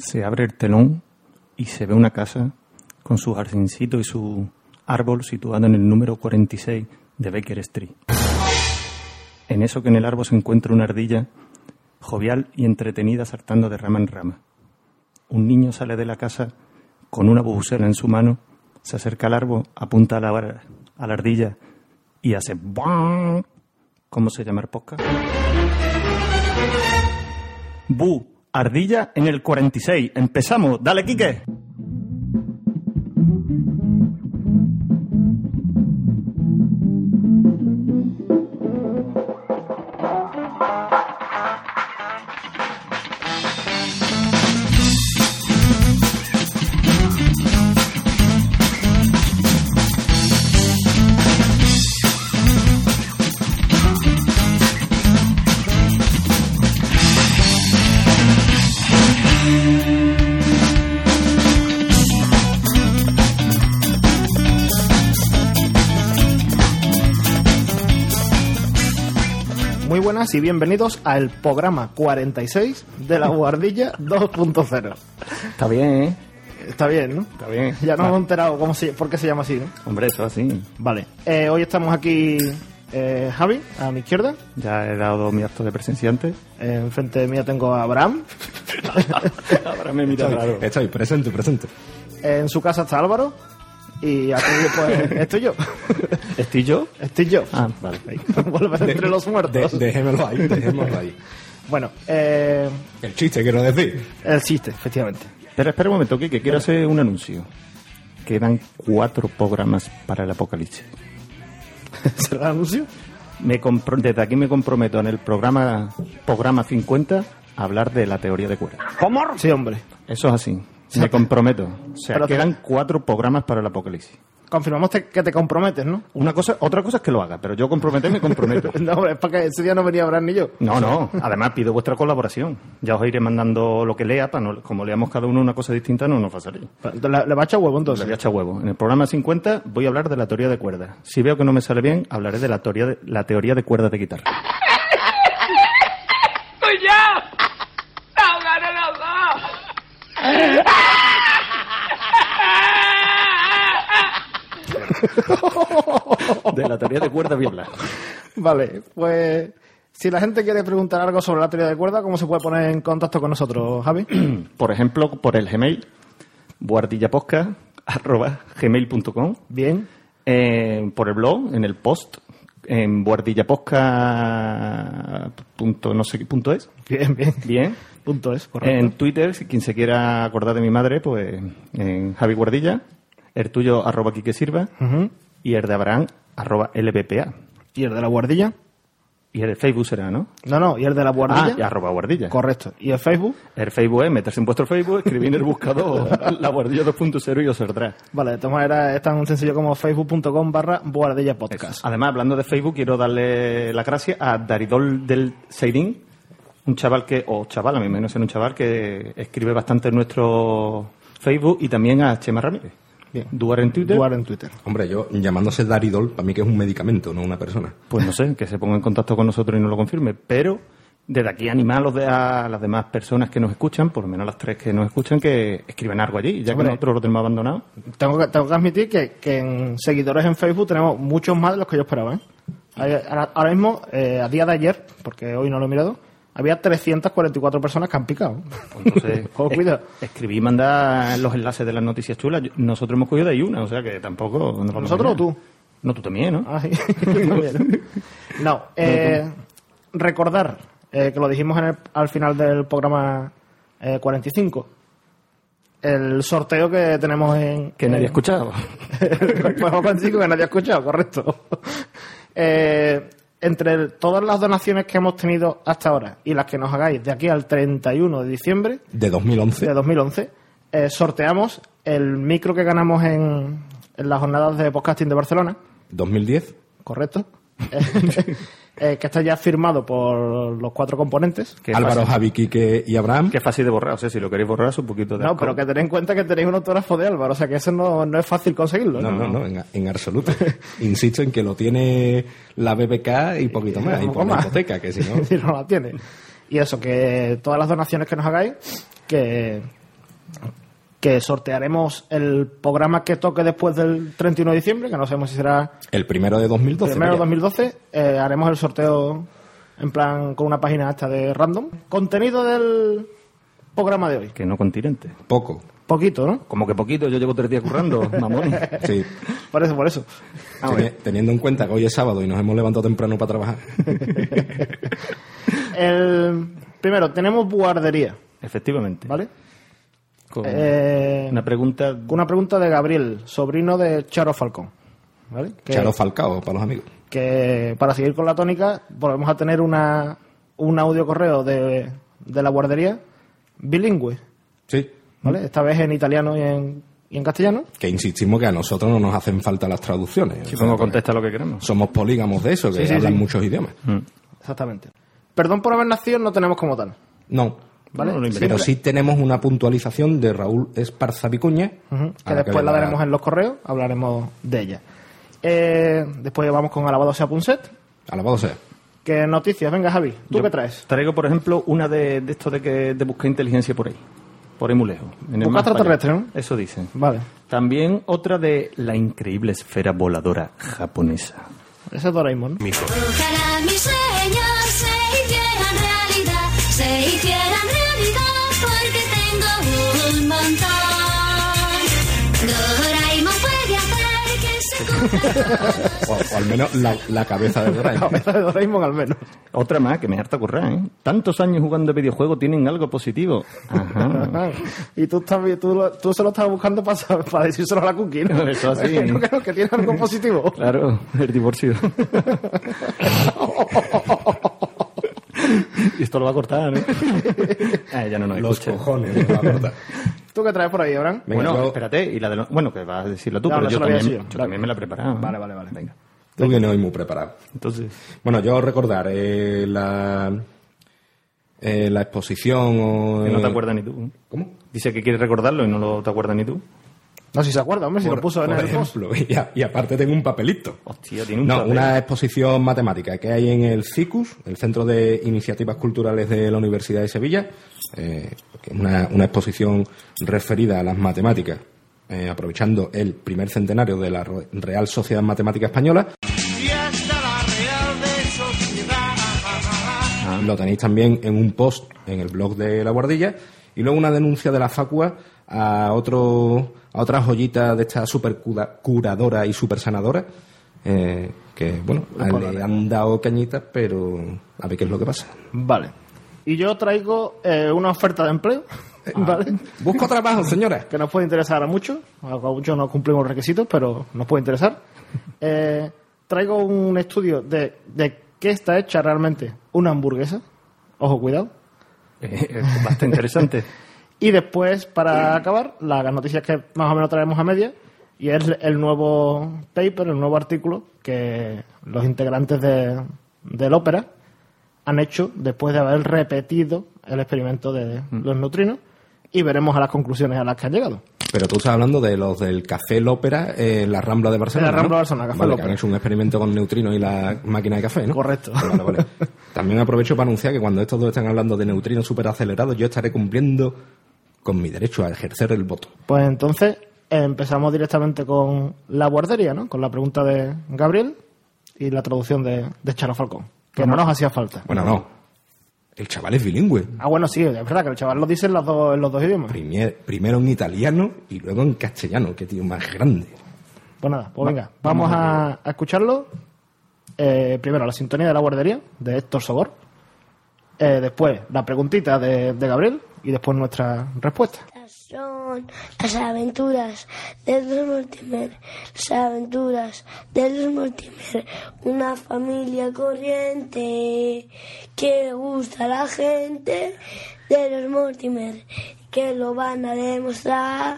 Se abre el telón y se ve una casa con su jardincito y su árbol situado en el número 46 de Baker Street. En eso que en el árbol se encuentra una ardilla jovial y entretenida saltando de rama en rama. Un niño sale de la casa con una bubucela en su mano, se acerca al árbol, apunta a la ardilla y hace ¡buang! ¿Cómo se llama el podcast? ¡Bu! Ardilla en el 46. ¡Empezamos! ¡Dale, Quique! Y bienvenidos al programa 46 de la Guardilla 2.0. Está bien, ¿eh? Está bien, ¿no? Está bien. Ya nos hemos enterado por qué se llama así, ¿no? Hombre, eso así. Vale. Hoy estamos aquí, Javi, a mi izquierda. Ya he dado mi acto de presenciante. Enfrente mía tengo a Abraham. Ahora me mira raro. Estoy presente. En su casa está Álvaro. Y aquí, pues, estoy yo. ¿Estoy yo? Estoy yo. Ah, vale. Vuelve entre los muertos. Déjemelo ahí. Bueno, el chiste, quiero decir. El chiste, efectivamente. Pero espera un momento, Quique, quiero hacer un anuncio. Quedan 4 programas para el apocalipsis. ¿Será el anuncio? Desde aquí me comprometo en el programa 50 a hablar de la teoría de cuerda. ¿Cómo? Sí, hombre. Eso es así. Me comprometo. O sea, pero quedan 4 programas para el apocalipsis. Confirmamos que te comprometes, ¿no? Otra cosa es que lo haga, pero yo me comprometo. No, hombre, es para que ese día no venía Abraham ni yo. No. Además, pido vuestra colaboración. Ya os iré mandando lo que lea, como leamos cada uno una cosa distinta, no nos va a salir. ¿Le va a echar huevo, entonces? Le voy a echar huevo. En el programa 50 voy a hablar de la teoría de cuerdas. Si veo que no me sale bien, hablaré de la teoría de cuerdas de guitarra. ¡Soy yo! ¡No gano los dos! De la teoría de cuerdas voy a hablar. Vale, pues si la gente quiere preguntar algo sobre la teoría de cuerdas, ¿cómo se puede poner en contacto con nosotros, Javi? Por ejemplo, por el Gmail, buardillapodcast@gmail.com. Bien. Por el blog, en el post, en buardillapodcast.es. Bien. .es, correcto. En Twitter, si quien se quiera acordar de mi madre, pues en Javi Guardilla. El tuyo, @QuiqueSirva. Y el de Abraham, @LBPA. ¿Y el de la Guardilla? Y el de Facebook será, ¿no? No, ¿y el de la Guardilla? Y @Guardilla. Correcto. ¿Y el Facebook? El Facebook es meterse en vuestro Facebook, escribir en el buscador la Guardilla 2.0 y os saldrá. Vale, de todas maneras es tan sencillo como facebook.com/guardillapodcast. Además, hablando de Facebook, quiero darle las gracias a Daridol del Seidín, un chaval a mí menos ser un chaval que escribe bastante en nuestro Facebook, y también a Chema Ramírez. Bien. Duar en Twitter. Hombre, yo llamándose Daridol, para mí que es un medicamento, no una persona. Pues no sé, que se ponga en contacto con nosotros y nos lo confirme. Pero desde aquí animar a las demás personas que nos escuchan, por lo menos las 3 que nos escuchan, que escriben algo allí, ya que nosotros lo tenemos abandonado. Tengo que admitir que en seguidores en Facebook tenemos muchos más de los que yo esperaba, ¿eh? Ahora mismo, a día de ayer, porque hoy no lo he mirado, había 344 personas que han picado. Pues entonces, cuidado. Escribí y mandar los enlaces de las noticias chulas. Nosotros hemos cogido de ahí una, o sea que tampoco nos vamos. ¿Nosotros o tú? No, tú también, ¿no? Ah, sí. No, recordar que lo dijimos al final del programa 45. El sorteo que tenemos que nadie ha escuchado. El 45 que nadie ha escuchado, correcto. Entre todas las donaciones que hemos tenido hasta ahora y las que nos hagáis de aquí al 31 de diciembre de 2011, sorteamos el micro que ganamos en las jornadas de podcasting de Barcelona. 2010. Correcto. Que está ya firmado por los 4 componentes. Álvaro, Javi, Quique y Abraham. Que es fácil de borrar, o sea, si lo queréis borrar es un poquito de... No, pero que tenéis en cuenta que tenéis un autógrafo de Álvaro, o sea que eso no es fácil conseguirlo. No, en absoluto. Insisto en que lo tiene la BBK y poquito más, y por la hipoteca, que si no... si no la tiene. Y eso, que todas las donaciones que nos hagáis, que que sortearemos el programa que toque después del 31 de diciembre, que no sabemos si será El primero de 2012. primero de vaya. 2012. Haremos el sorteo en plan con una página esta de random. Contenido del programa de hoy. Que no continente. Poco. Poquito, ¿no? Como que poquito, yo llevo 3 días currando, mamones. Sí. Por eso. Teniendo en cuenta que hoy es sábado y nos hemos levantado temprano para trabajar. Primero, tenemos guardería, Efectivamente. ¿vale? Con Eh, una pregunta... Con una pregunta de Gabriel, sobrino de Charo Falcón, ¿vale? Charo Falcao, para los amigos. Que para seguir con la tónica volvemos a tener un audio correo de la guardería bilingüe, Sí. ¿vale? Esta vez en italiano y en castellano. Que insistimos que a nosotros no nos hacen falta las traducciones. Si O sea, pongo porque contesta lo que queremos. somos polígamos de eso, que Sí, hablan sí. muchos idiomas. Exactamente. Perdón por haber nacido no tenemos como tal, No. ¿vale? No, lo Pero sí tenemos una puntualización de Raúl Esparza Vicuña. Ujú, a que la después le la va- veremos en los correos, hablaremos de ella. Después vamos con Alabado sea Punset. Alabado sea. ¿Qué noticias? Venga, Javi, ¿tú Yo qué traes? Traigo, por ejemplo, una de esto de buscar inteligencia por ahí. Por ahí muy lejos. En el Busca más para allá. extraterrestre, ¿no? Eso dicen. Vale. También otra de la increíble esfera voladora japonesa. Ese es Doraemon, ¿no? Ojalá mis sueños se hicieran realidad, porque tengo un montón. Doraemon puede hacer que se cumpla. O al menos la cabeza de Doraemon. Cabeza de Doraemon al menos. Otra más que me harta currar, ¿eh? Tantos años jugando videojuegos tienen algo positivo. Ajá. Y tú se lo estabas buscando para decírselo a la Cookie, ¿no? Eso así. Yo creo que tiene algo positivo. Claro, el divorcio. Y esto lo va a cortar, ¿no? Ya no nos Los escucha. cojones. me va a cortar. ¿Tú qué traes por ahí, Abraham? Venga, Bueno, yo- espérate, y la de bueno, que vas a decirla tú, No, pero no, yo eso lo había también, sido. yo también me la he preparado. Vale. Venga. Tú vienes hoy muy preparado. Entonces, Bueno, yo recordar la exposición o... que no te acuerdas ni tú. ¿Cómo? Dice que quieres recordarlo y no lo te acuerdas ni tú. No, si se acuerda, hombre, si lo puso en por el post. ejemplo, y aparte tengo un papelito. Hostia, tiene un No, papel. una exposición matemática que hay en el CICUS, el Centro de Iniciativas Culturales de la Universidad de Sevilla, que es una exposición referida a las matemáticas, aprovechando el primer centenario de la Real Sociedad Matemática Española. Lo tenéis también en un post en el blog de La Guardilla. Y luego una denuncia de la Facua a otra joyita de esta super curadora y super sanadora, que, bueno, le han dado cañitas, pero a ver qué es lo que pasa. Vale. Y yo traigo una oferta de empleo, ¿vale? Busco trabajo, señora. Que nos puede interesar a muchos. A muchos no cumplimos requisitos, pero nos puede interesar. Traigo un estudio de qué está hecha realmente una hamburguesa. Ojo, cuidado. Es bastante interesante. Y después, para acabar, las noticias que más o menos traemos a media, y es el nuevo paper, el nuevo artículo que los integrantes del ópera han hecho después de haber repetido el experimento de los neutrinos, y veremos a las conclusiones a las que han llegado. Pero tú estás hablando de los del Café Lópera en la Rambla de Barcelona, En la Rambla ¿no? de Barcelona, Café Vale, Lópera. que han hecho un experimento con neutrinos y la máquina de café, ¿no? Correcto. Vale. También aprovecho para anunciar que cuando estos dos están hablando de neutrinos superacelerados, yo estaré cumpliendo con mi derecho a ejercer el voto. Pues entonces empezamos directamente con la guardería, ¿no? Con la pregunta de Gabriel y la traducción de Charo Falcón, que no nos hacía falta. Bueno, no. El chaval es bilingüe. Ah, bueno, sí, es verdad que el chaval lo dice en los dos idiomas. Primero en italiano y luego en castellano. Qué tío más grande. Pues nada, pues venga, vamos a escucharlo. Primero la sintonía de la guardería de Héctor Sogor. Después la preguntita de Gabriel y después nuestra respuesta. Son las aventuras de los Mortimer, las aventuras de los Mortimer, una familia corriente que le gusta a la gente de los Mortimer, que lo van a demostrar.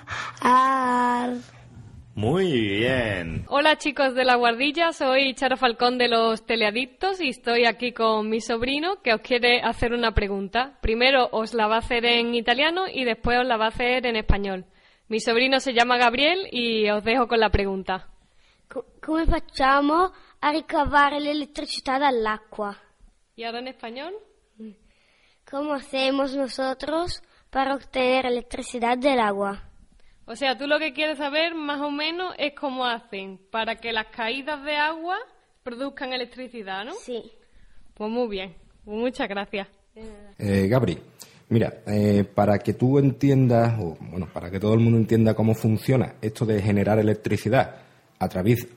Muy bien. Hola chicos de La Guardilla, soy Charo Falcón de los Teleadictos y estoy aquí con mi sobrino que os quiere hacer una pregunta. Primero os la va a hacer en italiano y después os la va a hacer en español. Mi sobrino se llama Gabriel y os dejo con la pregunta. Come facciamo a ricavare l'elettricità dall'acqua? ¿Y ahora en español? ¿Cómo hacemos nosotros para obtener electricidad del agua. O sea, tú lo que quieres saber más o menos es cómo hacen para que las caídas de agua produzcan electricidad, ¿no? Sí. Pues muy bien, pues muchas gracias. Gabri, mira, para que tú entiendas, o bueno, para que todo el mundo entienda cómo funciona esto de generar electricidad a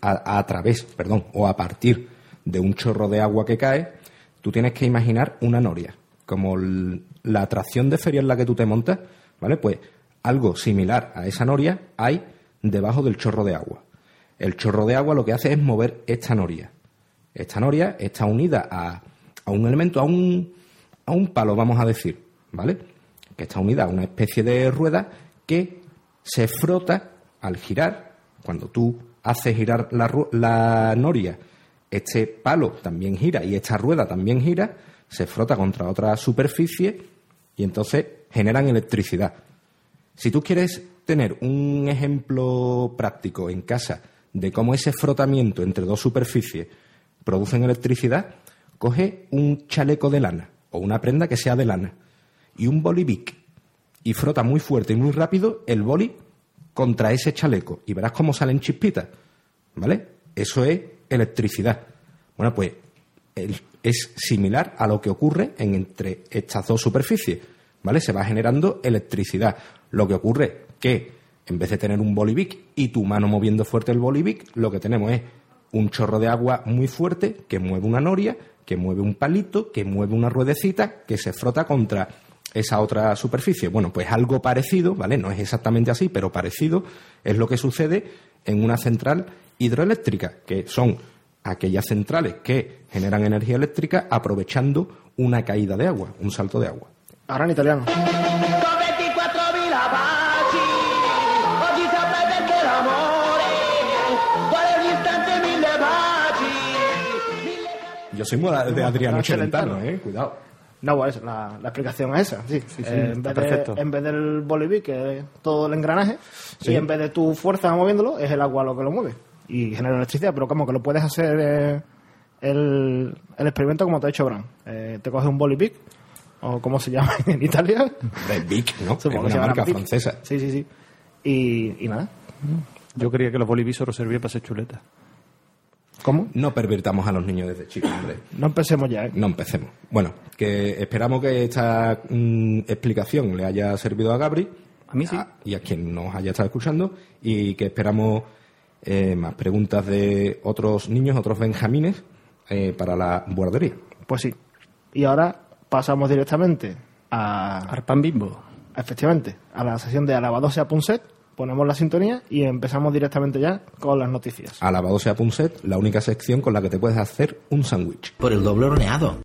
partir de un chorro de agua que cae, tú tienes que imaginar una noria, como la atracción de feria en la que tú te montas, ¿vale? Pues algo similar a esa noria hay debajo del chorro de agua. El chorro de agua lo que hace es mover esta noria. Esta noria está unida a un elemento, a un palo, vamos a decir, ¿vale? Que está unida a una especie de rueda que se frota al girar. Cuando tú haces girar la noria, este palo también gira y esta rueda también gira, se frota contra otra superficie y entonces generan electricidad. Si tú quieres tener un ejemplo práctico en casa de cómo ese frotamiento entre dos superficies producen electricidad, coge un chaleco de lana o una prenda que sea de lana y un boli Bic y frota muy fuerte y muy rápido el boli contra ese chaleco y verás cómo salen chispitas, ¿vale? Eso es electricidad. Bueno, pues es similar a lo que ocurre entre estas dos superficies, ¿vale? Se va generando electricidad. Lo que ocurre que en vez de tener un boli Bic y tu mano moviendo fuerte el boli Bic, lo que tenemos es un chorro de agua muy fuerte que mueve una noria, que mueve un palito, que mueve una ruedecita, que se frota contra esa otra superficie. Bueno, pues algo parecido, ¿vale? No es exactamente así, pero parecido es lo que sucede en una central hidroeléctrica, que son aquellas centrales que generan energía eléctrica aprovechando una caída de agua, un salto de agua. Ahora en italiano. Yo soy de Adriano Celentano, cuidado. No, pues la explicación es esa, sí. Perfecto. En vez del bolivic, que es todo el engranaje, Sí. y en vez de tu fuerza moviéndolo, es el agua lo que lo mueve y genera electricidad. Pero como que lo puedes hacer el experimento como te ha hecho Bran. Te coges un bolivic, o como se llama en Italia. De Bic, ¿no? Es Supongo que se una llamará marca Bic. francesa. Sí. Y nada. Yo creía que los bolivis solo servían para hacer chuletas. ¿Cómo? No pervirtamos a los niños desde chicos, hombre. No empecemos ya, ¿eh? No empecemos. Bueno, que esperamos que esta explicación le haya servido a Gabri. A mí sí. Y a quien nos haya estado escuchando. Y que esperamos más preguntas de otros niños, otros benjamines, para la guardería. Pues sí. Y ahora pasamos directamente a... Arpan Bimbo. Efectivamente, a la sesión de Alabado sea Punset. Ponemos la sintonía y empezamos directamente ya con las noticias. Alabado sea Punset, la única sección con la que te puedes hacer un sándwich. Por el doble horneado.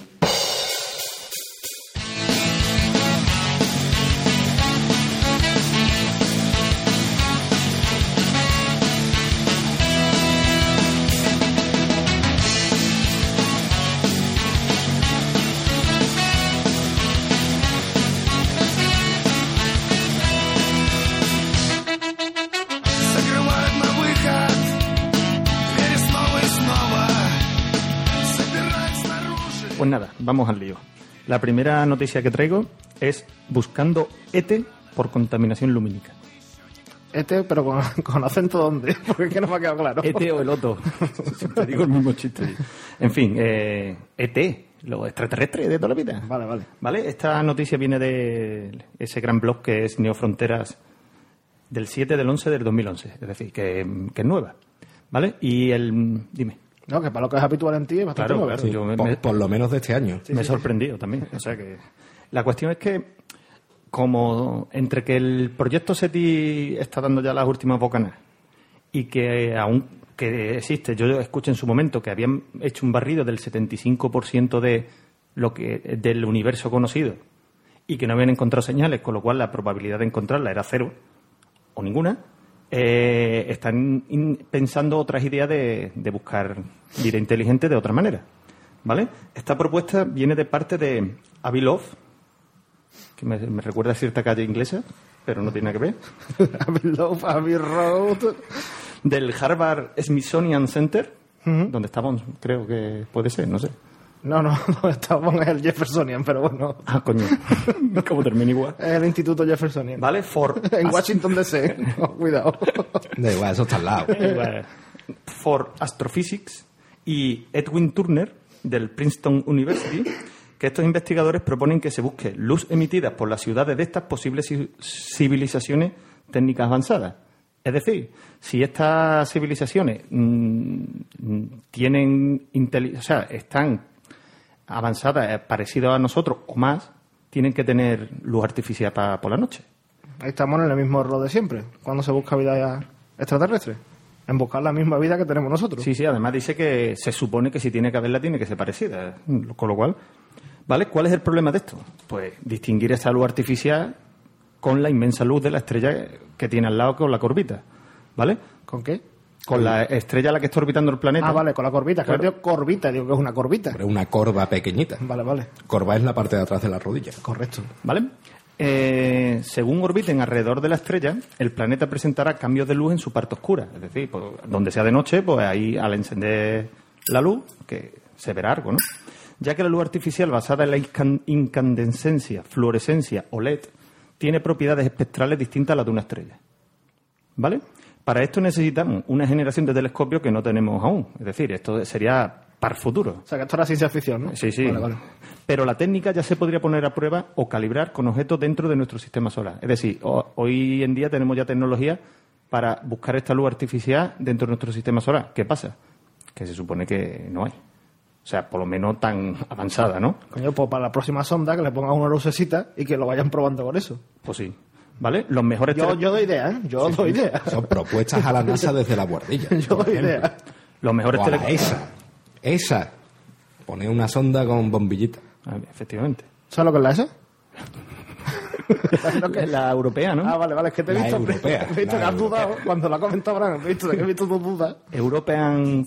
Pues nada, vamos al lío. La primera noticia que traigo es buscando ET por contaminación lumínica. Pero con acento ¿dónde? Porque es que no me ha quedado claro. ET o el Otto. Siempre digo el mismo chiste. En fin, ET, los extraterrestres de toda la vida. Vale. Esta noticia viene de ese gran blog que es Neofronteras del 7 del 11 del 2011. Es decir, que es nueva. ¿Vale? Y dime. No, que para lo que es habitual en ti es bastante nuevo. Claro, yo Por lo menos de este año. me he sorprendido también. O sea que la cuestión es que, como entre que el proyecto SETI está dando ya las últimas bocanas y que aún que existe, yo escuché en su momento que habían hecho un barrido del 75% de del universo conocido y que no habían encontrado señales, con lo cual la probabilidad de encontrarla era cero o ninguna. Están pensando otras ideas de buscar vida inteligente de otra manera, ¿vale? Esta propuesta viene de parte de Avi Love, que me recuerda a cierta calle inglesa, pero no tiene nada que ver. Abbey Road. Del Harvard Smithsonian Center, donde estamos, creo que puede ser, no sé. No, Estrabón es el Jeffersonian, pero bueno. Ah, coño. ¿Cómo termina igual? Es el Instituto Jeffersonian. ¿Vale? En Washington DC. No, cuidado. Da igual, eso está al lado. For Astrophysics y Edwin Turner del Princeton University, que estos investigadores proponen que se busque luz emitida por las ciudades de estas posibles civilizaciones técnicas avanzadas. Es decir, si estas civilizaciones tienen están avanzadas, parecidas a nosotros o más, tienen que tener luz artificial por la noche. Ahí estamos en el mismo error de siempre, cuando se busca vida extraterrestre. En buscar la misma vida que tenemos nosotros. Sí, además dice que se supone que si tiene que haberla, tiene que ser parecida. Con lo cual, ¿vale? ¿Cuál es el problema de esto? Pues distinguir esa luz artificial con la inmensa luz de la estrella que tiene al lado con la corbita, ¿vale? ¿Con qué? Con la estrella a la que está orbitando el planeta. Ah, vale, con la corbita. Claro. Que digo corbita, digo que es una corbita. Pero una corva pequeñita. Vale. Corva es la parte de atrás de la rodilla. Correcto. ¿Vale? Según orbiten alrededor de la estrella, el planeta presentará cambios de luz en su parte oscura. Es decir, pues, donde sea de noche, pues ahí al encender la luz, que se verá algo, ¿no? Ya que la luz artificial basada en la incandescencia, fluorescencia o LED tiene propiedades espectrales distintas a las de una estrella. ¿Vale? Para esto necesitamos una generación de telescopios que no tenemos aún. Es decir, esto sería para el futuro. O sea, que esto era ciencia ficción, ¿no? Sí. Vale. Pero la técnica ya se podría poner a prueba o calibrar con objetos dentro de nuestro sistema solar. Es decir, hoy en día tenemos ya tecnología para buscar esta luz artificial dentro de nuestro sistema solar. ¿Qué pasa? Que se supone que no hay. O sea, por lo menos tan avanzada, ¿no? Coño, pues para la próxima sonda que le pongan una lucecita y que lo vayan probando con eso. Pues sí. ¿Vale? Los mejores... Yo doy idea, ¿eh? Yo doy idea. Son propuestas a la NASA desde la guardilla. Yo doy idea. Los mejores O a la esa. Poner una sonda con bombillita. Ah, efectivamente. ¿Sabes lo que es la ESA? La europea, ¿no? Ah, vale, es que te he La visto, europea, he visto la que has dudado europea. cuando lo ha comentado Bran, he visto tus dudas. European...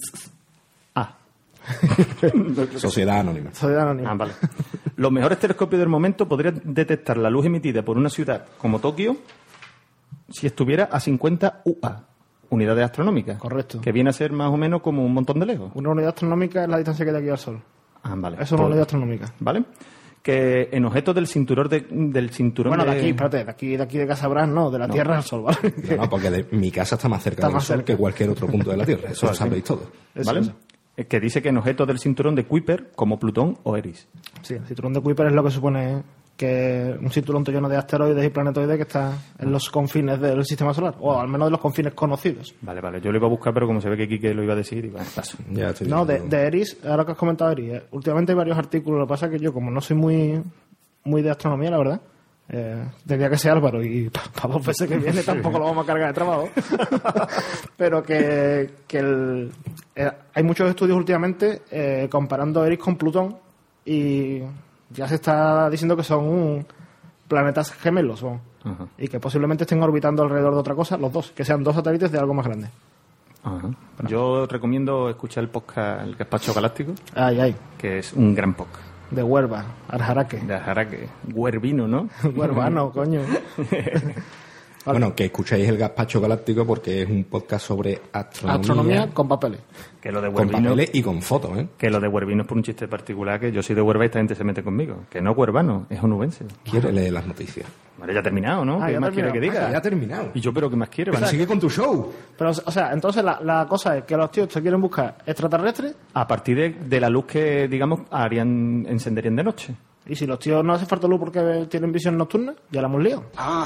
Sociedad Anónima. Sociedad Anónima. Ah, vale. Los mejores telescopios del momento podrían detectar la luz emitida por una ciudad como Tokio si estuviera a 50 UA, unidades astronómicas. Correcto. Que viene a ser más o menos como un montón de lejos. Una unidad astronómica es la distancia que hay de aquí al Sol. Ah, vale. Eso es una unidad astronómica. ¿Vale? Que en objetos del cinturón Bueno, de aquí, espérate, de aquí de Casa Bran, no, de la Tierra al Sol, ¿vale? No, porque mi casa está más cerca Está del más Sol cerca. que cualquier otro punto de la Tierra. Eso lo sabéis todo. ¿Vale? Eso. Que dice que en objetos del cinturón de Kuiper, como Plutón o Eris. Sí, el cinturón de Kuiper es lo que supone que un cinturón lleno de asteroides y planetoides que está en los confines del sistema solar, o al menos de los confines conocidos. Vale. Yo lo iba a buscar, pero como se ve que Quique lo iba a decir, iba a paso. Ya estoy No, diciendo. de Eris, ahora que has comentado Eris, últimamente hay varios artículos, lo que pasa es que yo, como no soy muy de astronomía, la verdad, tendría que ser Álvaro, y para 2 veces que viene tampoco lo vamos a cargar de trabajo, pero hay muchos estudios últimamente comparando Eris con Plutón, y ya se está diciendo que son planetas gemelos, Ajá. y que posiblemente estén orbitando alrededor de otra cosa, los dos, que sean 2 satélites de algo más grande. Ajá. Yo recomiendo escuchar el podcast El Gaspacho Galáctico, Ay, que es un gran podcast. de Huerva, Arjaraque. De Jaraque. Huervino, ¿no? Huervano, coño. Bueno, que escuchéis el Gaspacho Galáctico porque es un podcast sobre Astronomía con papeles. Que lo de con Huervino, papeles y con fotos, ¿eh? que lo de Huervino es por un chiste particular, que yo soy de Huerva y esta gente se mete conmigo. Que no es huervano, es onubense. Quiere leer las noticias. Vale, ya ha terminado, ¿no? Ah, ¿Qué ya más ha quiere que terminado. diga? Ya ha terminado. Y yo, pero ¿qué más quiere? Pero Vale. sigue con tu show. Pero, o sea, entonces la cosa es que los tíos se quieren buscar extraterrestres, A partir de la luz que, digamos, encenderían de noche. y si los tíos no hace falta luz porque tienen visión nocturna, ya la hemos liado.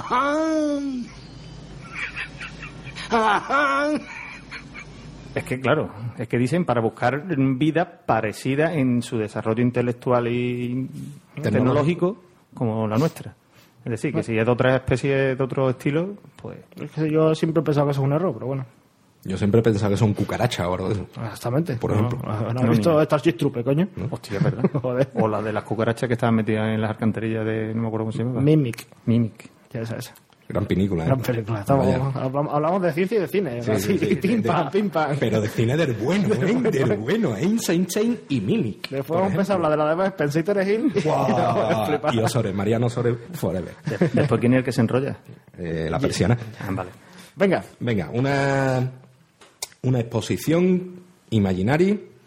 Es que, claro, es que dicen para buscar vida parecida en su desarrollo intelectual y tecnológico como la nuestra. Es decir, que si es de otra especie, de otro estilo, pues... Es que yo siempre he pensado que eso es un error, pero bueno. Yo siempre he pensado que son cucarachas o algo de eso. Exactamente. Por ejemplo. ¿No has visto Starship Trooper, coño? Hostia, es verdad. Joder. O la de las cucarachas que estaban metidas en las alcantarillas de... No me acuerdo cómo se llama. Mimic. Mimic. Ya esa. Gran película, ¿eh? Gran película. Hablamos de ciencia y de cine. Sí, así, sí, sí, pim, pam, pim, pam. Pero de cine del bueno, ¿eh? Del bueno. Einstein y Mimic. Después vamos a empezar a hablar de la de Spencer y Terence Hill. Y Wow. vamos a flipar. Y Osores, Mariano Osores Forever. Después, ¿quién es el que se enrolla? La persiana. Ah, vale. Venga. Venga, una exposición Imaginary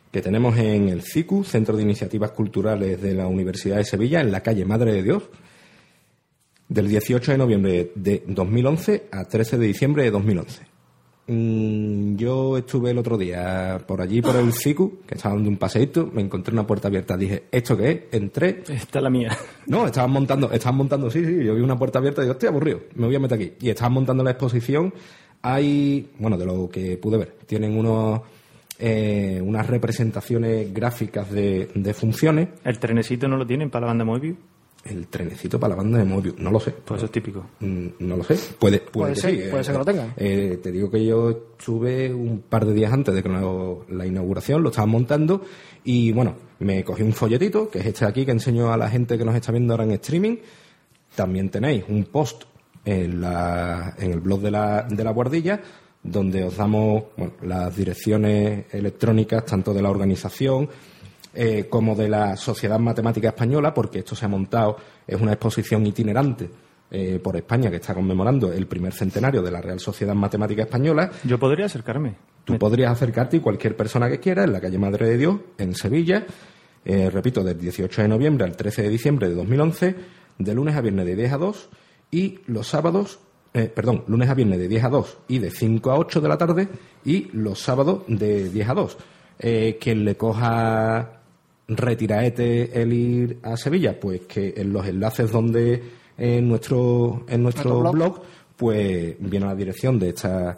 que tenemos en el CICU, Centro de Iniciativas Culturales de la Universidad de Sevilla, en la calle Madre de Dios, del 18 de noviembre de 2011 a 13 de diciembre de 2011. Yo estuve el otro día por allí, por el CICU, que estaba dando un paseíto, me encontré una puerta abierta, dije, ¿esto qué es? Entré. Esta es la mía. No, estaban montando, sí, yo vi una puerta abierta y digo, estoy aburrido, me voy a meter aquí. Y estaban montando la exposición, hay, bueno, de lo que pude ver, tienen unas representaciones gráficas de funciones. ¿El trenecito no lo tienen para la banda Moebius? El trenecito para la banda de Moebius, no lo sé. Pues eso es típico. No lo sé, puede que ser, sí. Puede ser que lo tengan. Te digo que yo estuve un par de días antes de que la inauguración, lo estaban montando y bueno, me cogí un folletito, que es este de aquí, que enseño a la gente que nos está viendo ahora en streaming. También tenéis un post en el blog de la Guardilla, donde os damos las direcciones electrónicas tanto de la organización como de la Sociedad Matemática Española, porque esto se ha montado, es una exposición itinerante por España que está conmemorando el primer centenario de la Real Sociedad Matemática Española. Yo podría acercarme. Tú podrías acercarte y cualquier persona que quiera en la calle Madre de Dios, en Sevilla, repito, del 18 de noviembre al 13 de diciembre de 2011, de lunes a viernes de 10 a 2 y los sábados, lunes a viernes de 10 a 2 y de 5 a 8 de la tarde y los sábados de 10 a 2. Quien le coja retiraete el ir a Sevilla, pues que en los enlaces donde en nuestro blog, pues viene la dirección de esta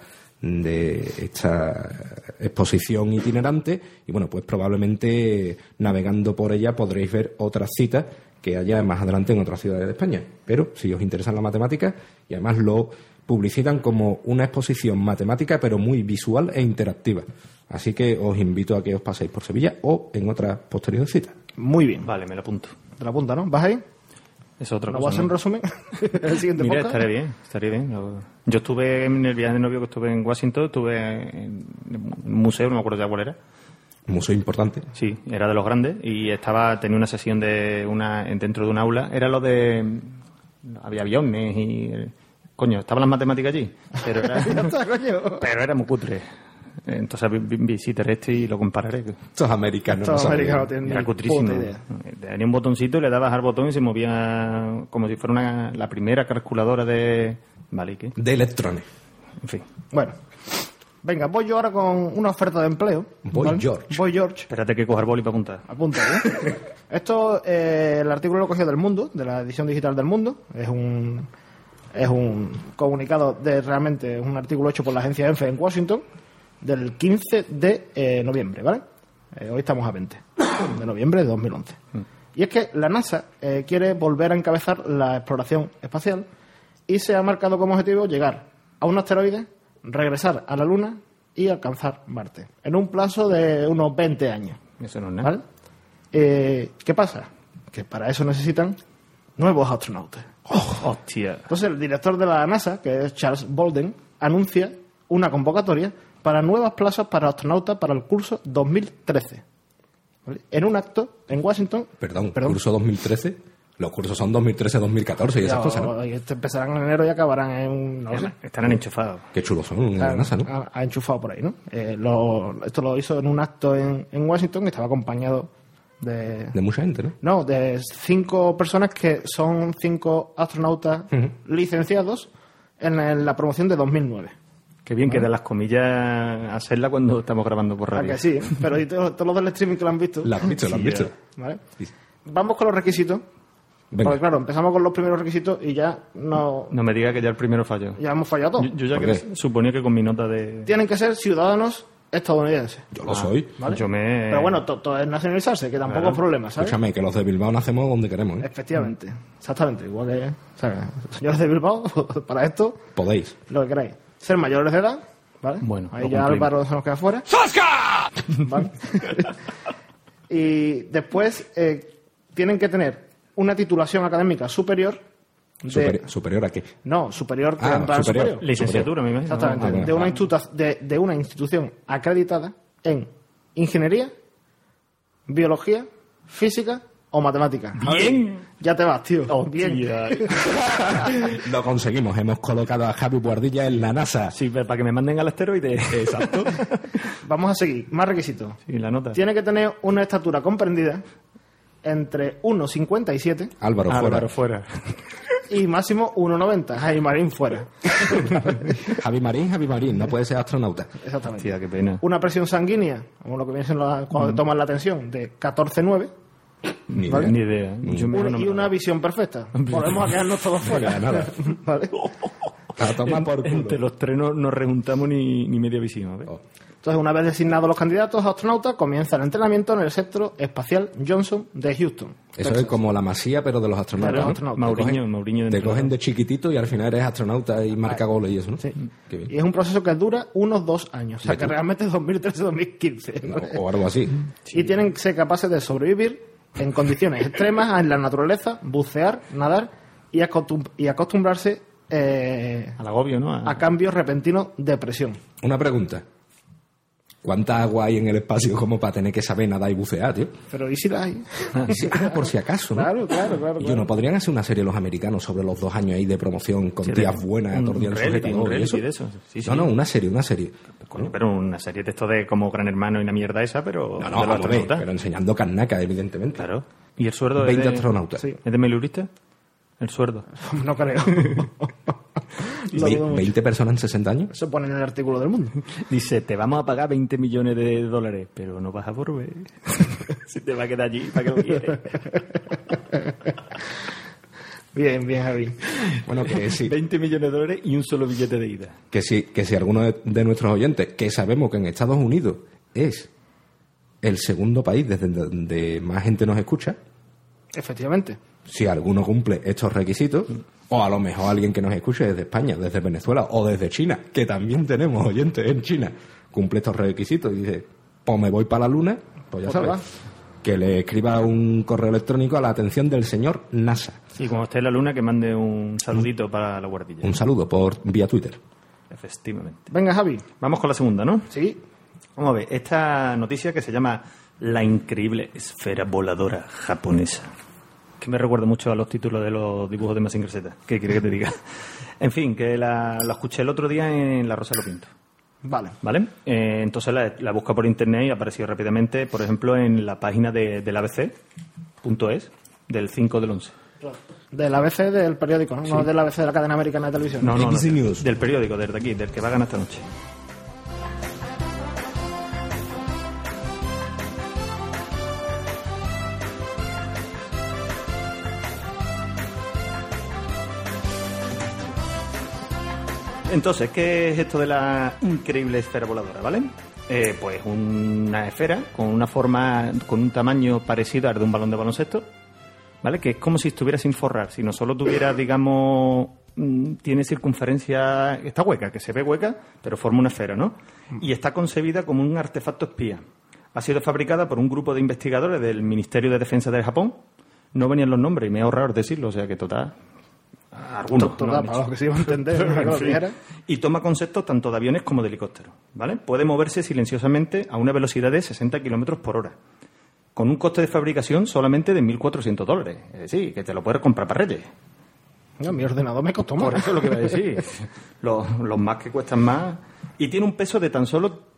exposición itinerante y bueno, pues probablemente navegando por ella podréis ver otras citas que haya más adelante en otras ciudades de España. Pero si os interesa la matemática, y además lo publicitan como una exposición matemática pero muy visual e interactiva. Así que os invito a que os paséis por Sevilla o en otra posterior cita. Muy bien. Vale, me lo apunto. Te la apunta, ¿no? ¿Vas ahí? Es otra ¿No cosa. vas a hacer un resumen? ¿El siguiente Mira, podcast? estaría bien. Yo estuve en el viaje de novio que estuve en Washington, estuve en un museo, no me acuerdo ya cuál era. Un museo importante. Sí, era de los grandes y tenía una sesión dentro de un aula. Era lo de... Había aviones y... Coño, estaban las matemáticas allí, pero era, Ya está, coño. pero era muy cutre. Entonces visitaré este y lo compararé. Estos americanos Estos no saben. americanos tienen Era ni cutrísimo. puta idea. Tenía un botoncito y le dabas al botón y se movía como si fuera la primera calculadora de... Vale, ¿y qué? De electrones. En fin. Bueno, venga, voy yo ahora con una oferta de empleo. Voy George. Voy George. Espérate que coger boli para apuntar. Apunta, ¿eh? Esto, el artículo lo cogió del Mundo, de la edición digital del Mundo. Es un comunicado realmente un artículo hecho por la agencia ENFE en Washington del 15 de noviembre, ¿vale? Hoy estamos a 20 de noviembre de 2011. Y es que la NASA quiere volver a encabezar la exploración espacial y se ha marcado como objetivo llegar a un asteroide, regresar a la Luna y alcanzar Marte en un plazo de unos 20 años. Eso no es nada. ¿Vale? ¿Qué pasa? Que para eso necesitan nuevos astronautas. Hostia. Entonces el director de la NASA, que es Charles Bolden, anuncia una convocatoria para nuevas plazas para astronautas para el curso 2013. ¿Vale? En un acto en Washington... Perdón. ¿Curso 2013? Los cursos son 2013-2014 y esas cosas, ¿no? Empezarán en enero y acabarán en... No lo sé. Estarán enchufados. Qué chulos son en la NASA, ¿no? Ha enchufado por ahí, ¿no? Esto lo hizo en un acto en Washington que estaba acompañado de mucha gente, ¿no? No, de 5 personas que son 5 astronautas licenciados en la promoción de 2009. Qué bien quedan las comillas hacerla cuando estamos grabando por ¿A radio. que sí? Pero ¿y todos los del streaming que lo han visto? La han visto, la han visto. ¿Vale? Sí. Vamos con los requisitos. Venga. Porque claro, empezamos con los primeros requisitos y ya No me diga que ya el primero falló. ya hemos fallado todo. Yo ya ¿Por qué? suponía que con mi nota de... Tienen que ser ciudadanos estadounidenses. Yo lo soy. ¿Vale? Yo me... Pero bueno, todo es nacionalizarse, que tampoco Claro. es problema, ¿sabes? Escúchame, que los de Bilbao nacemos donde queremos, ¿eh? Efectivamente, exactamente. Igual que, o sea, señores de Bilbao, para esto, Podéis. lo que queráis. Ser mayores de edad, ¿vale? Bueno, ahí lo ya cumplimos. Álvaro se nos queda fuera. ¿Vale? Y después tienen que tener una titulación académica superior. ¿Superior a qué? No, superior. Ah, en plan superior. Licenciatura, me imagino. Exactamente. Ah, De una institución acreditada en ingeniería, biología, física o matemáticas? Bien. Ya te vas, tío. Bien. Hostia. Lo conseguimos, hemos colocado a Javi Boardilla en la NASA. Sí, para que me manden al asteroide. Exacto. Vamos a seguir. Más requisitos. Sí, la nota. Tiene que tener una estatura comprendida entre 1,57 Álvaro, fuera. y máximo 1,90. Jaime Marín fuera. Javi Marín, no puede ser astronauta. Exactamente. Hostia, qué pena. Una presión sanguínea, como lo que viene siendo cuando toman la tensión, de 14,9. Ni ¿Vale? idea. Ni idea. Mucho menos no Y me una da. visión perfecta. Volvemos a quedarnos todos fuera. Nada. ¿Vale? A tomar por culo. Entre los tres no nos rejuntamos ni media visión. ¿ves? Entonces, una vez designados los candidatos a astronautas, comienza el entrenamiento en el Centro Espacial Johnson de Houston. Eso Texas. es como la Masía, pero de los De astronautas. los ¿no? astronautas. Mauriño Te cogen de chiquitito y al final eres astronauta y marca goles y eso, ¿no? Sí. Qué bien. Y es un proceso que dura unos 2 años. O sea, ¿De que tú? realmente es 2013-2015. ¿no? O algo así. Y tienen que ser capaces de sobrevivir en condiciones extremas en la naturaleza, bucear, nadar y acostumbrarse Al agobio, ¿no? a cambios repentinos de presión. Una pregunta. ¿Cuánta agua hay en el espacio como para tener que saber nadar y bucear, tío? Pero ¿y si la hay? Sí, por si acaso, ¿no? Claro. Yo, ¿no podrían hacer una serie los americanos sobre los 2 años ahí de promoción con Sí, tías buenas, un atordiendo el reality, sujetador un y reality eso? de eso. Sí, No, una serie. Coño, pero una serie de esto de como Gran Hermano y la mierda esa, pero No, de los vamos a ver, astronautas. pero enseñando carnaca, evidentemente. Claro. ¿Y el sueldo 20 es de astronautas. Sí. ¿Es de Melurista? El sueldo. No creo. Lo dudo mucho. 20 personas en 60 años. Eso pone en el artículo del Mundo. Dice, te vamos a pagar 20 millones de dólares, pero no vas a volver. Si te va a quedar allí, ¿para qué lo quieres? Bien, Javi. Bueno, que sí. 20 millones de dólares y un solo billete de ida. Que si alguno de nuestros oyentes, que sabemos que en Estados Unidos es el segundo país desde donde más gente nos escucha, Efectivamente. si alguno cumple estos requisitos, o a lo mejor alguien que nos escuche desde España, desde Venezuela o desde China, que también tenemos oyentes en China, cumple estos requisitos y dice, pues me voy para la luna, pues ya Pues te sabes, que le escriba un correo electrónico a la atención del señor NASA. Y cuando esté en la luna, que mande un saludito para la guardilla. Un saludo por vía Twitter. Efectivamente. Venga, Javi. Vamos con la segunda, ¿no? Sí. Vamos a ver, esta noticia que se llama La increíble esfera voladora japonesa. Que me recuerda mucho a los títulos de los dibujos de Mazinger Z. ¿Qué quiere que te diga? En fin, que la escuché el otro día en La Rosa de los Pintos. Vale. ¿Vale? Entonces la busco por internet y apareció rápidamente, por ejemplo, en la página del ABC.es del 5/11. Del ABC del periódico, ¿no? No del ABC de la cadena americana de televisión. No, ABC News. del periódico, desde aquí, del que va a ganar esta noche. Entonces, ¿qué es esto de la increíble esfera voladora, vale? Pues una esfera con una forma, con un tamaño parecido al de un balón de baloncesto, ¿vale? Que es como si estuviera sin forrar, si no solo tuviera, digamos, tiene circunferencia, está hueca, que se ve hueca, pero forma una esfera, ¿no? Y está concebida como un artefacto espía. Ha sido fabricada por un grupo de investigadores del Ministerio de Defensa de Japón. No venían los nombres y me he ahorrado decirlo, o sea que total... Algunos, Total, ¿no? Han para hecho. los que se iban a entender, ¿no? Que lo En fin. dijera. Y toma conceptos tanto de aviones como de helicópteros, ¿vale? Puede moverse silenciosamente a una velocidad de 60 kilómetros por hora, con un coste de fabricación solamente de $1.400. Es decir, que te lo puedes comprar para Reyes. No, mi ordenador me costó más. Por eso es lo que iba a decir. Los más que cuestan más. Y tiene un peso de tan solo...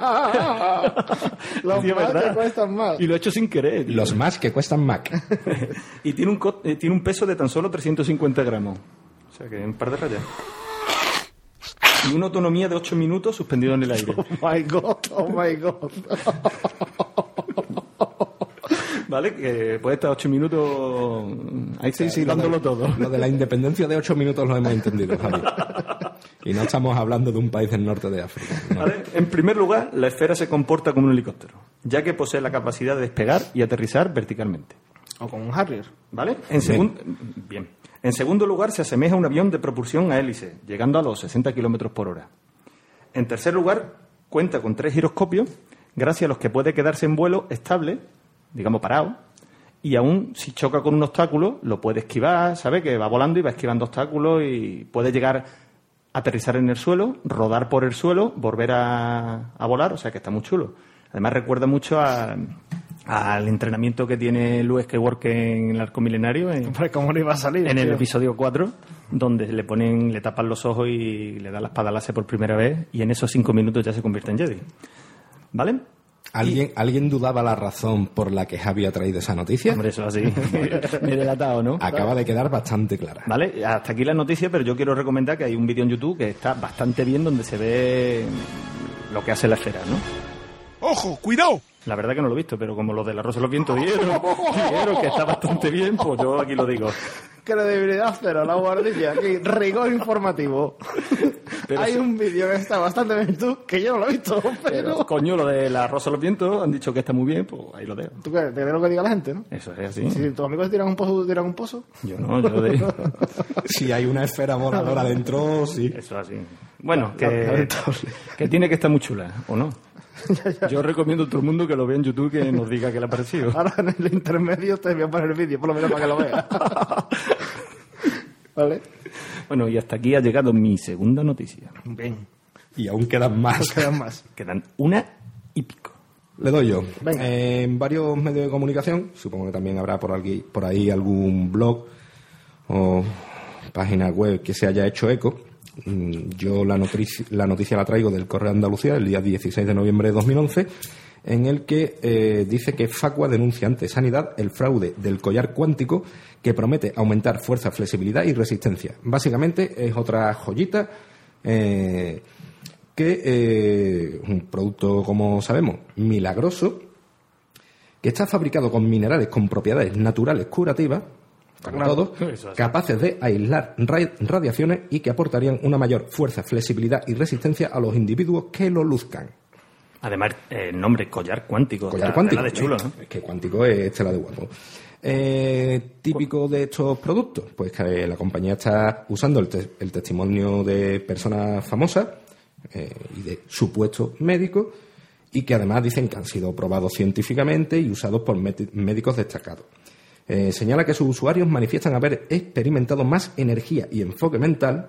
Los Sí, es más verdad. que cuestan más. Y lo he hecho sin querer. tío. Los más que cuestan Mac. Y tiene un peso de tan solo 350 gramos. O sea que un par de rayas. Y una autonomía de 8 minutos suspendido en el aire. Oh my God, oh my God. ¿Vale? Que puede estar 8 minutos ahí sí, dándolo todo. Lo de la independencia de 8 minutos lo hemos entendido, Javi. Y no estamos hablando de un país del norte de África. No. ¿Vale? En primer lugar, la esfera se comporta como un helicóptero, ya que posee la capacidad de despegar y aterrizar verticalmente. O con un Harrier. ¿Vale? Bien. En segundo lugar, se asemeja a un avión de propulsión a hélice, llegando a los 60 kilómetros por hora. En tercer lugar, cuenta con 3 giroscopios, gracias a los que puede quedarse en vuelo estable, digamos parado, y aún si choca con un obstáculo, lo puede esquivar, ¿sabe? Que va volando y va esquivando obstáculos y puede llegar a aterrizar en el suelo, rodar por el suelo, volver a volar, o sea que está muy chulo. Además recuerda mucho a al entrenamiento que tiene Luke Skywalker en el Arco Milenario, Hombre, ¿cómo no iba a salir? en el tío? episodio 4, donde le tapan los ojos y le dan la espada láser por primera vez, y en esos 5 minutos ya se convierte en Jedi. ¿Vale? ¿Alguien dudaba la razón por la que Javi ha traído esa noticia? Hombre, eso así. Me he delatado, ¿no? Acaba de quedar bastante clara. Vale, hasta aquí la noticia, pero yo quiero recomendar que hay un vídeo en YouTube que está bastante bien, donde se ve lo que hace la esfera, ¿no? ¡Ojo, cuidado! La verdad que no lo he visto, pero como los de la Rosa de los Vientos dijeron que está bastante bien, pues yo aquí lo digo. Credibilidad cero, la guardilla. Aquí, rigor informativo. Pero Hay sí. un vídeo que está bastante bien en YouTube, que yo no lo he visto, pero... Coño, lo de la Rosa de los Vientos han dicho que está muy bien, pues ahí lo dejo. ¿Tú qué? ¿Te crees lo que diga la gente, no? Eso es así. Si tus amigos te tiran un pozo, ¿tú tiran un pozo? Yo no, yo de... Si hay una esfera voladora dentro, sí. Eso es así. Bueno, que tiene que estar muy chula, ¿o no? Yo recomiendo a todo el mundo que lo vea en YouTube, que nos diga qué le ha parecido. Ahora en el intermedio te voy a poner el vídeo, por lo menos para que lo veas. ¿Vale? Bueno, y hasta aquí ha llegado mi segunda noticia. Bien. Y aún quedan más. Quedan más. Quedan 1 y pico. Le doy yo. Venga. En varios medios de comunicación, supongo que también habrá por ahí algún blog o página web que se haya hecho eco. Yo la noticia la traigo del Correo de Andalucía, el día 16 de noviembre de 2011, en el que dice que Facua denuncia ante Sanidad el fraude del collar cuántico que promete aumentar fuerza, flexibilidad y resistencia. Básicamente es otra joyita que un producto, como sabemos, milagroso, que está fabricado con minerales con propiedades naturales curativas, como todos, capaces de aislar radiaciones y que aportarían una mayor fuerza, flexibilidad y resistencia a los individuos que lo luzcan. Además, el nombre, collar cuántico. Collar está cuántico. tela de chulo, ¿no? Es que cuántico es tela de guapo. Típico de estos productos, pues que la compañía está usando el testimonio de personas famosas y de supuestos médicos, y que además dicen que han sido probados científicamente y usados por médicos destacados. Señala que sus usuarios manifiestan haber experimentado más energía y enfoque mental,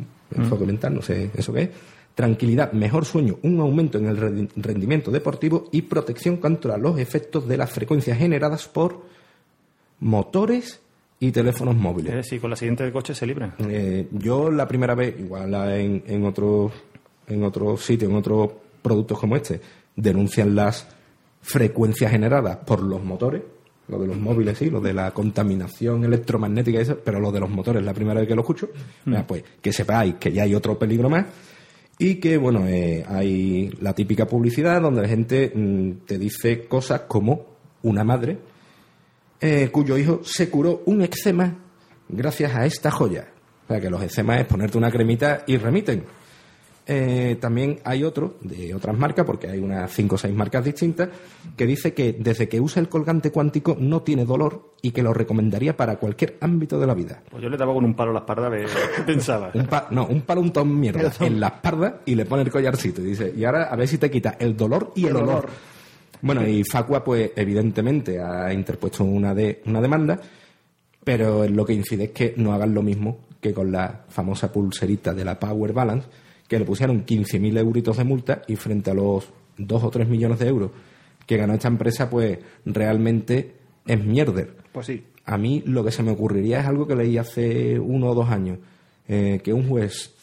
no sé eso qué es, tranquilidad, mejor sueño, un aumento en el rendimiento deportivo y protección contra los efectos de las frecuencias generadas por motores y teléfonos móviles. Sí, con la siguiente de coche se libra. Yo la primera vez, igual en otros sitios, en otros productos como este, denuncian las frecuencias generadas por los motores. Lo de los móviles sí, lo de la contaminación electromagnética y eso, pero lo de los motores, la primera vez que lo escucho, pues que sepáis que ya hay otro peligro más, y que, bueno, hay la típica publicidad donde la gente te dice cosas como una madre cuyo hijo se curó un eczema gracias a esta joya. O sea, que los eczemas es ponerte una cremita y remiten. También hay otro de otras marcas, porque hay unas 5 o 6 marcas distintas, que dice que desde que usa el colgante cuántico no tiene dolor y que lo recomendaría para cualquier ámbito de la vida. Pues yo le daba con un palo a la espalda, ¿qué pensaba? Un palo un ton mierda en la espalda y le pone el collarcito y dice, y ahora a ver si te quita el dolor y el olor. Bueno, y Facua pues evidentemente ha interpuesto una demanda, pero lo que incide es que no hagan lo mismo que con la famosa pulserita de la Power Balance, que le pusieron 15.000 euritos de multa, y frente a los 2 o 3 millones de euros que ganó esta empresa, pues realmente es mierder. Pues sí. A mí lo que se me ocurriría es algo que leí hace 1 o 2 años, que un juez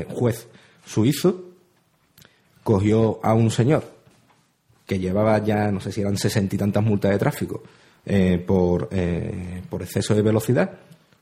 suizo cogió a un señor que llevaba ya, no sé si eran 60 y tantas multas de tráfico por exceso de velocidad,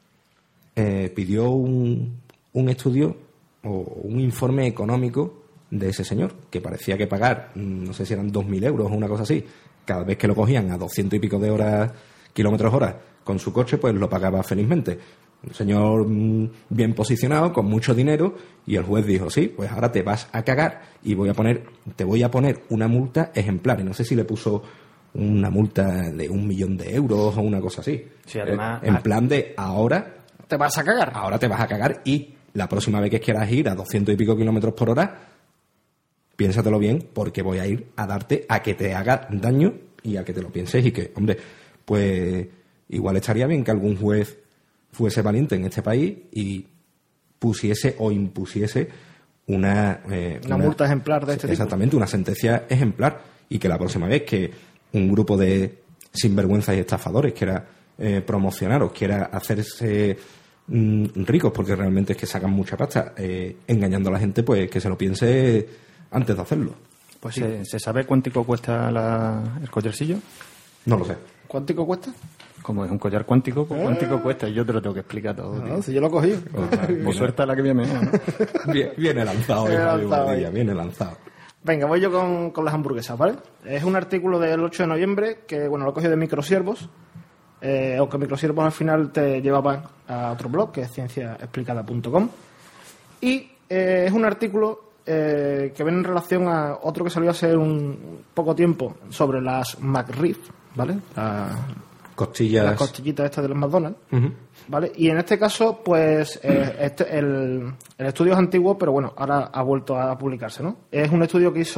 pidió un estudio o un informe económico de ese señor, que parecía que pagar, no sé si eran 2.000 euros o una cosa así, cada vez que lo cogían a 200 y pico de kilómetros hora con su coche, pues lo pagaba felizmente. Un señor bien posicionado, con mucho dinero, y el juez dijo, sí, pues ahora te vas a cagar y te voy a poner una multa ejemplar. Y no sé si le puso una multa de 1 millón de euros o una cosa así. Sí, además, en plan de ahora ¿Te vas a cagar? Ahora te vas a cagar, y la próxima vez que quieras ir a 200 y pico kilómetros por hora, piénsatelo bien, porque voy a ir a darte a que te haga daño y a que te lo pienses, y que, hombre, pues igual estaría bien que algún juez fuese valiente en este país y pusiese o impusiese una multa ejemplar de este tipo. Exactamente, una sentencia ejemplar, y que la próxima vez que un grupo de sinvergüenzas y estafadores quiera promocionar o quiera hacerse ricos, porque realmente es que sacan mucha pasta engañando a la gente, pues que se lo piense antes de hacerlo. Pues sí. ¿Se sabe cuántico cuesta el collarcillo? No lo sé. ¿Cuántico cuesta? Como es un collar cuántico, pues cuántico cuesta. Y yo te lo tengo que explicar todo. No, si yo lo cogí. Pues suelta la que viene, ¿no? Viene lanzado, viene lanzado. Venga, voy yo con las hamburguesas, ¿vale? Es un artículo del 8 de noviembre que, bueno, lo he cogido de Microsiervos, aunque Microsiervos al final te llevaba a otro blog, que es cienciaexplicada.com. Y es un artículo que viene en relación a otro que salió hace un poco tiempo sobre las McRib, ¿vale? Las costillitas estas de los McDonald's, ¿vale? Y en este caso, pues, el estudio es antiguo, pero bueno, ahora ha vuelto a publicarse, ¿no? Es un estudio que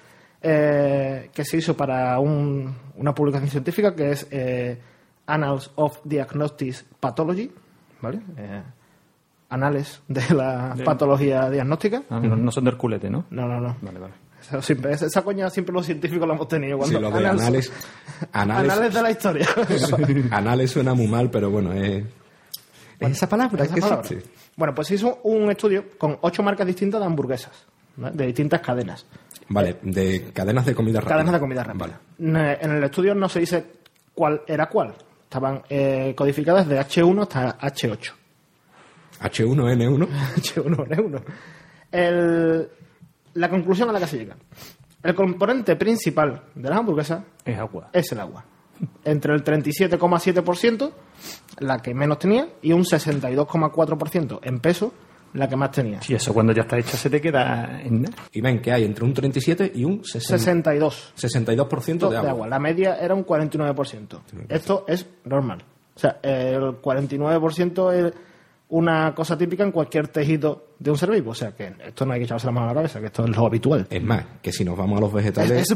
se hizo para una publicación científica que es Annals of Diagnostic Pathology, ¿vale? Anales de la patología diagnóstica. No son del culete, ¿no? No. Vale. Esa coña siempre los científicos la hemos tenido. Sí, lo de anales de la historia. Anales suena muy mal, pero bueno, es esa palabra. Existe. Bueno, pues hizo un estudio con 8 marcas distintas de hamburguesas, ¿vale? De distintas cadenas. Vale, de cadenas de comida rápida. Cadenas de comida rápida. Vale. En el estudio no se dice cuál era cuál. Estaban codificadas de H1 hasta H8. H1N1. H1N1. La conclusión a la que se llega. El componente principal de las hamburguesas es agua. Es el agua. Entre el 37,7%, la que menos tenía, y un 62,4% en peso, la que más tenía. Sí, eso cuando ya está hecha se te queda en... Y ven que hay entre un 37 y un 62. 62% de agua. La media era un 49%. Esto es normal. O sea, el 49% es una cosa típica en cualquier tejido de un ser vivo. O sea, que esto no hay que echarse la mano a la cabeza, que esto es lo habitual. Es más, que si nos vamos a los vegetales... Es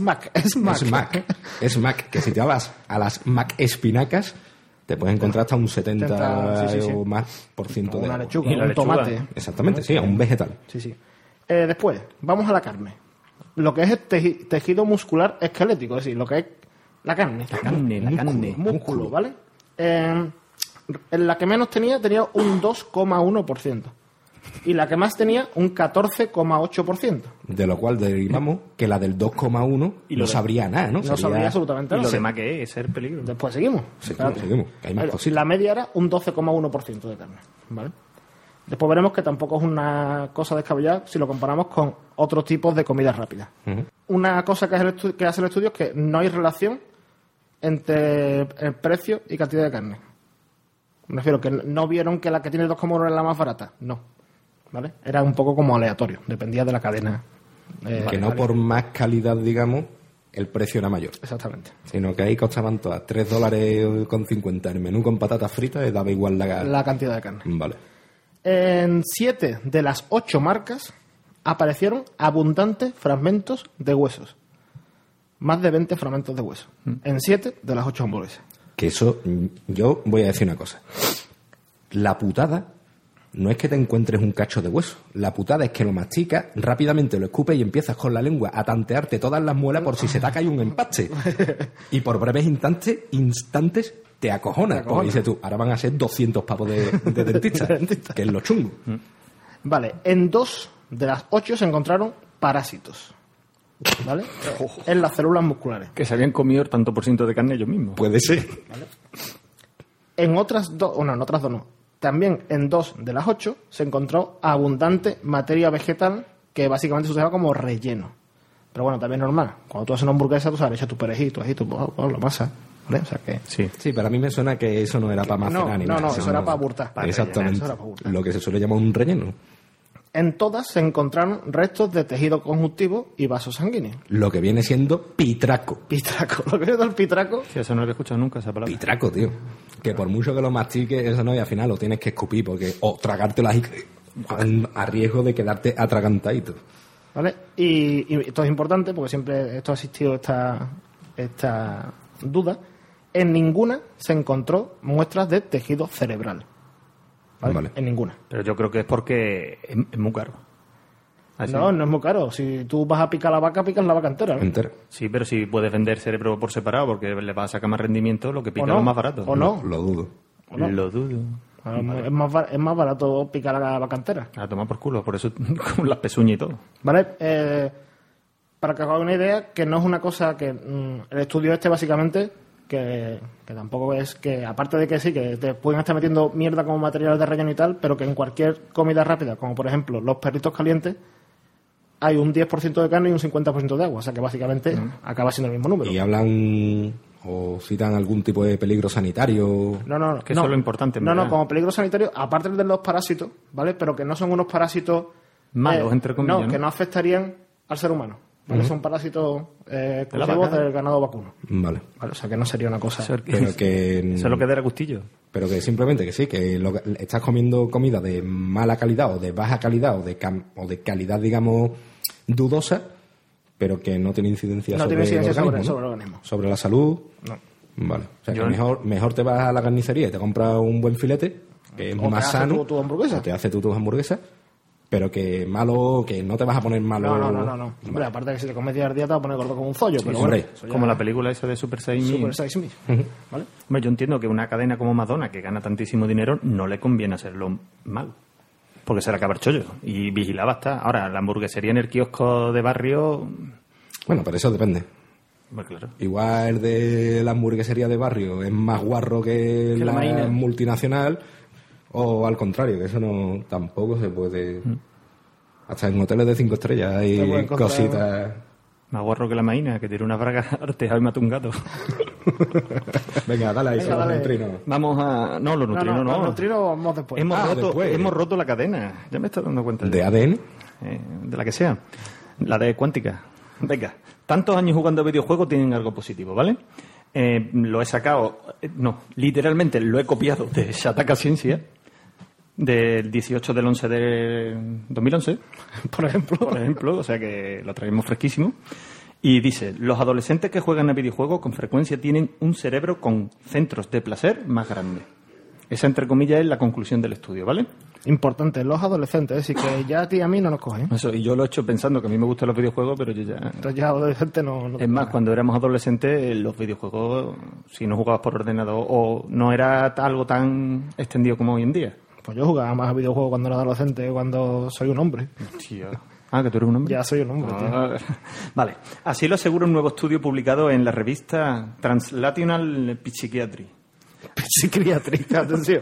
Mac. Que si te vas a las Mac espinacas, te puedes encontrar hasta un 70 sí. o más por ciento de una agua. lechuga, un tomate. Exactamente, sí, a un vegetal. Sí. Después, vamos a la carne. Lo que es el tejido muscular esquelético, es decir, lo que es la carne. Músculo, ¿vale? En la que menos tenía un 2,1%. Y la que más tenía un 14,8%. De lo cual derivamos que la del 2,1 no sabría nada, ¿no? No sabría absolutamente nada. ¿Y lo demás qué es? ¿Ser peligro? Después seguimos. Seguimos. Que hay más cositas. La media era un 12,1% de carne, ¿vale? Después veremos que tampoco es una cosa descabellada si lo comparamos con otros tipos de comida rápida. Una cosa que hace el estudio es que no hay relación entre el precio y cantidad de carne. Me refiero que no vieron que la que tiene 2,1 era la más barata. No. ¿Vale? Era un poco como aleatorio. Dependía de la cadena. Que no por más calidad, digamos, el precio era mayor. Exactamente. Sino que ahí costaban todas $3.50 el menú con patatas fritas y daba igual la cantidad de carne. Vale. En 7 de las 8 marcas aparecieron abundantes fragmentos de huesos. Más de 20 fragmentos de hueso. En 7 de las 8 hamburguesas. Que eso, yo voy a decir una cosa. La putada no es que te encuentres un cacho de hueso. La putada es que lo masticas, rápidamente lo escupes y empiezas con la lengua a tantearte todas las muelas por si se te ha caído un empaste. Y por breves instantes te acojonas. Porque dices tú, ahora van a ser 200 pavos de dentista, que es lo chungo. Vale, en 2 de las 8 se encontraron parásitos. ¿Vale? En las células musculares. Que se habían comido tanto por ciento de carne ellos mismos. Puede ser. ¿Vale? En otras dos no. También en 2 de las 8 se encontró abundante materia vegetal que básicamente se usaba como relleno. Pero bueno, también normal. Cuando tú haces una hamburguesa, tú sabes, echas tu perejito, la masa. ¿Vale? O sea que... Sí, pero a mí me suena que eso no era para macerar ni nada. No, eso era para burtar. Exactamente. Lo que se suele llamar un relleno. En todas se encontraron restos de tejido conjuntivo y vasos sanguíneos. Lo que viene siendo pitraco. Lo que viene del pitraco. Sí, eso no lo había escuchado nunca, esa palabra. Pitraco, tío. Que por mucho que lo mastiques, eso no, y al final lo tienes que escupir, porque o tragártelo ahí a riesgo de quedarte atragantadito. ¿Vale? Y esto es importante porque siempre esto ha existido esta duda. En ninguna se encontró muestras de tejido cerebral. ¿Vale? En ninguna. Pero yo creo que es porque es muy caro. Así. No, no es muy caro. Si tú vas a picar la vaca, picas la vaca entera. ¿no? Entera. Sí, pero si puedes vender cerebro por separado porque le vas a sacar más rendimiento, lo que pica no, lo más barato. o no. Lo dudo. ¿O no? Lo dudo. Es más barato picar la vaca entera. A tomar por culo, por eso con las pezuñas y todo. ¿Vale? Para que os hagáis una idea, que no es una cosa que... el estudio básicamente, que tampoco es que... Aparte de que sí, que te pueden estar metiendo mierda como material de relleno y tal, pero que en cualquier comida rápida, como por ejemplo los perritos calientes, hay un 10% de carne y un 50% de agua. O sea que básicamente acaba siendo el mismo número. Y hablan o citan algún tipo de peligro sanitario. No. Que eso es lo importante, No, ¿verdad? como peligro sanitario, aparte de los parásitos, ¿vale? Pero que no son unos parásitos... Malos, entre comillas, ¿no? que no afectarían al ser humano. ¿Vale? Son parásitos exclusivos vaca. del ganado vacuno. Vale. ¿Vale? O sea que no sería una cosa... Pero que... Eso es lo que da gustillo. Pero que simplemente que sí, que estás comiendo comida de mala calidad o de baja calidad o de calidad, digamos, dudosa, pero que no tiene incidencia, sobre, el organismo, sobre el organismo. Sobre la salud. No. Vale. O sea, que mejor te vas a la carnicería y te compras un buen filete, que es O más te sano. haces tu hamburguesa. O te haces tus hamburguesas, pero que malo, que no te vas a poner malo. No. Hombre, aparte de que si te comes día a día te vas a poner gordo como un zollo, pero hombre. bueno, eso ya- Como la película esa de Super Size Me. Super Size Me. ¿Vale? Hombre, yo entiendo que una cadena como Madonna, que gana tantísimo dinero, no le conviene hacerlo mal. Porque se le acaba el chollo. Y vigilaba hasta. Ahora, la hamburguesería en el kiosco de barrio... Bueno, pero eso depende. Pues claro. Igual el de la hamburguesería de barrio es más guarro que la la maína. multinacional, o al contrario, que eso no tampoco se puede. Hasta en hoteles de 5 estrellas Te hay pueden encontrar- cositas. Más guarro que la maína, que tiene una braga artejada y mata un gato. Venga, dale ahí, Venga, son los dale. neutrinos. Vamos a... No, los neutrinos no. Los neutrinos vamos después. después. Hemos roto la cadena. Ya me estoy dando cuenta. ¿De ADN? De la que sea. La de cuántica. Venga. Tantos años jugando a videojuegos tienen algo positivo, ¿vale? Lo he sacado... no, literalmente lo he copiado de Shataka Ciencia, del 18 del 11 de 2011, Por ejemplo. o sea que lo traemos fresquísimo. Y dice, los adolescentes que juegan a videojuegos con frecuencia tienen un cerebro con centros de placer más grandes. Esa, entre comillas, es la conclusión del estudio, ¿vale? Importante, los adolescentes, así que ya a ti y a mí no nos cogen. Eso, y yo lo he hecho pensando que a mí me gustan los videojuegos, pero yo ya... Entonces ya adolescentes no Es más, cuando éramos adolescentes, los videojuegos, si no jugabas por ordenador, o no era algo tan extendido como hoy en día. Pues yo jugaba más a videojuegos cuando era adolescente, cuando soy un hombre. Tío. Ah, que tú eres un hombre. Ya soy un hombre, tío. Ah, vale. Así lo asegura un nuevo estudio publicado en la revista Translational Psychiatry, Psiquiátrica, atención.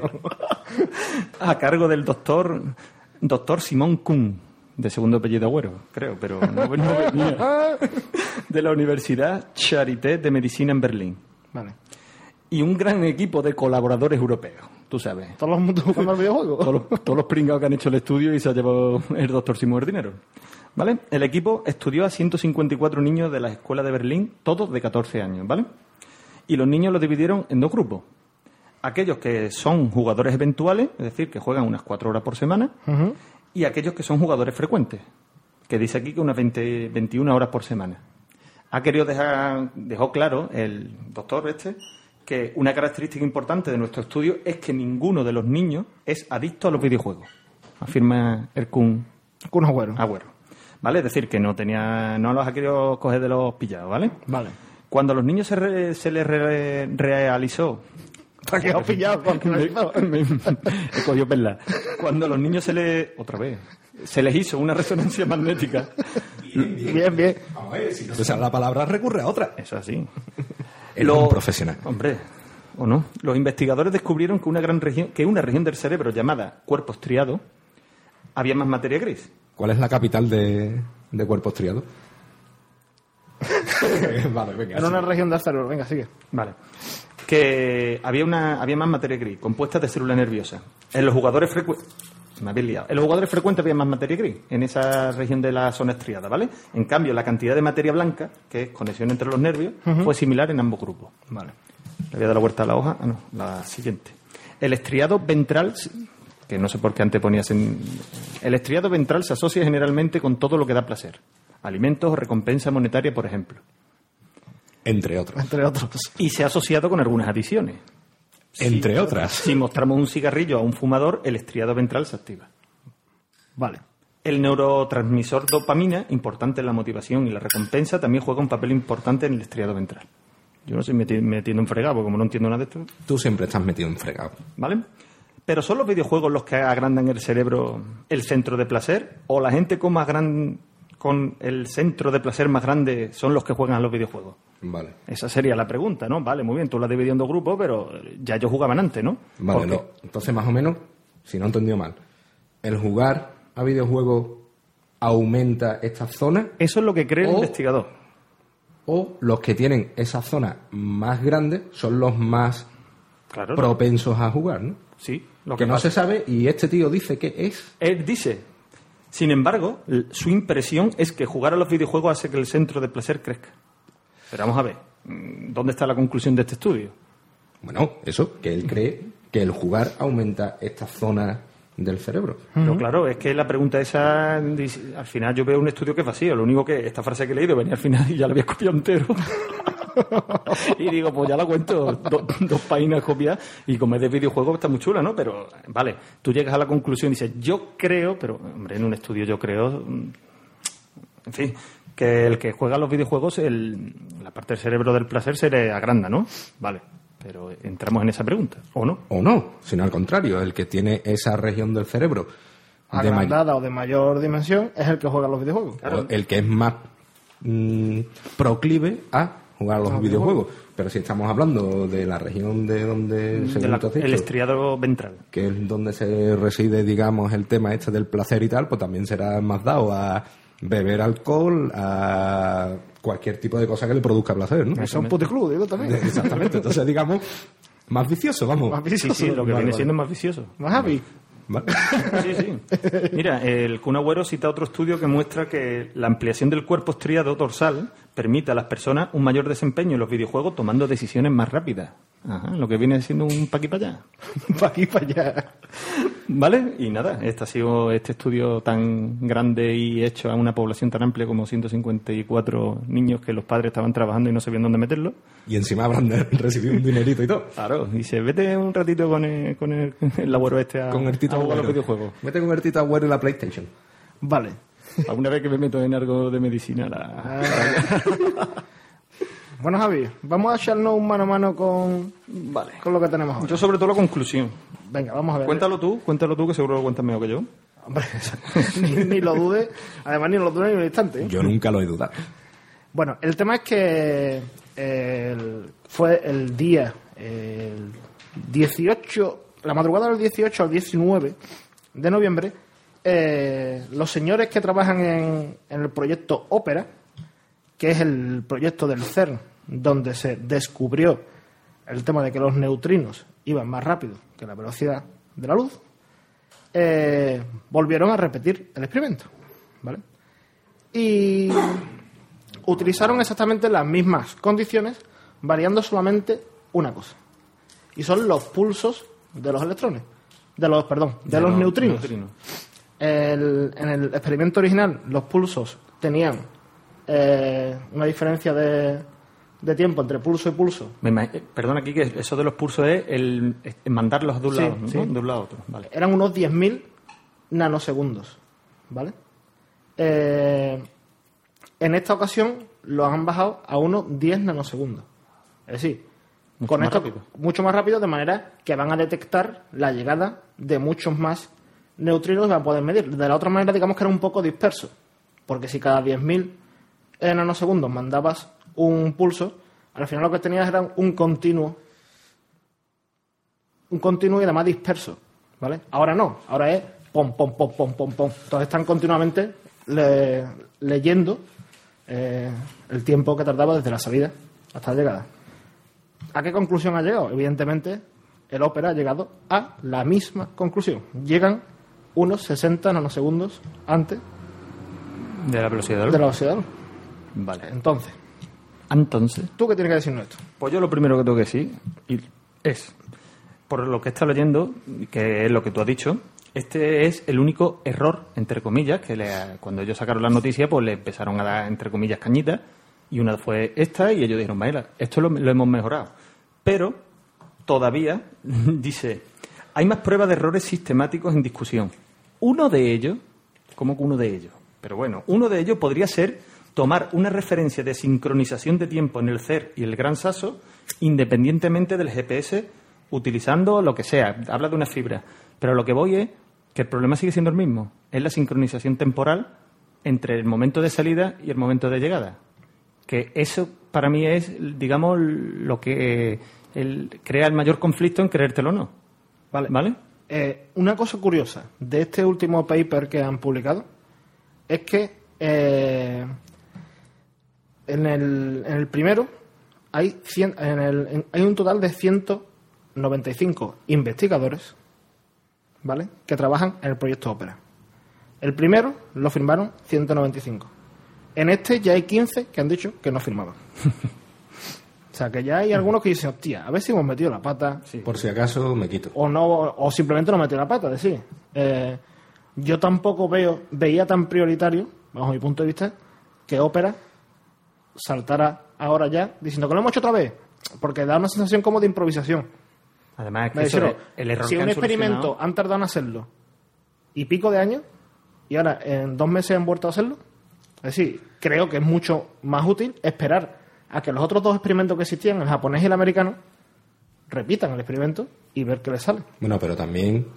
a cargo del doctor Simón Kuhn, de segundo apellido Agüero, creo, pero no venía, de la Universidad Charité de Medicina en Berlín. Vale. Y un gran equipo de colaboradores europeos, tú sabes. ¿Todo el mundo jugando al videojuego? Todos los pringados que han hecho el estudio y se ha llevado el doctor Simón el dinero. ¿Vale? El equipo estudió a 154 niños de la escuela de Berlín, todos de 14 años, ¿vale? Y los niños los dividieron en dos grupos. Aquellos que son jugadores eventuales, es decir, que juegan unas 4 horas por semana, y aquellos que son jugadores frecuentes, que dice aquí que unas 21 horas por semana. Dejó claro el doctor que una característica importante de nuestro estudio es que ninguno de los niños es adicto a los videojuegos, afirma el Kun Agüero. ¿Vale? Es decir, que no los ha querido coger de los pillados, ¿vale? Vale. Cuando a los niños se les realizó... ¿Para qué os pillado? He cogido perla. Cuando a los niños se les hizo una resonancia magnética... Bien. A ver, si no te sale la palabra, recurre a otra. Eso así. Eres un profesional. Hombre, ¿o no? Los investigadores descubrieron que una región del cerebro llamada cuerpo estriado había más materia gris. ¿Cuál es la capital de cuerpo estriado? Vale, venga. En una región del cerebro. Venga, sigue. Vale. Que había más materia gris, compuesta de células nerviosas. En los jugadores frecuentes... Me habéis liado. En los jugadores frecuentes había más materia gris, en esa región de la zona estriada, ¿vale? En cambio, la cantidad de materia blanca, que es conexión entre los nervios, fue similar en ambos grupos. Vale. Le voy a dar la vuelta a la hoja. Ah, no, la siguiente. El estriado ventral... que no sé por qué antes ponías en... El estriado ventral se asocia generalmente con todo lo que da placer. Alimentos o recompensa monetaria, por ejemplo. Entre otros. Y se ha asociado con algunas adiciones. Entre otras. Si mostramos un cigarrillo a un fumador, el estriado ventral se activa. Vale. El neurotransmisor dopamina, importante en la motivación y la recompensa, también juega un papel importante en el estriado ventral. Yo no estoy metiendo en fregado, porque como no entiendo nada de esto. Tú siempre estás metido en fregado. ¿Vale? Pero ¿son los videojuegos los que agrandan el cerebro, el centro de placer? ¿O la gente con el centro de placer más grande son los que juegan a los videojuegos? Vale. Esa sería la pregunta, ¿no? Vale, muy bien, tú la has dividido en dos grupos, pero ya ellos jugaban antes, ¿no? Vale, no. Entonces, más o menos, si no he entendido mal, ¿el jugar a videojuegos aumenta esta zona? Eso es lo que cree el investigador. O los que tienen esa zona más grande son los más propensos a jugar, ¿no? Sí. Lo que no se sabe, y este tío dice que es... Él dice, sin embargo, su impresión es que jugar a los videojuegos hace que el centro de placer crezca. Pero vamos a ver, ¿dónde está la conclusión de este estudio? Bueno, eso, que él cree que el jugar aumenta esta zona del cerebro. Pero claro, es que la pregunta esa, al final yo veo un estudio que es vacío. Lo único que esta frase que he leído venía al final y ya la había copiado entero. Y digo, pues ya la cuento, dos páginas copiadas, y como es de videojuegos está muy chula, ¿no? Pero, vale, tú llegas a la conclusión y dices, yo creo, pero, hombre, en un estudio yo creo, en fin, que el que juega a los videojuegos, la parte del cerebro del placer se le agranda, ¿no? Vale, pero entramos en esa pregunta, ¿o no? O no, sino al contrario, el que tiene esa región del cerebro agrandada o de mayor dimensión es el que juega a los videojuegos. Claro. El que es más proclive a jugar a los videojuegos. Pero si estamos hablando de la región de donde el estriado ventral, que es donde se reside, digamos, el tema este del placer y tal, pues también será más dado a beber alcohol, a cualquier tipo de cosa que le produzca placer, ¿no? Eso es un puticlub, digo también. Exactamente. Entonces, digamos, más vicioso, vamos. Más vicioso. Sí, lo que viene siendo más vicioso. Más happy. ¿Vale? Sí. Mira, el Kun Agüero cita otro estudio que muestra que la ampliación del cuerpo estriado dorsal permite a las personas un mayor desempeño en los videojuegos tomando decisiones más rápidas. Ajá, lo que viene siendo un pa' aquí pa' allá. Pa' aquí pa' allá. ¿Vale? Y nada, este ha sido este estudio tan grande y hecho a una población tan amplia como 154 niños que los padres estaban trabajando y no sabían dónde meterlo. Y encima habrán recibido un dinerito y todo. Claro, dice, vete un ratito con el Agüero este a jugar los videojuegos. Vete con el Tito Agüero y la PlayStation. Vale. Alguna vez que me meto en algo de medicina Bueno, Javi, vamos a echarnos un mano a mano con lo que tenemos ahora. Yo sobre todo la conclusión. Venga, vamos a ver. Cuéntalo tú, que seguro lo cuentas mejor que yo. Hombre, ni lo dudes. Además, ni lo dudes ni un instante, ¿eh? Yo nunca lo he dudado. Bueno, el tema es que fue el día 18, la madrugada del 18 al 19 de noviembre, los señores que trabajan en el proyecto Ópera, que es el proyecto del CERN, donde se descubrió el tema de que los neutrinos iban más rápido que la velocidad de la luz, volvieron a repetir el experimento, ¿vale? Y utilizaron exactamente las mismas condiciones, variando solamente una cosa, y son los pulsos de los electrones, de los neutrinos. En el experimento original, los pulsos tenían una diferencia de tiempo entre pulso y pulso. Perdón, aquí que eso de los pulsos es el mandarlos de un lado, ¿no? Sí. De un lado a otro. Vale. Eran unos 10.000 nanosegundos, ¿vale? En esta ocasión lo han bajado a unos 10 nanosegundos. Es decir, mucho más rápido, de manera que van a detectar la llegada de muchos más neutrinos que van a poder medir. De la otra manera, digamos que era un poco disperso, porque si cada 10.000 nanosegundos mandabas un pulso, al final lo que tenías era un continuo y además disperso, ¿vale? Ahora no, ahora es pom, pom, pom, pom, pom, pom. Entonces están continuamente leyendo el tiempo que tardaba desde la salida hasta la llegada. ¿A qué conclusión ha llegado? Evidentemente, el Ópera ha llegado a la misma conclusión. Llegan unos 60 nanosegundos antes de la velocidad de la velocidad de la luz. Vale. Entonces, ¿tú qué tienes que decirnos esto? Pues yo lo primero que tengo que decir es, por lo que he estado leyendo, que es lo que tú has dicho, este es el único error, entre comillas, que cuando ellos sacaron la noticia, pues le empezaron a dar, entre comillas, cañitas, y una fue esta, y ellos dijeron, vaya, esto lo hemos mejorado. Pero todavía, dice, hay más pruebas de errores sistemáticos en discusión. Uno de ellos ¿Cómo que uno de ellos? Pero bueno, uno de ellos podría ser tomar una referencia de sincronización de tiempo en el CER y el Gran Sasso independientemente del GPS, utilizando lo que sea. Habla de una fibra. Pero lo que voy es que el problema sigue siendo el mismo. Es la sincronización temporal entre el momento de salida y el momento de llegada. Que eso, para mí, es, digamos, lo que crea el mayor conflicto en creértelo o no. ¿Vale? Una cosa curiosa de este último paper que han publicado es que en el primero hay un total de 195 investigadores, ¿vale?, que trabajan en el proyecto Opera. El primero lo firmaron 195. En este ya hay 15 que han dicho que no firmaban. O sea, que ya hay algunos que dicen, hostia, a ver si hemos metido la pata. Sí. Por si acaso me quito. O no, o simplemente no metió la pata, decir. Yo tampoco veía tan prioritario, bajo mi punto de vista, que Opera saltara ahora ya diciendo que lo hemos hecho otra vez, porque da una sensación como de improvisación. Además, es que el error si que un han experimento solucionado... han tardado en hacerlo y pico de años, y ahora en 2 meses han vuelto a hacerlo, es decir, creo que es mucho más útil esperar a que los otros 2 experimentos que existían, el japonés y el americano, repitan el experimento y ver qué les sale. Bueno, pero también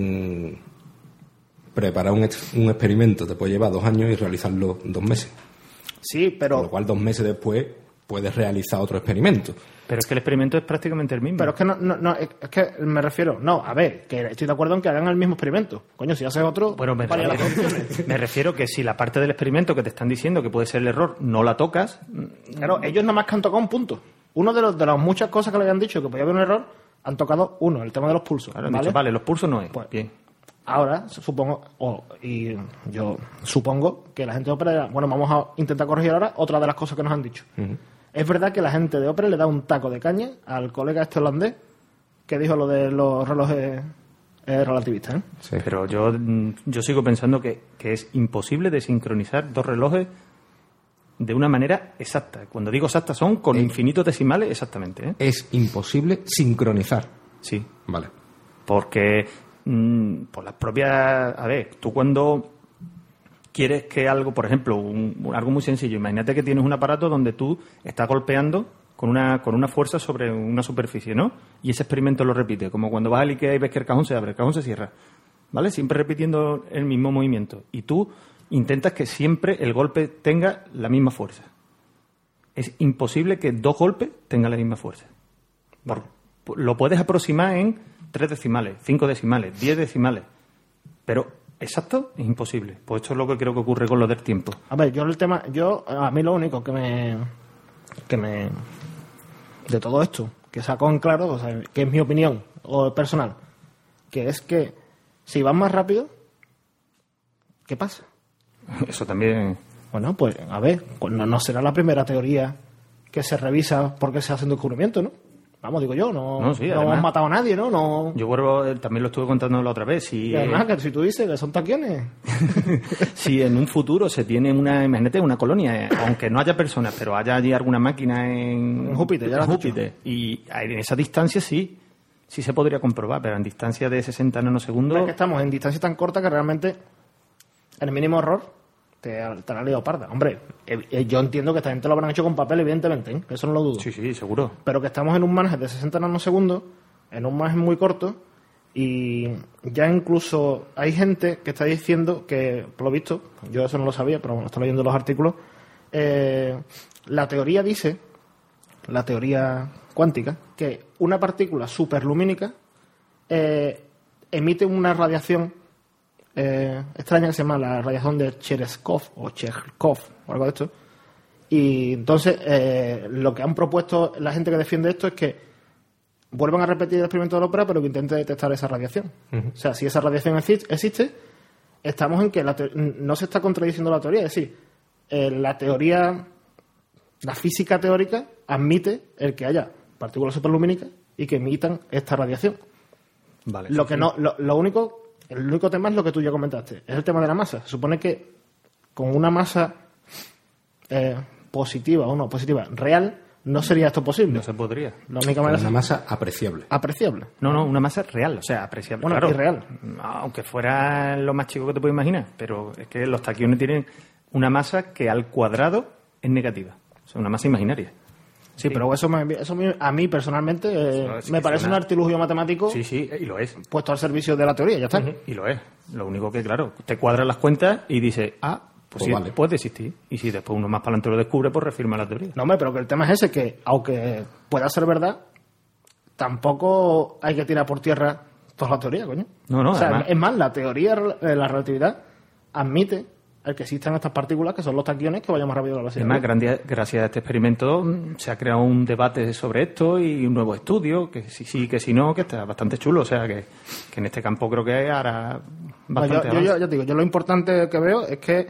preparar un experimento te puede llevar 2 años y realizarlo 2 meses. Sí, pero... Con lo cual 2 meses después puedes realizar otro experimento. Pero es que el experimento es prácticamente el mismo. Pero es que no, es que me refiero... No, a ver, que estoy de acuerdo en que hagan el mismo experimento. Coño, si haces otro... Bueno, me varía las condiciones. refiero que si la parte del experimento que te están diciendo que puede ser el error no la tocas... Claro, ellos nada más que han tocado un punto. Uno de las muchas cosas que le habían dicho que podía haber un error, han tocado uno, el tema de los pulsos. Claro, han ¿vale? dicho, vale, los pulsos no es. Pues, bien. Ahora, supongo, y yo supongo que la gente de Opera dirá, bueno, vamos a intentar corregir ahora otra de las cosas que nos han dicho. Uh-huh. Es verdad que la gente de Opera le da un taco de caña al colega este holandés que dijo lo de los relojes relativistas, ¿eh? Sí. Pero yo sigo pensando que es imposible de sincronizar 2 relojes de una manera exacta. Cuando digo exacta son con infinitos decimales exactamente, ¿eh? Es imposible sincronizar. Sí. Vale. Porque por las propias... A ver, tú cuando quieres que algo, por ejemplo, algo muy sencillo, imagínate que tienes un aparato donde tú estás golpeando con una fuerza sobre una superficie, ¿no? Y ese experimento lo repite, como cuando vas al IKEA y ves que el cajón se abre, el cajón se cierra, ¿vale? Siempre repitiendo el mismo movimiento. Y tú intentas que siempre el golpe tenga la misma fuerza. Es imposible que 2 golpes tengan la misma fuerza. Vale. Lo puedes aproximar en 3 decimales, 5 decimales, 10 decimales, pero exacto es imposible. Pues esto es lo que creo que ocurre con lo del tiempo. A ver, a mí lo único que me de todo esto que sacó en claro, o sea, que es mi opinión o personal, que es que si vas más rápido, ¿qué pasa? Eso también... Bueno, pues a ver, pues no será la primera teoría que se revisa porque se hace un descubrimiento, ¿no? Vamos, digo yo, no sí, además, hemos matado a nadie, ¿no? Yo vuelvo, también lo estuve contando la otra vez. Y además, que si tú dices que son taquiones. Si en un futuro se tiene imagínate, una colonia, aunque no haya personas, pero haya allí alguna máquina en Júpiter, ya lo has Júpiter, y en esa distancia sí se podría comprobar, pero en distancia de 60 nanosegundos... Es que estamos en distancia tan corta que realmente el mínimo error te la liado parda. Hombre, yo entiendo que esta gente lo habrán hecho con papel, evidentemente, ¿eh? Eso no lo dudo. Sí, seguro. Pero que estamos en un margen de 60 nanosegundos, en un margen muy corto, y ya incluso hay gente que está diciendo que, por lo visto, yo eso no lo sabía, pero bueno, estoy leyendo los artículos, la teoría dice, la teoría cuántica, que una partícula superlumínica emite una radiación extraña que se llama la radiación de Cherenkov o algo de esto. Y entonces lo que han propuesto la gente que defiende esto es que vuelvan a repetir el experimento de la ópera, pero que intente detectar esa radiación. Uh-huh. O sea, si esa radiación existe, estamos en que no se está contradiciendo la teoría. Es decir, la teoría, la física teórica admite el que haya partículas superlumínicas y que emitan esta radiación. Vale. Lo que no, el único tema es lo que tú ya comentaste, es el tema de la masa. Se supone que con una masa positiva o no positiva real no sería esto posible. No se podría. La única manera Una masa apreciable. apreciable. No, una masa real, o sea, apreciable. Bueno, claro, y real. Aunque fuera lo más chico que te puedes imaginar, pero es que los taquiones tienen una masa que al cuadrado es negativa. O sea, una masa imaginaria. Sí, pero eso a mí personalmente me parece un artilugio matemático Sí, y lo es. puesto al servicio de la teoría, ya está. Y lo es. Lo único que, claro, te cuadran las cuentas y dices, pues sí, vale. puede existir. Y si después uno más para adelante lo descubre, pues refirma la teoría. No, hombre, pero que el tema es ese, que aunque pueda ser verdad, tampoco hay que tirar por tierra toda la teoría, coño. No, o sea, además- es más, la teoría de la relatividad admite el que existan estas partículas que son los taquiones que vayan más rápido a la velocidad. Además, gracias a este experimento se ha creado un debate sobre esto y un nuevo estudio, que sí, que si no, que está bastante chulo. O sea, que en este campo creo que hará bastante avance. yo digo, yo lo importante que veo es que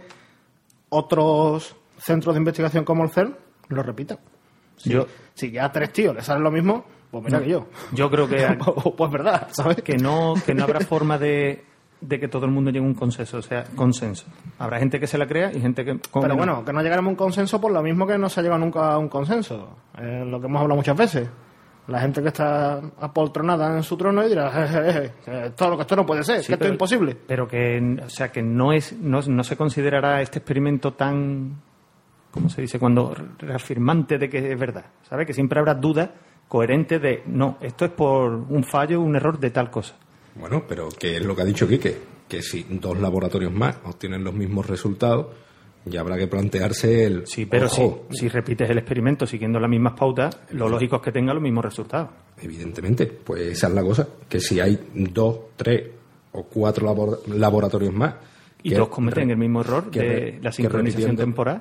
otros centros de investigación como el CERN lo repitan. Si ya a 3 tíos les sale lo mismo, pues mira que yo. Yo creo que pues verdad, ¿sabes? que no habrá forma de que todo el mundo llegue a un consenso, o sea, consenso. Habrá gente que se la crea y gente que... Pero bueno, que no llegaremos a un consenso por lo mismo que no se ha llegado nunca a un consenso. Lo que hemos hablado muchas veces. La gente que está apoltronada en su trono y dirá, que esto no puede ser, Sí, que esto es imposible. Pero que, o sea, que no se considerará este experimento tan, ¿cómo se dice? Cuando reafirmante de que es verdad. ¿Sabes? Que siempre habrá dudas coherentes de, no, esto es por un fallo, un error de tal cosa. Bueno, pero que es lo que ha dicho Quique, que si 2 laboratorios más obtienen los mismos resultados, ya habrá que plantearse el... Sí, pero ojo, si repites el experimento siguiendo las mismas pautas, lo lógico es que tenga los mismos resultados. Evidentemente, pues esa es la cosa, que si hay 2, 3 o 4 laboratorios más... Y que todos cometen el mismo error que de la sincronización repitiendo- temporal.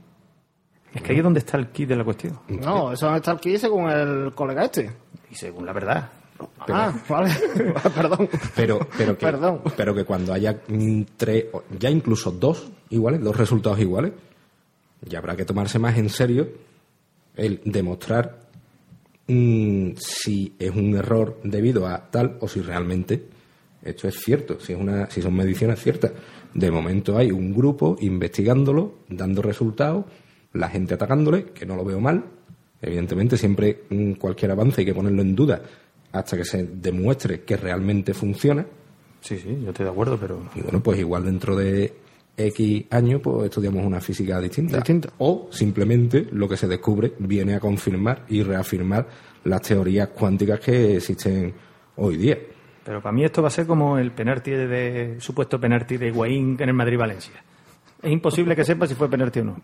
Es que ahí es donde está el kit de la cuestión. No, eso está aquí según el colega este. Y según la verdad. Vale. Perdón. Pero que cuando haya 3, ya incluso 2 iguales, 2 resultados iguales, ya habrá que tomarse más en serio el demostrar si es un error debido a tal o si realmente esto es cierto, si son mediciones ciertas. De momento hay un grupo investigándolo, dando resultados, la gente atacándole, que no lo veo mal. Evidentemente siempre cualquier avance hay que ponerlo en duda hasta que se demuestre que realmente funciona. Sí, yo estoy de acuerdo, pero... Y bueno, pues igual dentro de X años pues estudiamos una física distinta. O simplemente lo que se descubre viene a confirmar y reafirmar las teorías cuánticas que existen hoy día. Pero para mí esto va a ser como el supuesto penalti de Higuaín en el Madrid-Valencia. Es imposible que sepa si fue penalti o no.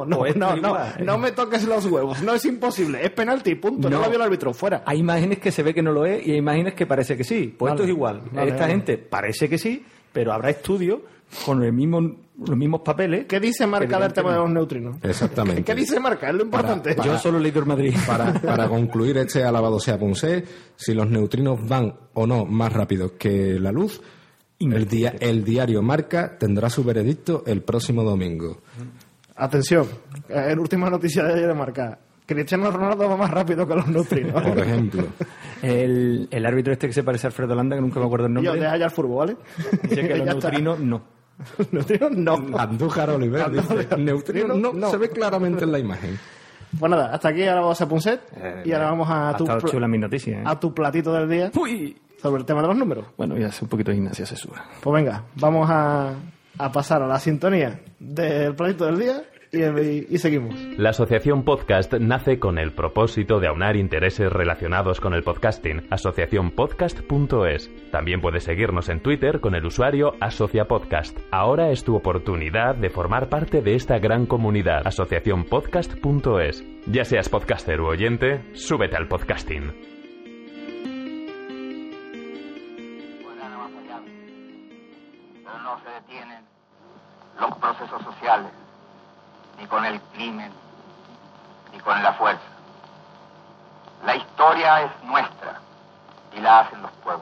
No me toques los huevos. No es imposible. Es penalti, punto. No lo vio el árbitro. Fuera. Hay imágenes que se ve que no lo es y hay imágenes que parece que sí. Pues Vale. esto es igual. Vale, Esta vale. gente parece que sí, pero habrá estudios con los mismos papeles. ¿Qué dice Marca del tema de los neutrinos? Exactamente. ¿Qué dice Marca? Es lo importante. Yo solo he leído el Madrid. Para concluir este alabado sea Ponce, si los neutrinos van o no más rápido que la luz, el diario Marca tendrá su veredicto el próximo domingo. Atención. Última noticia de ayer de Marca. Cristiano Ronaldo va más rápido que los neutrinos. Por ejemplo. El árbitro este que se parece a Alfredo Landa, que nunca me acuerdo el Yo, nombre, deja ya el fútbol, ¿vale? dice que los Ya está. neutrinos no. Neutrinos no. Andújar Oliver dice, neutrinos no, se ve claramente en la imagen. Pues nada, hasta aquí ahora vamos a Punset y ahora vamos Ha estado chula mi noticia, ¿eh? a tu platito del día Uy. sobre el tema de los números. Bueno, ya es un poquito de gimnasia sexual. Pues venga, vamos a pasar a la sintonía del platito del día y seguimos. La Asociación Podcast nace con el propósito de aunar intereses relacionados con el podcasting. Asociacionpodcast.es. También puedes seguirnos en Twitter con el usuario AsociaPodcast. Ahora es tu oportunidad de formar parte de esta gran comunidad. Asociacionpodcast.es. Ya seas podcaster u oyente, súbete al podcasting. Podrán avasallar, pero no se detienen los procesos sociales, ni con el crimen, ni con la fuerza. La historia es nuestra y la hacen los pueblos.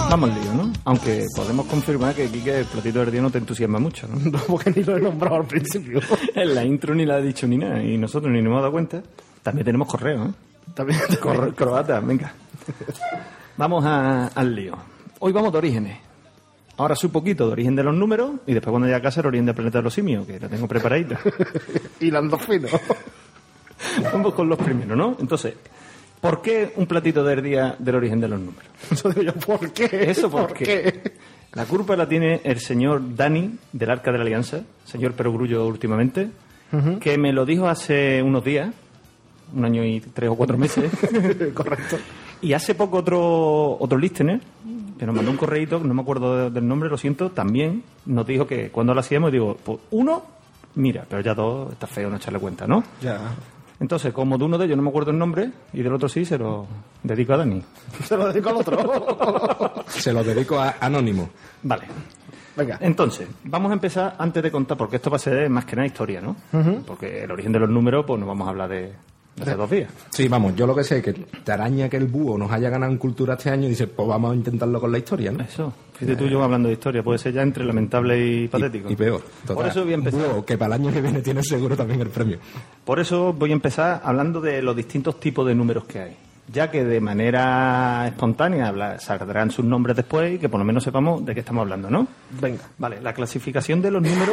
Vamos al lío, ¿no? Aunque podemos confirmar que Quique, el platito del día no te entusiasma mucho, ¿no? No, porque ni lo he nombrado al principio. En la intro ni la ha dicho ni nada, y nosotros ni nos hemos dado cuenta. También tenemos correo, ¿eh? También. Croata, venga. Vamos al lío. Hoy vamos de orígenes. Ahora soy poquito de origen de los números y después cuando llegue a casa el origen del planeta de los simios, que lo tengo preparadito. Y las fino. Vamos con los primeros, ¿no? Entonces, ¿por qué un platito del día del origen de los números? Eso digo yo, ¿por qué? Eso ¿por qué? La culpa la tiene el señor Dani del Arca de la Alianza, señor Perogrullo últimamente, que me lo dijo hace unos días, 1 año y 3 o 4 meses. Correcto. Y hace poco otro listener que nos mandó un correíto, no me acuerdo del nombre, lo siento, también nos dijo que cuando lo hacíamos, digo, pues 1, mira, pero ya 2 está feo no echarle cuenta, ¿no? Ya. Entonces, como de uno de ellos no me acuerdo el nombre y del otro sí, se lo dedico a Dani. Se lo dedico al otro. Se lo dedico a Anónimo. Vale. Venga. Entonces, vamos a empezar antes de contar, porque esto va a ser más que nada historia, ¿no? Porque el origen de los números, pues no vamos a hablar de hace 2 días. Sí, vamos, yo lo que sé es que te araña que el búho nos haya ganado en cultura este año y dices, pues vamos a intentarlo con la historia, ¿no? Eso. Fíjate tú y yo hablando de historia, puede ser ya entre lamentable y patético. Y peor. Total. Por eso voy a empezar. Búho, que para el año que viene tienes seguro también el premio. Por eso voy a empezar hablando de los distintos tipos de números que hay. Ya que de manera espontánea saldrán sus nombres después y que por lo menos sepamos de qué estamos hablando, ¿no? Venga. Vale, la clasificación de los números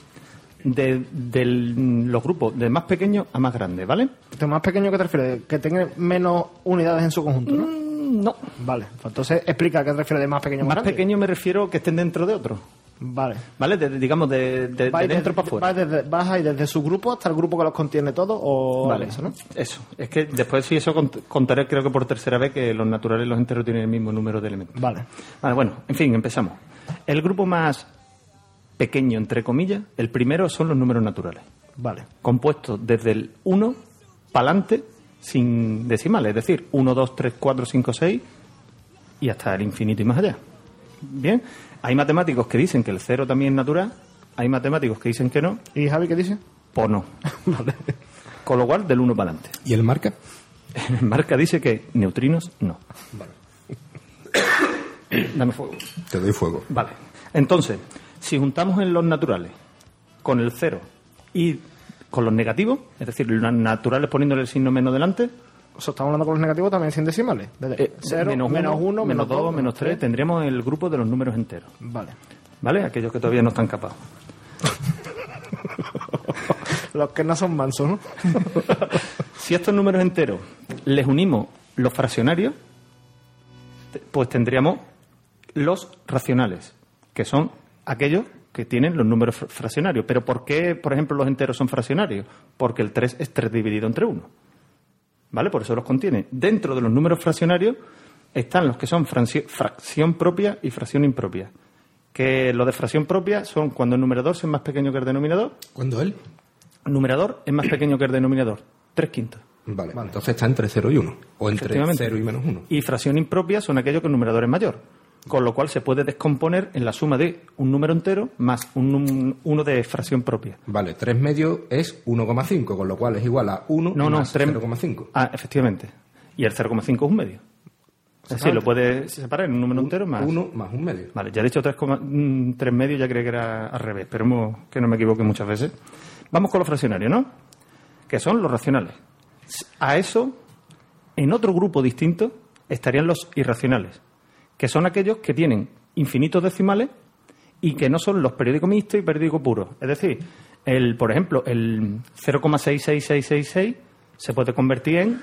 de los grupos de más pequeño a más grande, ¿vale? ¿De más pequeño qué te refieres? ¿Que tenga menos unidades en su conjunto, no? No. Vale, pues entonces explica a qué te refieres de más pequeño a más grande. Más pequeño me refiero que estén dentro de otro. Vale. ¿Vale? Digamos, de dentro para afuera. ¿Vas ahí desde su grupo hasta el grupo que los contiene todos o vale, eso, no? Eso. Es que después sí eso contaré creo que por tercera vez que los naturales y los enteros tienen el mismo número de elementos. Vale. Vale, bueno, en fin, empezamos. El grupo más pequeño, entre comillas, el primero son los números naturales. Vale. Compuestos desde el 1 para adelante sin decimales, es decir, 1, 2, 3, 4, 5, 6 y hasta el infinito y más allá. Bien, hay matemáticos que dicen que el 0 también es natural, hay matemáticos que dicen que no. ¿Y Javi qué dice? Pues no. Vale. Con lo cual, del 1 para adelante. ¿Y el marca? El marca dice que neutrinos no. Vale. Dame fuego. Te doy fuego. Vale. Entonces, si juntamos en los naturales con el 0 y con los negativos, es decir, los naturales poniéndole el signo menos delante. O sea, estamos hablando con los negativos también sin decimales. 0, menos 1, menos 2, menos 3. Tendríamos el grupo de los números enteros. Vale. ¿Vale? Aquellos que todavía no están capados. Los que no son mansos, ¿no? Si a estos números enteros les unimos los fraccionarios, pues tendríamos los racionales, que son aquellos que tienen los números fraccionarios. ¿Pero por qué, por ejemplo, los enteros son fraccionarios? Porque el 3 es 3 dividido entre 1. ¿Vale? Por eso los contiene. Dentro de los números fraccionarios están los que son fracción propia y fracción impropia. Que lo de fracción propia son cuando el numerador es más pequeño que el denominador. ¿Cuándo él? El numerador es más pequeño que el denominador. 3/5. Vale. Entonces está entre 0 y 1. O entre 0 y menos 1. Y fracción impropia son aquellos que el numerador es mayor. Con lo cual se puede descomponer en la suma de un número entero más uno de fracción propia. Vale, 3 medios es 1,5, con lo cual es igual a 1 más 0,5. Ah, efectivamente. Y el 0,5 es un medio. Es decir, lo puedes separar en un número entero más... 1 más un medio. Vale, ya he dicho 3 medios, ya creí que era al revés. Esperemos que no me equivoque muchas veces. Vamos con los fraccionarios, ¿no? Que son los racionales. A eso, en otro grupo distinto, estarían los irracionales, que son aquellos que tienen infinitos decimales y que no son los periódicos mixtos y periódicos puros. Es decir, por ejemplo, el 0,66666 se puede convertir en...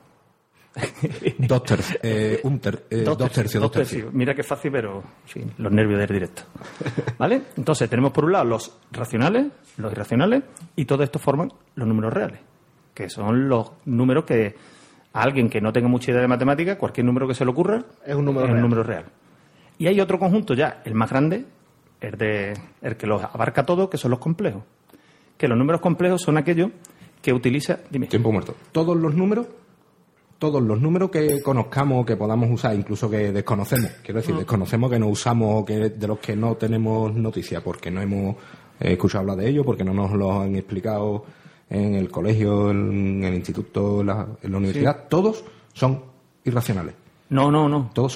2 tercios. Mira qué fácil, pero en fin, los nervios del directo. ¿Vale? Entonces, tenemos por un lado los racionales, los irracionales, y todo esto forman los números reales, que son los números que a alguien que no tenga mucha idea de matemática, cualquier número que se le ocurra es un número real. Y hay otro conjunto ya, el más grande, el que los abarca todo, que son los complejos. Que los números complejos son aquellos que utiliza... Dime. Tiempo muerto. Todos los números que conozcamos o que podamos usar, incluso que desconocemos, quiero decir, desconocemos que no usamos o que de los que no tenemos noticia porque no hemos escuchado hablar de ellos, porque no nos lo han explicado en el colegio, en el instituto, en la universidad, sí. Todos son irracionales. No. Todos son...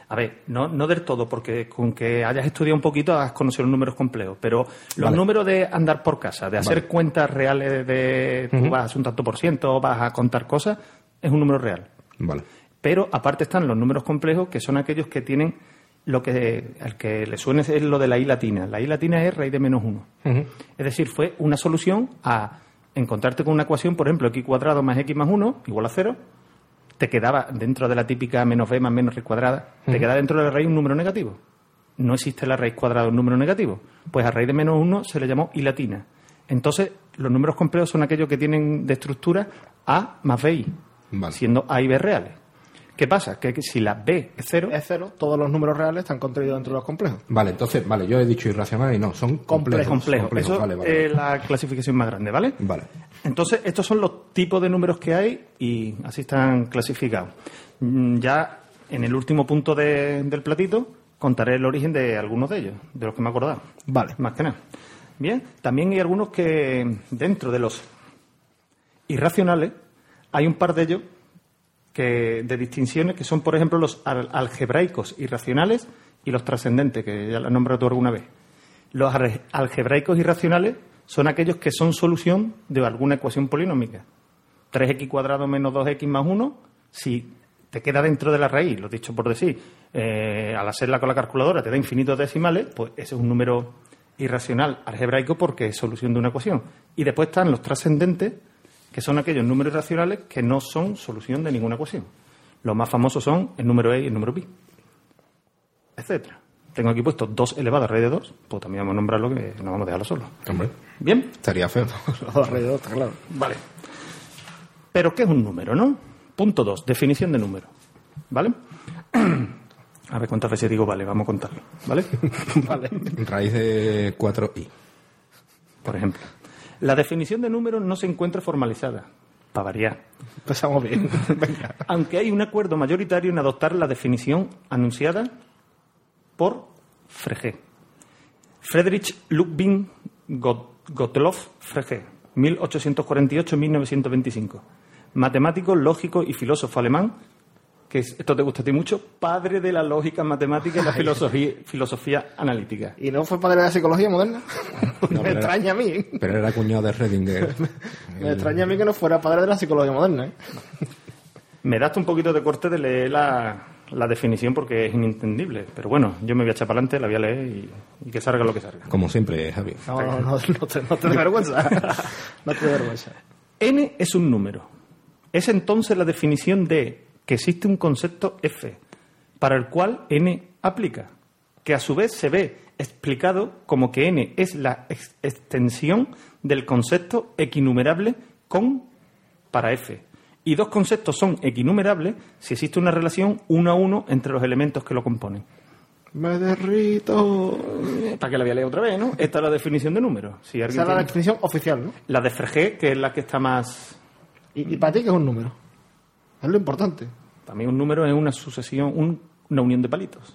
A ver, no del todo, porque con que hayas estudiado un poquito has conocido los números complejos, pero los números de andar por casa, de hacer cuentas reales de tú vas a hacer un tanto por ciento, vas a contar cosas, es un número real. Vale. Pero aparte están los números complejos, que son aquellos que tienen lo que al que le suene es lo de la i latina. La i latina es raíz de menos 1. Es decir, fue una solución a encontrarte con una ecuación, por ejemplo, x cuadrado más x más 1 igual a 0. Te quedaba dentro de la típica menos b más menos raíz cuadrada, te queda dentro de la raíz un número negativo. No existe la raíz cuadrada de un número negativo. Pues a raíz de menos 1 se le llamó i latina. Entonces, los números complejos son aquellos que tienen de estructura a más bi, siendo a y b reales. ¿Qué pasa? Que si la b es 0... Es 0, todos los números reales están contenidos dentro de los complejos. Vale, entonces, yo he dicho irracional y no, son complejos. Complejos. Eso es la clasificación más grande, ¿vale? Vale. Entonces, estos son los tipos de números que hay y así están clasificados. Ya en el último punto del platito contaré el origen de algunos de ellos, de los que me he acordado. Vale. Más que nada. Bien, también hay algunos que dentro de los irracionales hay un par de ellos de distinciones que son, por ejemplo, los algebraicos irracionales y los trascendentes, que ya lo he nombrado tú alguna vez. Los algebraicos irracionales son aquellos que son solución de alguna ecuación polinómica. 3x cuadrado menos 2x más 1, si te queda dentro de la raíz, lo dicho por decir, al hacerla con la calculadora te da infinitos decimales, pues ese es un número irracional algebraico porque es solución de una ecuación. Y después están los trascendentes, que son aquellos números irracionales que no son solución de ninguna ecuación. Los más famosos son el número e y el número pi, etcétera. Tengo aquí puesto 2 elevado a raíz de 2, pues también vamos a nombrarlo, que no vamos a dejarlo solo. Hombre. ¿Bien? Estaría feo. 2 a raíz de 2, está claro. Vale. Pero ¿qué es un número, no? Punto 2, definición de número. ¿Vale? A ver cuántas veces digo vale, vamos a contarlo. ¿Vale? Vale. Raíz de 4i. Por ejemplo. La definición de números no se encuentra formalizada, para variar. Empezamos bien. Venga. Aunque hay un acuerdo mayoritario en adoptar la definición anunciada por Frege. Friedrich Ludwig Gottlob Frege, 1848-1925. Matemático, lógico y filósofo alemán, que esto te gusta a ti mucho, padre de la lógica matemática y la filosofía analítica. ¿Y no fue padre de la psicología moderna? No, me extraña a mí. Pero era cuñado de Schrödinger. Me extraña a mí que no fuera padre de la psicología moderna, ¿eh? Me daste un poquito de corte de leer la definición porque es inentendible. Pero bueno, yo me voy a echar para adelante, la voy a leer y que salga lo que salga. Como siempre, Javi. No te des vergüenza. No te des vergüenza. N es un número. Es entonces la definición de que existe un concepto F para el cual N aplica, que a su vez se ve explicado como que N es la extensión del concepto equinumerable con para F. Y dos conceptos son equinumerables si existe una relación 1 a 1 entre los elementos que lo componen. Me derrito. ¿Para qué la voy a leer otra vez, no? Esta es la definición de número. Si esa es la definición oficial, ¿no? La de Frege, que es la que está más... ¿Y para ti qué es un número? Es lo importante. También un número es una sucesión, una unión de palitos.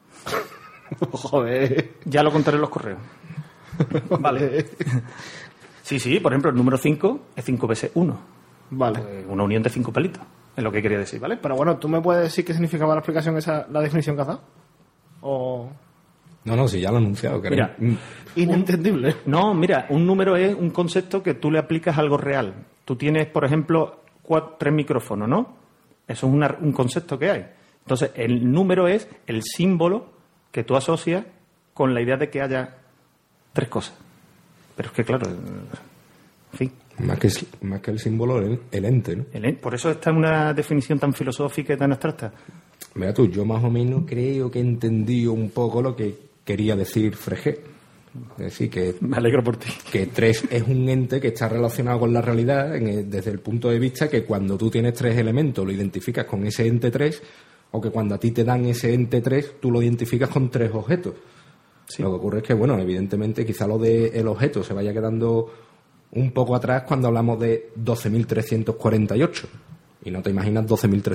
Joder. Ya lo contaré en los correos. Vale. Sí, por ejemplo, el número 5 es 5 veces 1. Vale. Pues una unión de 5 palitos, es lo que quería decir, ¿vale? Pero bueno, ¿tú me puedes decir qué significaba la explicación la definición que has dado? ¿O...? No, si ya lo he anunciado. Que mira, inentendible. No, mira, un número es un concepto que tú le aplicas a algo real. Tú tienes, por ejemplo, 3 micrófonos, ¿no? Eso es un concepto que hay. Entonces, el número es el símbolo que tú asocias con la idea de que haya 3 cosas. Pero es que, claro, en fin. Más que el símbolo, el ente, ¿no? Por eso está en una definición tan filosófica y tan abstracta. Mira tú, yo más o menos creo que he entendido un poco lo que quería decir Frege. Es decir, que... Me alegro por ti. Que 3 es un ente que está relacionado con la realidad desde el punto de vista que cuando tú tienes 3 elementos lo identificas con ese ente 3, o que cuando a ti te dan ese ente 3 tú lo identificas con 3 objetos. Sí. Lo que ocurre es que, bueno, evidentemente quizá lo del objeto se vaya quedando un poco atrás cuando hablamos de 12.348. Y no te imaginas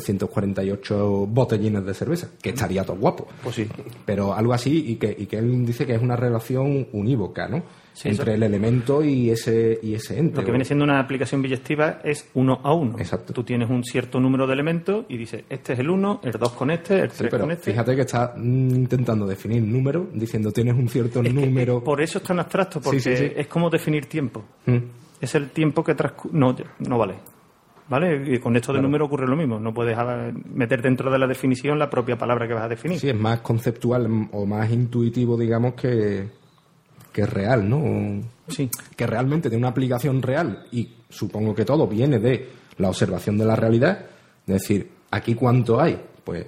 12.348 botellines de cerveza, que estaría todo guapo. Pues sí. Pero algo así, y que él dice que es una relación unívoca, ¿no? Sí, entre el elemento y ese ente. Lo que viene siendo una aplicación biyectiva es 1 a 1. Exacto. Tú tienes un cierto número de elementos y dices, este es el 1, el 2 con este, el 3 pero con este. fíjate que está intentando definir número, diciendo tienes un cierto número. Por eso es tan abstracto, porque Sí. es como definir tiempo. Es el tiempo que transcurre. No vale. ¿Vale? Y con esto de número ocurre lo mismo. No puedes meter dentro de la definición la propia palabra que vas a definir. Sí, es más conceptual o más intuitivo, digamos, que real, ¿no? Sí. Que realmente tiene una aplicación real, y supongo que todo viene de la observación de la realidad. Es decir, ¿aquí cuánto hay? Pues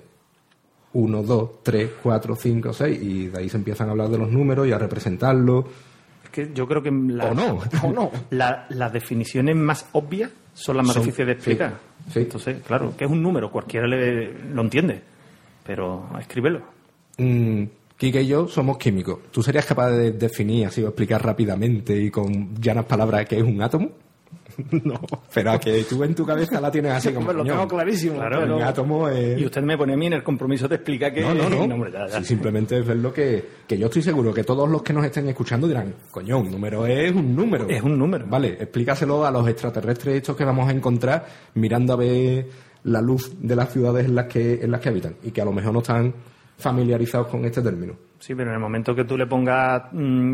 1, 2, 3, 4, 5, 6, y de ahí se empiezan a hablar de los números y a representarlos. Es que yo creo que ¿O no? las definiciones más obvias son las más difíciles de explicar. Sí. Entonces, claro, que es un número, cualquiera lo entiende, pero escríbelo. Quique y yo somos químicos. ¿Tú serías capaz de definir así o explicar rápidamente y con llanas palabras qué es un átomo? No. Pero a que tú en tu cabeza la tienes así como... Lo tengo clarísimo. Claro, un átomo es... Y usted me pone a mí en el compromiso de explicar que... No. hombre, ya. Sí, simplemente es verlo que yo estoy seguro que todos los que nos estén escuchando dirán, coño, un número es un número. Es un número. Vale, explícaselo a los extraterrestres estos que vamos a encontrar mirando a ver la luz de las ciudades en las que habitan, y que a lo mejor no están familiarizados con este término. Sí, pero en el momento que tú le pongas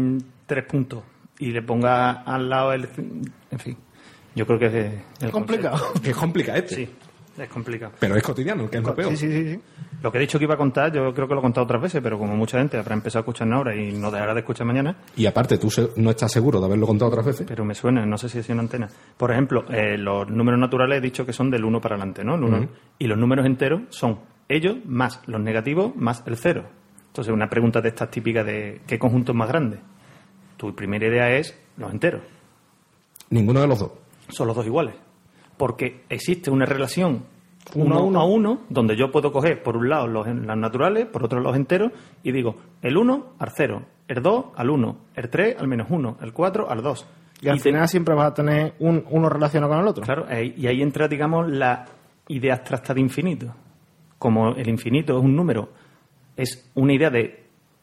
3 puntos y le pongas al lado el... En fin, yo creo que es complicado. Es complicado este. Sí, es complicado. Pero es cotidiano, que es lo peor. Sí. Lo que he dicho que iba a contar, yo creo que lo he contado otras veces, pero como mucha gente habrá empezado a escuchar ahora y no dejará de escuchar mañana. Y aparte, tú no estás seguro de haberlo contado otras veces. Pero me suena, no sé si es una antena. Por ejemplo, los números naturales he dicho que son del 1 para adelante, ¿no? El 1. Y los números enteros son ellos más los negativos más el 0. Entonces, una pregunta de estas típicas de ¿qué conjunto es más grande? Tu primera idea es los enteros. Ninguno de los dos. Son los dos iguales. Porque existe una relación 1 a 1, donde yo puedo coger por un lado los naturales, por otro los enteros, y digo el 1 al 0, el 2 al 1, el 3 al menos 1, el 4 al 2. Y al final siempre vas a tener uno relacionado con el otro. Claro, y ahí entra, digamos, la idea abstracta de infinito. Como el infinito es un número, es una idea de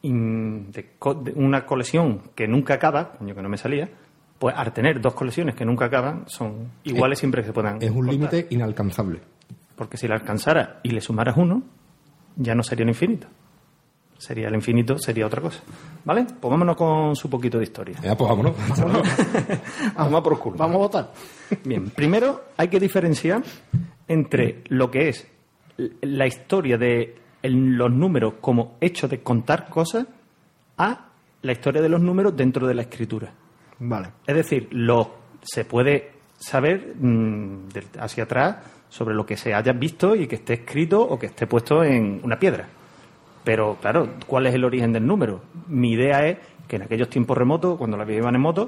una colección que nunca acaba, coño que no me salía, pues al tener dos colecciones que nunca acaban, son iguales siempre que se puedan Es un cortar. límite inalcanzable. Porque si la alcanzara y le sumaras 1, ya no sería el infinito. Sería el infinito, sería otra cosa. ¿Vale? Pues vámonos con su poquito de historia. Ya, pues vámonos. Vamos a por culo. Vamos a votar. Bien, primero hay que diferenciar entre lo que es la historia de los números como hecho de contar cosas a la historia de los números dentro de la escritura. Vale. Es decir, se puede saber hacia atrás sobre lo que se haya visto y que esté escrito o que esté puesto en una piedra. Pero, claro, ¿cuál es el origen del número? Mi idea es que en aquellos tiempos remotos, cuando la vivían en moto,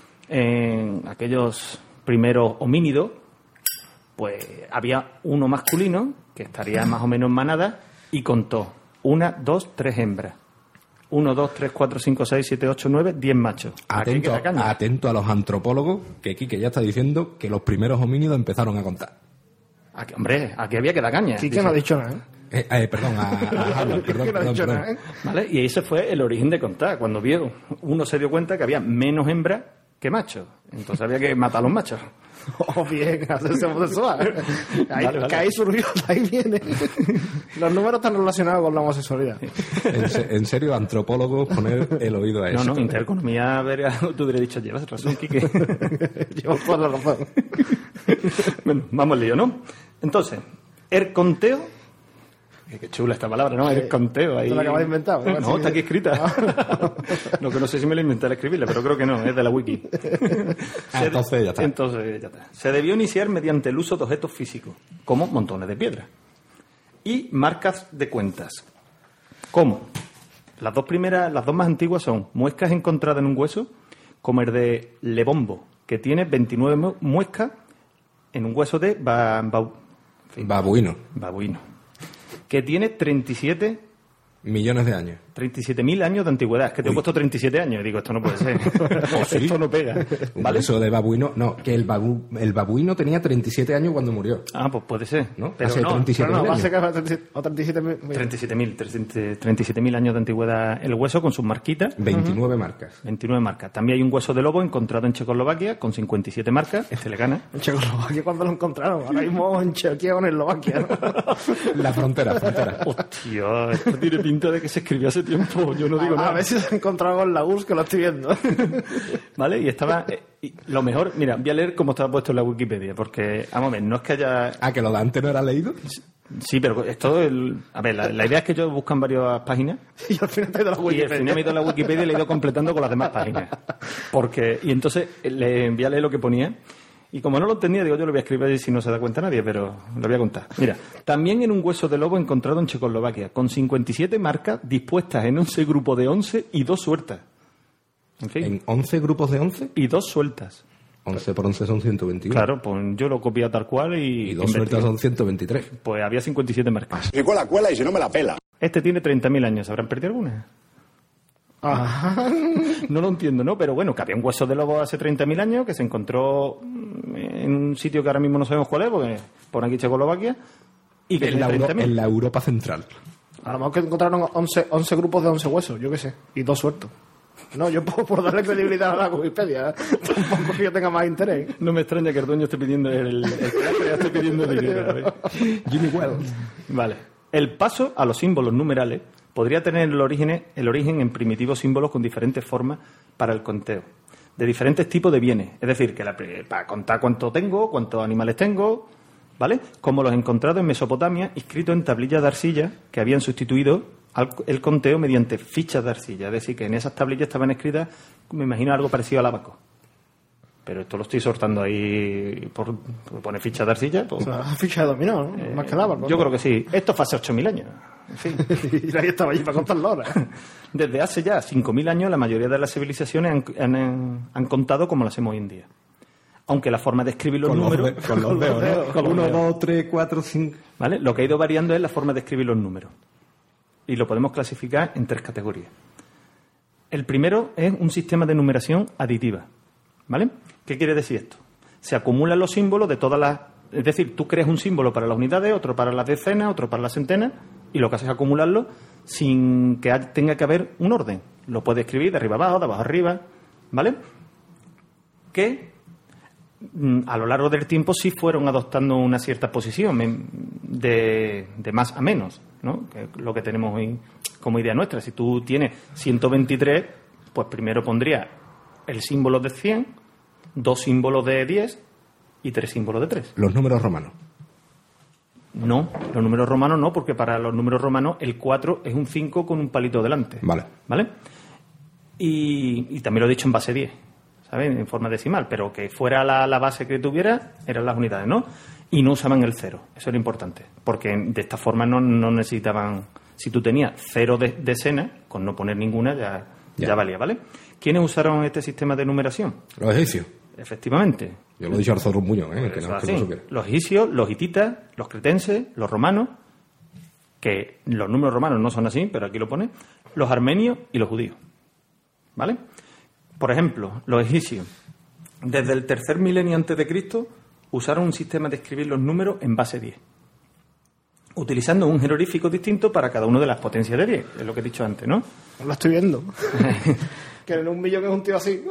en aquellos primeros homínidos, pues había uno masculino que estaría más o menos en manada y contó 1, 2, 3 hembras. 1, 2, 3, 4, 5, 6, 7, 8, 9, 10 machos. Atento a los antropólogos, que Quique ya está diciendo que los primeros homínidos empezaron a contar. Hombre, aquí había que dar caña. Sí, que no ha dicho nada, Perdón, perdón. ¿Vale? Y ese fue el origen de contar. Cuando uno se dio cuenta que había menos hembras que machos. Entonces había que matar a los machos. Oh, bien, hacerse homosexual. Vale. Que ahí surgió, ahí viene. Los números están relacionados con la homosexualidad. En serio, antropólogos, poner el oído a eso. No, intereconomía, tú hubieras dicho, llevas razón, Quique. Llevo toda la razón. Bueno, vamos al lío, ¿no? Entonces, el conteo. Qué chula esta palabra, ¿no? El conteo. Ahí... ¿Te la acabas de inventar? No, está aquí escrita. Lo que no sé si me lo inventé al escribirla, pero creo que no, es de la wiki. Entonces ya está. Entonces ya está. Se debió iniciar mediante el uso de objetos físicos, como montones de piedra. Y marcas de cuentas. ¿Cómo? Las dos más antiguas son muescas encontradas en un hueso, como el de Lebombo, que tiene 29 muescas en un hueso de babuino, que tiene 37 millones de años. 37.000 años de antigüedad. Es que te he puesto 37 años. Y digo, esto no puede ser. Esto no pega. ¿Vale? Eso de babuino... No, que el babuino tenía 37 años cuando murió. Ah, pues puede ser. ¿No? Pero hace 37.000 años. Va a ser que hace 37.000. 37.000 años de antigüedad el hueso con sus marquitas. 29 marcas. 29 marcas. También hay un hueso de lobo encontrado en Checoslovaquia con 57 marcas. Este le gana. En Checoslovaquia, ¿cuándo lo encontraron? Ahora mismo en Chequia o en Eslovaquia, ¿no? La frontera. Hostia, esto tiene pinta de que se escribió hace tiempo. Yo no digo nada. A ver si se ha encontrado con la URSS, que lo estoy viendo. ¿Vale? Y estaba... y lo mejor... Mira, voy a leer cómo estaba puesto en la Wikipedia, porque, vamos a ver, no es que haya... Ah, ¿que lo de antes no era leído? Sí, pero es todo el... A ver, la idea es que ellos buscan varias páginas y al final te he ido a la Wikipedia. Y al final me he ido a la Wikipedia y le he ido completando con las demás páginas. Y entonces le envié a leer lo que ponía. Y como no lo entendía, digo, yo lo voy a escribir si no se da cuenta nadie, pero lo voy a contar. Mira, también en un hueso de lobo encontrado en Checoslovaquia, con 57 marcas dispuestas en 11 grupos de 11 y 2 sueltas. En fin. ¿En 11 grupos de 11? Y 2 sueltas. 11 por 11 son 121. Claro, pues yo lo copié tal cual y 2 sueltas son 123. Pues había 57 marcas. Si cuela, cuela y si no me la pela. Este tiene 30.000 años. ¿Habrán perdido alguna? No lo entiendo, ¿no? Pero bueno, que había un hueso de lobo hace 30.000 años que se encontró en un sitio que ahora mismo no sabemos cuál es, porque por aquí Checoslovaquia, y que en la Europa central. A lo mejor que encontraron 11 grupos de 11 huesos, yo qué sé, y 2 sueltos. No, yo por darle credibilidad a la Wikipedia, tampoco que yo tenga más interés. No me extraña que el dueño esté pidiendo el esté pidiendo dinero. Jimmy Wells. Vale. El paso a los símbolos numerales podría tener el origen en primitivos símbolos con diferentes formas para el conteo, de diferentes tipos de bienes. Es decir, que para contar cuánto tengo, cuántos animales tengo, ¿vale? Como los encontrados en Mesopotamia, inscritos en tablillas de arcilla que habían sustituido el conteo mediante fichas de arcilla. Es decir, que en esas tablillas estaban escritas, me imagino, algo parecido al abaco. Pero esto lo estoy sortando ahí por poner fichas de arcilla. Pues, o sea, ficha de dominó, ¿no? Más que el abaco. Yo creo que sí. Esto fue hace 8.000 años. En fin. Y nadie estaba allí para contarlo ahora. Desde hace ya 5.000 años la mayoría de las civilizaciones han contado como lo hacemos hoy en día. Aunque la forma de escribir los números... Con los dedos, ¿no? 1, 2, 3, 4, 5... ¿Vale? Lo que ha ido variando es la forma de escribir los números. Y lo podemos clasificar en 3 categorías. El primero es un sistema de numeración aditiva. ¿Vale? ¿Qué quiere decir esto? Se acumulan los símbolos de todas las... Es decir, tú creas un símbolo para las unidades, otro para las decenas, otro para las centenas, y lo que haces es acumularlo sin que tenga que haber un orden. Lo puedes escribir de arriba abajo, de abajo arriba, ¿vale? Que a lo largo del tiempo sí fueron adoptando una cierta posición de más a menos, ¿no? Que es lo que tenemos hoy como idea nuestra. Si tú tienes 123, pues primero pondrías el símbolo de 100, 2 símbolos de 10 y 3 símbolos de 3. Los números romanos. No, los números romanos no, porque para los números romanos el 4 es un 5 con un palito delante. Vale. ¿Vale? Y también lo he dicho en base 10, ¿sabes? En forma decimal, pero que fuera la base que tuviera, eran las unidades, ¿no? Y no usaban el 0, eso era importante, porque de esta forma no necesitaban... Si tú tenías 0 decenas, con no poner ninguna ya valía, ¿vale? ¿Quiénes usaron este sistema de numeración? Los egipcios. Efectivamente. Yo lo he dicho al Zorro Muñoz, que no supiera. Los egipcios, los hititas, los cretenses, los romanos, que los números romanos no son así, pero aquí lo pone, los armenios y los judíos. ¿Vale? Por ejemplo, los egipcios, desde el 3er milenio antes de Cristo, usaron un sistema de escribir los números en base 10, utilizando un jeroglífico distinto para cada una de las potencias de 10, es lo que he dicho antes, ¿no? Lo estoy viendo. Que en 1 millón es un tío así.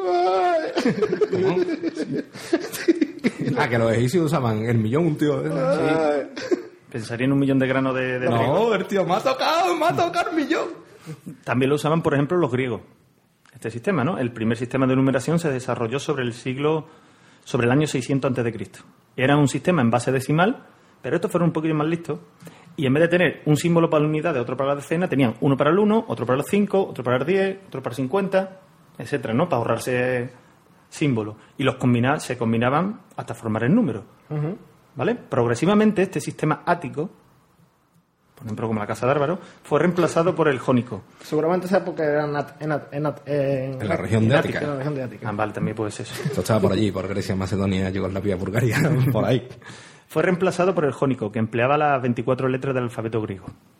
Que los egipcios usaban el millón, un tío... Sí. Pensaría en 1 millón de granos de trigo. No, el tío, me ha tocado el millón. También lo usaban, por ejemplo, los griegos. Este sistema, ¿no? El primer sistema de numeración se desarrolló sobre el año 600 a.C. Era un sistema en base decimal, pero estos fueron un poquillo más listos. Y en vez de tener un símbolo para la unidad y otro para la decena, tenían uno para el 1, otro para el 5, otro para el 10, otro para el 50, etcétera, ¿no? Para ahorrarse símbolos. Y se combinaban hasta formar el número. Uh-huh. ¿Vale? Progresivamente este sistema ático, por ejemplo como la Casa de Árbaro, fue reemplazado por el jónico. Seguramente sea porque era en la región de Ática. En la región de Ática. Vale, también puede ser eso. Esto estaba por allí, por Grecia, Macedonia, Yugoslavia, Bulgaria, por ahí. Fue reemplazado por el jónico, que empleaba las 24 letras del alfabeto griego.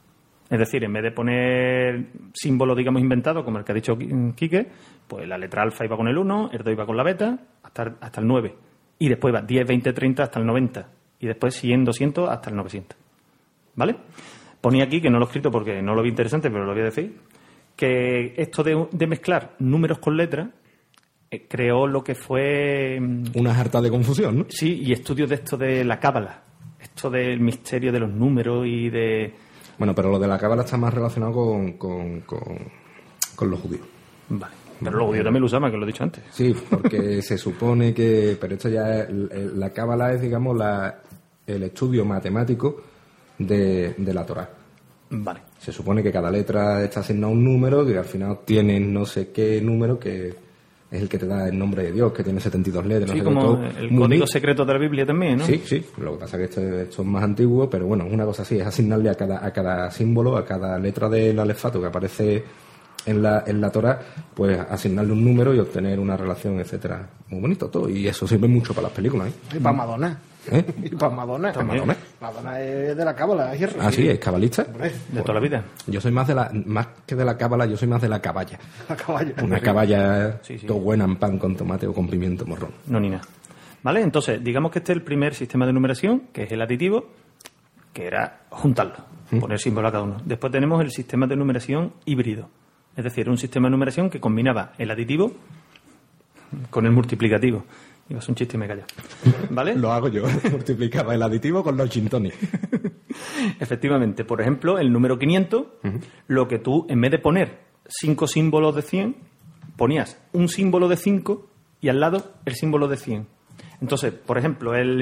Es decir, en vez de poner símbolos, digamos, inventados, como el que ha dicho Quique, pues la letra alfa iba con el 1, el 2 iba con la beta, hasta el 9. Y después va 10, 20, 30 hasta el 90. Y después 100, 200 hasta el 900. ¿Vale? Ponía aquí, que no lo he escrito porque no lo vi interesante, pero lo voy a decir, que esto de mezclar números con letras creó lo que fue... Una jarta de confusión, ¿no? Sí, y estudios de esto de la cábala. Esto del misterio de los números y de... Bueno, pero lo de la cábala está más relacionado con los judíos. Vale. Pero los judíos también lo usaban, que lo he dicho antes. Sí, porque se supone que... Pero esto ya la cábala es, digamos, el estudio matemático de la Torá. Vale. Se supone que cada letra está asignada a un número, que al final tiene no sé qué número, que es el que te da el nombre de Dios, que tiene 72 letras. Sí, no sé como todo. el código secreto de la Biblia también, ¿no? Sí, sí. Lo que pasa es que esto es más antiguo, pero bueno, es una cosa así, es asignarle a cada símbolo, a cada letra del alefato que aparece en la Torá, pues asignarle un número y obtener una relación, etcétera. Muy bonito todo, y eso sirve mucho para las películas, ¿eh? Y para Madonna. Y para Madonna. Madonna. Madonna es de la cábala, es hierro. Ah, sí, es cabalista. De toda la vida. Yo soy más que de la cábala, yo soy más de la caballa. La caballa. Una caballa Sí. todo buena en pan con tomate o con pimiento morrón. No, ni nada. ¿Vale? Entonces, digamos que este es el primer sistema de numeración, que es el aditivo, que era juntarlo, poner símbolo a cada uno. Después tenemos el sistema de numeración híbrido. Es decir, un sistema de numeración que combinaba el aditivo con el multiplicativo. Iba a ser un chiste y me callo. ¿Vale? Lo hago yo, multiplicaba el aditivo con los gin tonic. Efectivamente. Por ejemplo, el número 500, lo que tú, en vez de poner 5 símbolos de 100, ponías un símbolo de 5 y al lado el símbolo de 100. Entonces, por ejemplo, el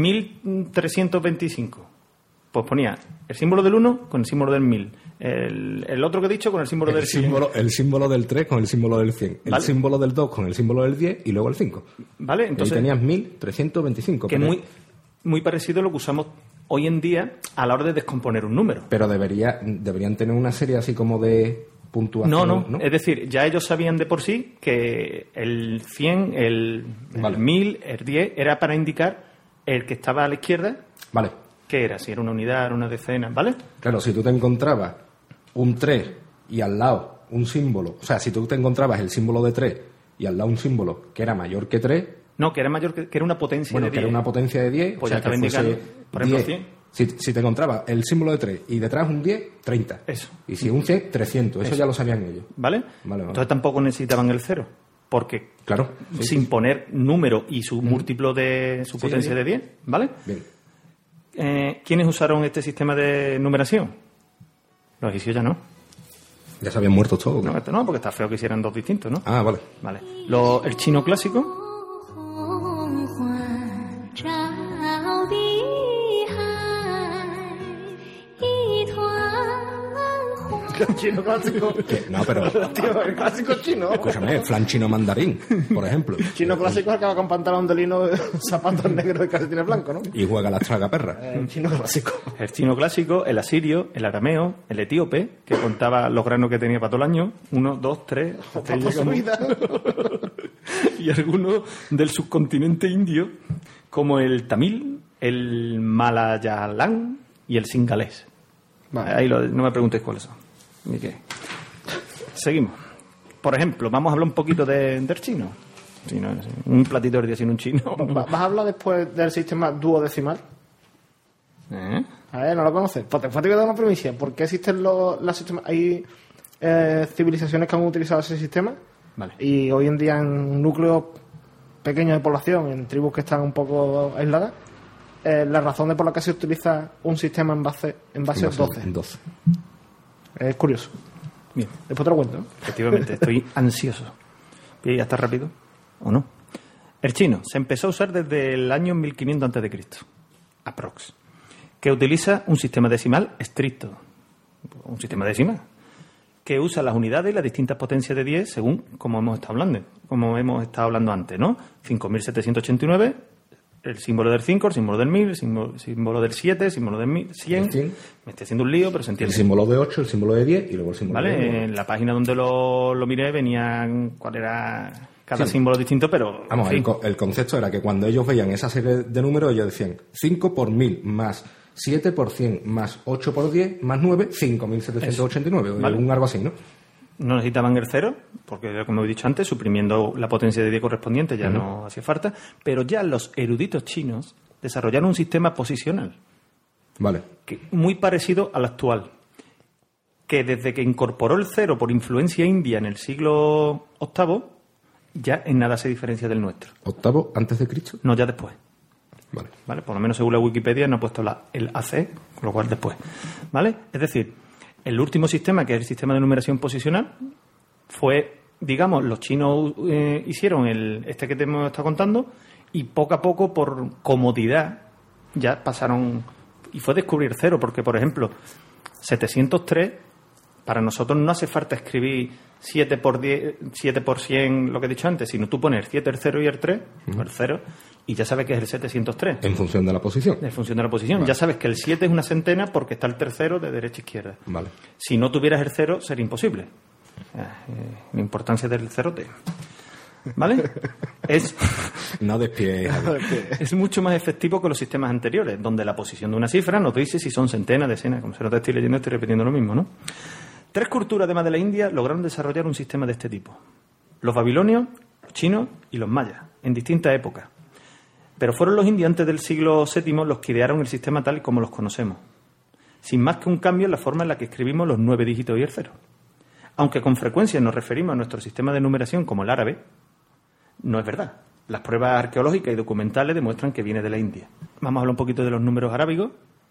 1325, pues ponía el símbolo del 1 con el símbolo del 1000. El otro que he dicho con el símbolo del 100. El símbolo del 3 con el símbolo del 100. ¿Vale? El símbolo del 2 con el símbolo del 10 y luego el 5. ¿Vale? Entonces tenías 1325. Que es muy parecido a lo que usamos hoy en día a la hora de descomponer un número. Pero deberían tener una serie así como de puntuación. No. Es decir, ya ellos sabían de por sí que el 100, el 1000, el 10 era para indicar el que estaba a la izquierda. Vale. ¿Qué era? Si era una unidad, era una decena, ¿vale? Claro, si tú te encontrabas un 3 y al lado un símbolo, o sea, si tú te encontrabas el símbolo de 3 y al lado un símbolo que era mayor que 3... No, que era mayor que era una potencia de 10. Bueno, que era una potencia de 10, pues o sea, ya estaba que indicando, fuese por ejemplo, 10. 100. Si te encontrabas el símbolo de 3 y detrás un 10, 30. Eso. Y si un 100, 300. Eso ya lo sabían ellos. ¿Vale? Vale. Entonces tampoco necesitaban el 0. Porque claro, sin poner número y su múltiplo de su potencia de 10, ¿vale? Bien. ¿Quiénes usaron este sistema de numeración? Los egipcios ya no. Ya se habían muerto todos. No, no, porque está feo que hicieran dos distintos, ¿no? Ah, vale. Vale. El chino clásico. El chino clásico. No, pero... Tío, el clásico chino. Escúchame, flan chino mandarín, por ejemplo. El chino clásico es el que va con pantalón de lino, zapatos negros y calcetines blancos, ¿no? Y juega las tragaperras. El chino clásico. El chino clásico, el asirio, el arameo, el etíope, que contaba los granos que tenía para todo el año. 1, 2, 3... Para toda su vida. Y algunos del subcontinente indio, como el tamil, el malayalán y el singalés. Vale, ahí no me preguntéis cuáles son. Ni qué. Seguimos. Por ejemplo, vamos a hablar un poquito del chino. Sí, no, un platito de día sin un chino. ¿Vas a hablar después del sistema duodecimal? A ver, ¿no lo conoces? Pues te voy a dar una premisa. ¿Por qué existen los sistemas? Hay civilizaciones que han utilizado ese sistema. Vale. Y hoy en día en núcleos pequeños de población, en tribus que están un poco aisladas, la razón de por la que se utiliza un sistema en base a 12. Es curioso. Bien. Después te lo cuento. Efectivamente, estoy ansioso. ¿Y ya está rápido? ¿O no? El chino se empezó a usar desde el año 1500 a.C., aprox, que utiliza un sistema decimal estricto. Un sistema decimal que usa las unidades y las distintas potencias de 10 según como hemos estado hablando antes, ¿no? 5.789, el símbolo del 5, el símbolo del 1000, el símbolo del 7, el símbolo del 100. Me estoy haciendo un lío, pero se entiende. El símbolo de 8, el símbolo de 10 y luego el símbolo de 9. Vale, en la página donde lo miré venían cuál era cada símbolo distinto, pero... Vamos, el concepto era que cuando ellos veían esa serie de números, ellos decían 5 por 1000 más 7 por 100 más 8 por 10 más 9, 5.789, o Vale. algo así, ¿no? No necesitaban el cero, porque como he dicho antes, suprimiendo la potencia de 10 correspondiente ya no hacía falta, pero ya los eruditos chinos desarrollaron un sistema posicional Vale. muy parecido al actual, que desde que incorporó el cero por influencia india en el siglo VIII, ya en nada se diferencia del nuestro. ¿Octavo antes de Cristo? No, ya después. Vale. Por lo menos según la Wikipedia no ha puesto el AC, con lo cual después. ¿Vale? Es decir, el último sistema, que es el sistema de numeración posicional, fue, digamos, los chinos hicieron este que te hemos estado contando, y poco a poco, por comodidad, ya pasaron, y fue descubrir cero, porque, por ejemplo, 703, para nosotros no hace falta escribir 7 por 10, 7 por 100, lo que he dicho antes, sino tú pones el 7, el 0 y el 3, o el 0, y ya sabes que es el 703. En función de la posición. En función de la posición. Vale. Ya sabes que el 7 es una centena porque está el tercero de derecha a izquierda. Vale. Si no tuvieras el 0, sería imposible. La importancia del cerote. ¿Vale? No despies. Es mucho más efectivo que los sistemas anteriores, donde la posición de una cifra nos dice si son centenas, decenas. Como se nota, estoy leyendo, estoy repitiendo lo mismo, ¿no? 3 culturas, además de la India, lograron desarrollar un sistema de este tipo. Los babilonios, los chinos y los mayas, en distintas épocas. Pero fueron los indios antes del siglo VII los que idearon el sistema tal y como los conocemos, sin más que un cambio en la forma en la que escribimos los 9 dígitos y el 0. Aunque con frecuencia nos referimos a nuestro sistema de numeración como el árabe, no es verdad. Las pruebas arqueológicas y documentales demuestran que viene de la India. Vamos a hablar un poquito de los números arábigos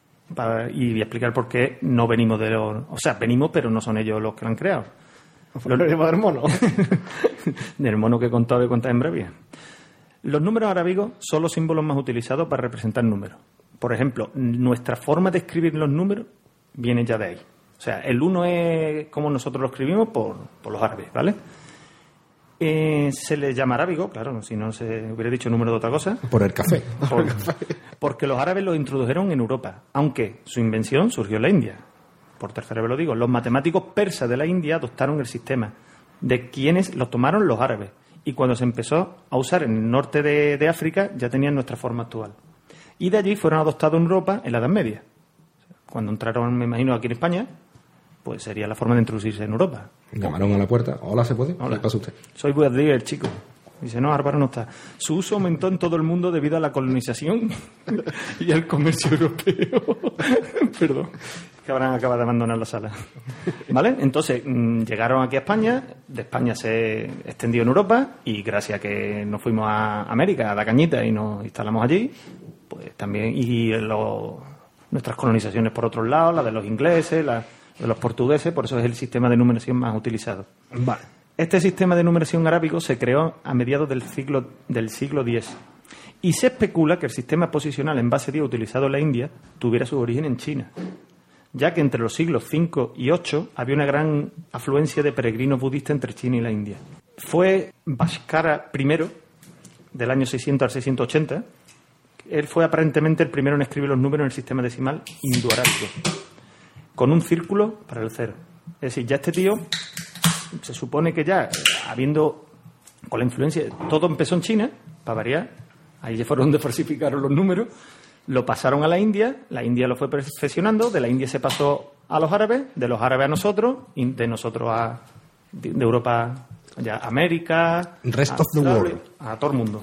y explicar por qué no venimos de los... O sea, venimos, pero no son ellos los que lo han creado. Lo venimos del mono. Del mono que contaba y cuenta en breve. Los números arábigos son los símbolos más utilizados para representar números. Por ejemplo, nuestra forma de escribir los números viene ya de ahí. O sea, el 1 es como nosotros lo escribimos por los árabes, ¿vale? Se le llama arábigo, claro, si no se hubiera dicho número de otra cosa. Por el café. Porque los árabes lo introdujeron en Europa, aunque su invención surgió en la India. Por tercera vez lo digo, los matemáticos persas de la India adoptaron el sistema, de quienes lo tomaron los árabes. Y cuando se empezó a usar en el norte de África, ya tenían nuestra forma actual. Y de allí fueron adoptados en Europa en la Edad Media. Cuando entraron, me imagino, aquí en España, pues sería la forma de introducirse en Europa. Llamaron a la puerta. Hola, ¿se puede? Hola. ¿Qué pasa usted? Soy Boudelier, chico. Dice, no, Álvaro no está. Su uso aumentó en todo el mundo debido a la colonización y al comercio europeo. Perdón, que habrán acabado de abandonar la sala. ¿Vale? Entonces, llegaron aquí a España, de España se extendió en Europa y gracias a que nos fuimos a América, a la cañita y nos instalamos allí, pues también, nuestras colonizaciones por otros lados, la de los ingleses, la de los portugueses, por eso es el sistema de numeración más utilizado. Vale. Este sistema de numeración arábigo se creó a mediados del siglo X y se especula que el sistema posicional en base 10 utilizado en la India tuviera su origen en China, ya que entre los siglos V y VIII había una gran afluencia de peregrinos budistas entre China y la India. Fue Bhaskara I, del año 600 al 680, él fue aparentemente el primero en escribir los números en el sistema decimal indoarábigo, con un círculo para el 0. Es decir, ya este tío... Se supone que ya, con la influencia, todo empezó en China, para variar, ahí ya fueron donde falsificaron los números, lo pasaron a la India lo fue perfeccionando, de la India se pasó a los árabes, de los árabes a nosotros, y de nosotros de Europa, ya América, Rest of the world. A todo el mundo.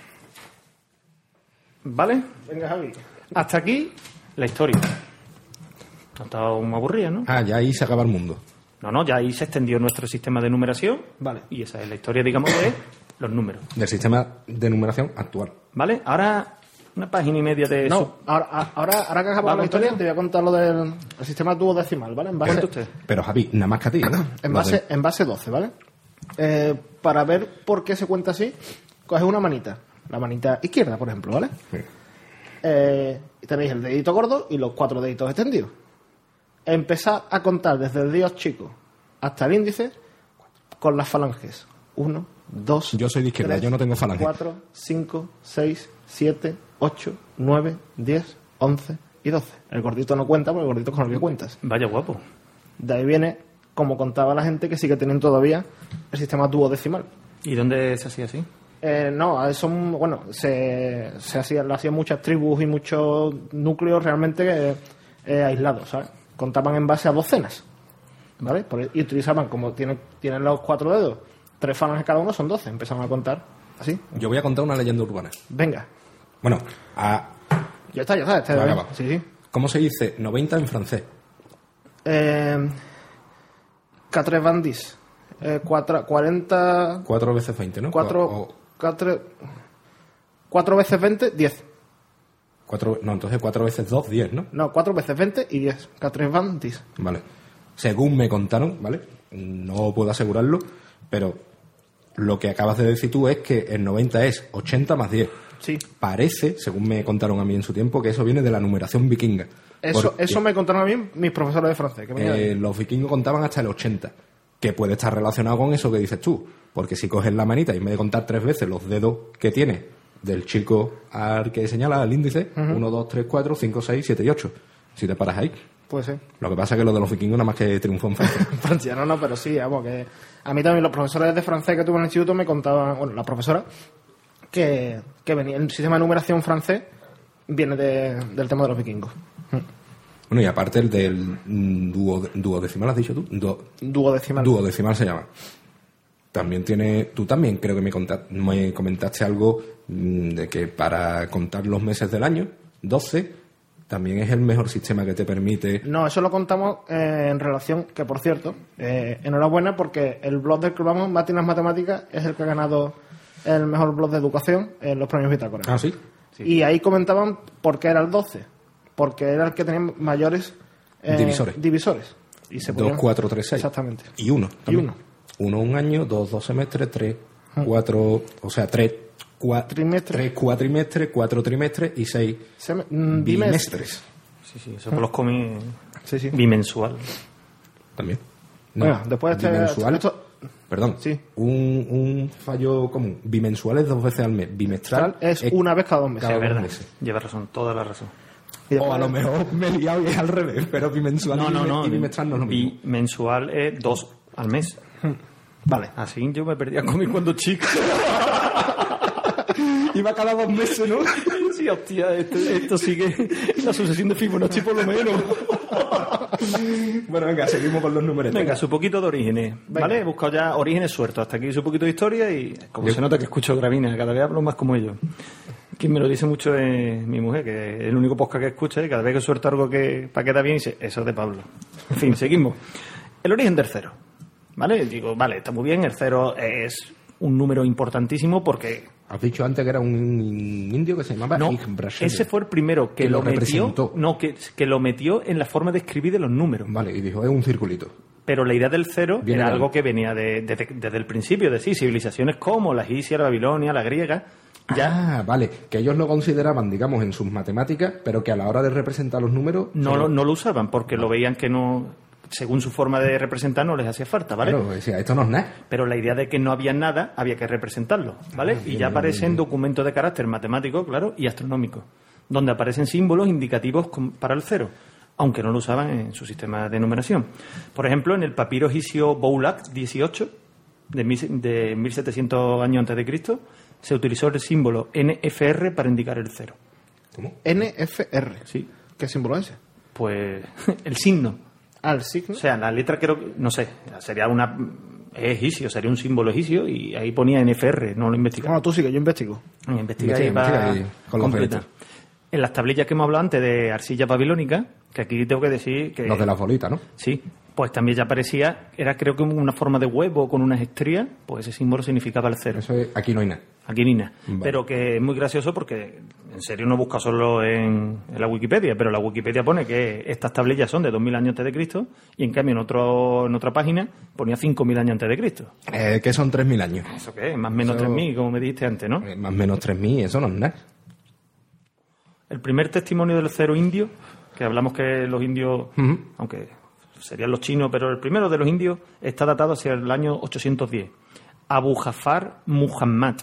¿Vale? Venga, Javi. Hasta aquí la historia. No estaba muy aburrida, ¿no? Ah, ya ahí se acaba el mundo. No, ya ahí se extendió nuestro sistema de numeración. Vale. Y esa es la historia, digamos, de los números. Del sistema de numeración actual. ¿Vale? Ahora, una página y media de... No, ahora que acabamos la historia, te voy a contar lo del sistema duodecimal, ¿vale? Cuente usted. Pero Javi, nada más que a ti, ¿no? En base 12, ¿vale? Para ver por qué se cuenta así, coges una manita. La manita izquierda, por ejemplo, ¿vale? Sí. Y tenéis el dedito gordo y los 4 deditos extendidos. Empezad a contar desde el dedo chico hasta el índice con las falanges. 1, 2... Yo soy de izquierda, 3, yo no tengo falange. 4, 5, 6, 7, 8, 9, 10, 11 y 12. El gordito no cuenta porque el gordito es con el que cuentas. Vaya guapo. De ahí viene, como contaba la gente, que sigue teniendo todavía el sistema duodecimal. ¿Y dónde se hacía así? No, se hacían muchas tribus y muchos núcleos realmente aislados, ¿sabes? Contaban en base a docenas, ¿vale? Y utilizaban, como tienen los 4 dedos, 3 falanges cada uno, son 12. Empezaron a contar así. Yo voy a contar una leyenda urbana. Venga. Bueno, Ya está. acaba. Sí. ¿Cómo se dice 90 en francés? 4 bandis. 40... 4 veces 20, ¿no? 4 veces 20, 10. Entonces 4 veces 2, 10, ¿no? No, 4 veces 20 y 10. 4 bandis. Vale. Según me contaron, ¿vale? No puedo asegurarlo, pero lo que acabas de decir tú es que el 90 es 80 más 10. Sí. Parece, según me contaron a mí en su tiempo, que eso viene de la numeración vikinga. Eso me contaron a mí mis profesores de francés. Que los vikingos contaban hasta el 80, que puede estar relacionado con eso que dices tú, porque si coges la manita y en vez de contar 3 veces los dedos que tiene del chico al que señala el índice, 1, 2, 3, 4, 5, 6, 7 y 8, si te paras ahí. Puede ser. Lo que pasa es que lo de los vikingos nada más que triunfó en Francia. Francia, no, pero sí, vamos, que a mí también los profesores de francés que tuve en el instituto me contaban, bueno, la profesora, que venía el sistema de numeración francés viene del tema de los vikingos. Bueno, y aparte el del duodecimal, ¿has dicho tú? Duodecimal. Duodecimal se llama. También tiene... Tú también creo que me comentaste algo de que para contar los meses del año, 12, también es el mejor sistema que te permite... No, eso lo contamos en relación, que por cierto, enhorabuena porque el blog del que vamos, Máquinas Matemáticas, es el que ha ganado el mejor blog de educación en los premios Bitácora. Ah, ¿sí? Y ahí comentaban por qué era el 12. Porque era el que tenía mayores divisores. Y se 2, 4, 3, 6. Exactamente. Y 1 también. 1 un año, 2 semestres, 3, 4... O sea, 3 cuatrimestres, 4 trimestres y 6 bimestres. Sí, eso los comí sí. bimensual. También. No, bueno, después de bimensual, perdón, sí. un fallo común. Bimensual es 2 veces al mes. Bimestral es una vez cada 2 meses. Es verdad. Lleva razón, toda la razón. O a lo mejor me he liado y es al revés, pero bimensual y bimestral no es lo mismo. Bimensual es 2 al mes. Vale. Así yo me perdía con mi cuando chico. Iba cada 2 meses, ¿no? Sí, hostia, esto sigue la sucesión de Fibonacci por lo menos. Bueno, venga, seguimos con los números. Venga, su poquito de orígenes. ¿Vale? He buscado ya orígenes sueltos. Hasta aquí su poquito de historia y como se nota que escucho Gravina, cada vez hablo más como ellos. Quien me lo dice mucho es mi mujer, que es el único podcast que escucha y cada vez que suelto algo que para quedar bien dice, eso es de Pablo. En fin, seguimos. El origen del cero. ¿Vale? Digo, vale, está muy bien, el cero es un número importantísimo porque... Has dicho antes que era un indio que se llamaba Yggdrasil. Ese fue el primero que lo metió, que lo metió en la forma de escribir de los números. Vale, y dijo, es un circulito. Pero la idea del cero era algo que venía desde el principio, de civilizaciones como la egipcia, la babilonia, la griega. Ya. Vale, que ellos lo consideraban, digamos, en sus matemáticas, pero que a la hora de representar los números... No lo usaban, porque lo veían que no... Según su forma de representar no les hacía falta, ¿vale? Claro, decía, esto no es nada. Pero la idea de que no había nada había que representarlo, ¿vale? Y ya aparecen documentos de carácter matemático, claro, y astronómico, donde aparecen símbolos indicativos para el cero, aunque no lo usaban en su sistema de numeración. Por ejemplo, en el papiro egipcio Boulak 18, de 1700 años antes de Cristo, se utilizó el símbolo NFR para indicar el cero. ¿Cómo? NFR. Sí. ¿Qué símbolo es ese? Pues el signo. ¿Al signo? O sea, la letra creo que, no sé, sería egipcio, sería un símbolo egipcio y ahí ponía NFR, no lo investigué. No, tú sigue, yo investigo. Investiga ahí con completa. En las tablillas que hemos hablado antes de arcilla babilónica, que aquí tengo que decir que... Los de las bolitas, ¿no? Sí, pues también ya aparecía, era creo que una forma de huevo con unas estrías, pues ese símbolo significaba el cero. Eso es, aquí no hay nada. Aquí ni nada. Vale. Pero que es muy gracioso porque, en serio, no busca solo en la Wikipedia, pero la Wikipedia pone que estas tablillas son de 2000 años antes de Cristo y en cambio en otra página ponía 5000 años antes de Cristo. ¿Qué son 3000 años? ¿Eso qué es? Más o menos 3000, como me dijiste antes, ¿no? Más o menos 3000, eso no es nada. El primer testimonio del cero indio, que hablamos que los indios, aunque serían los chinos, pero el primero de los indios está datado hacia el año 810. Abu Jafar Muhammad.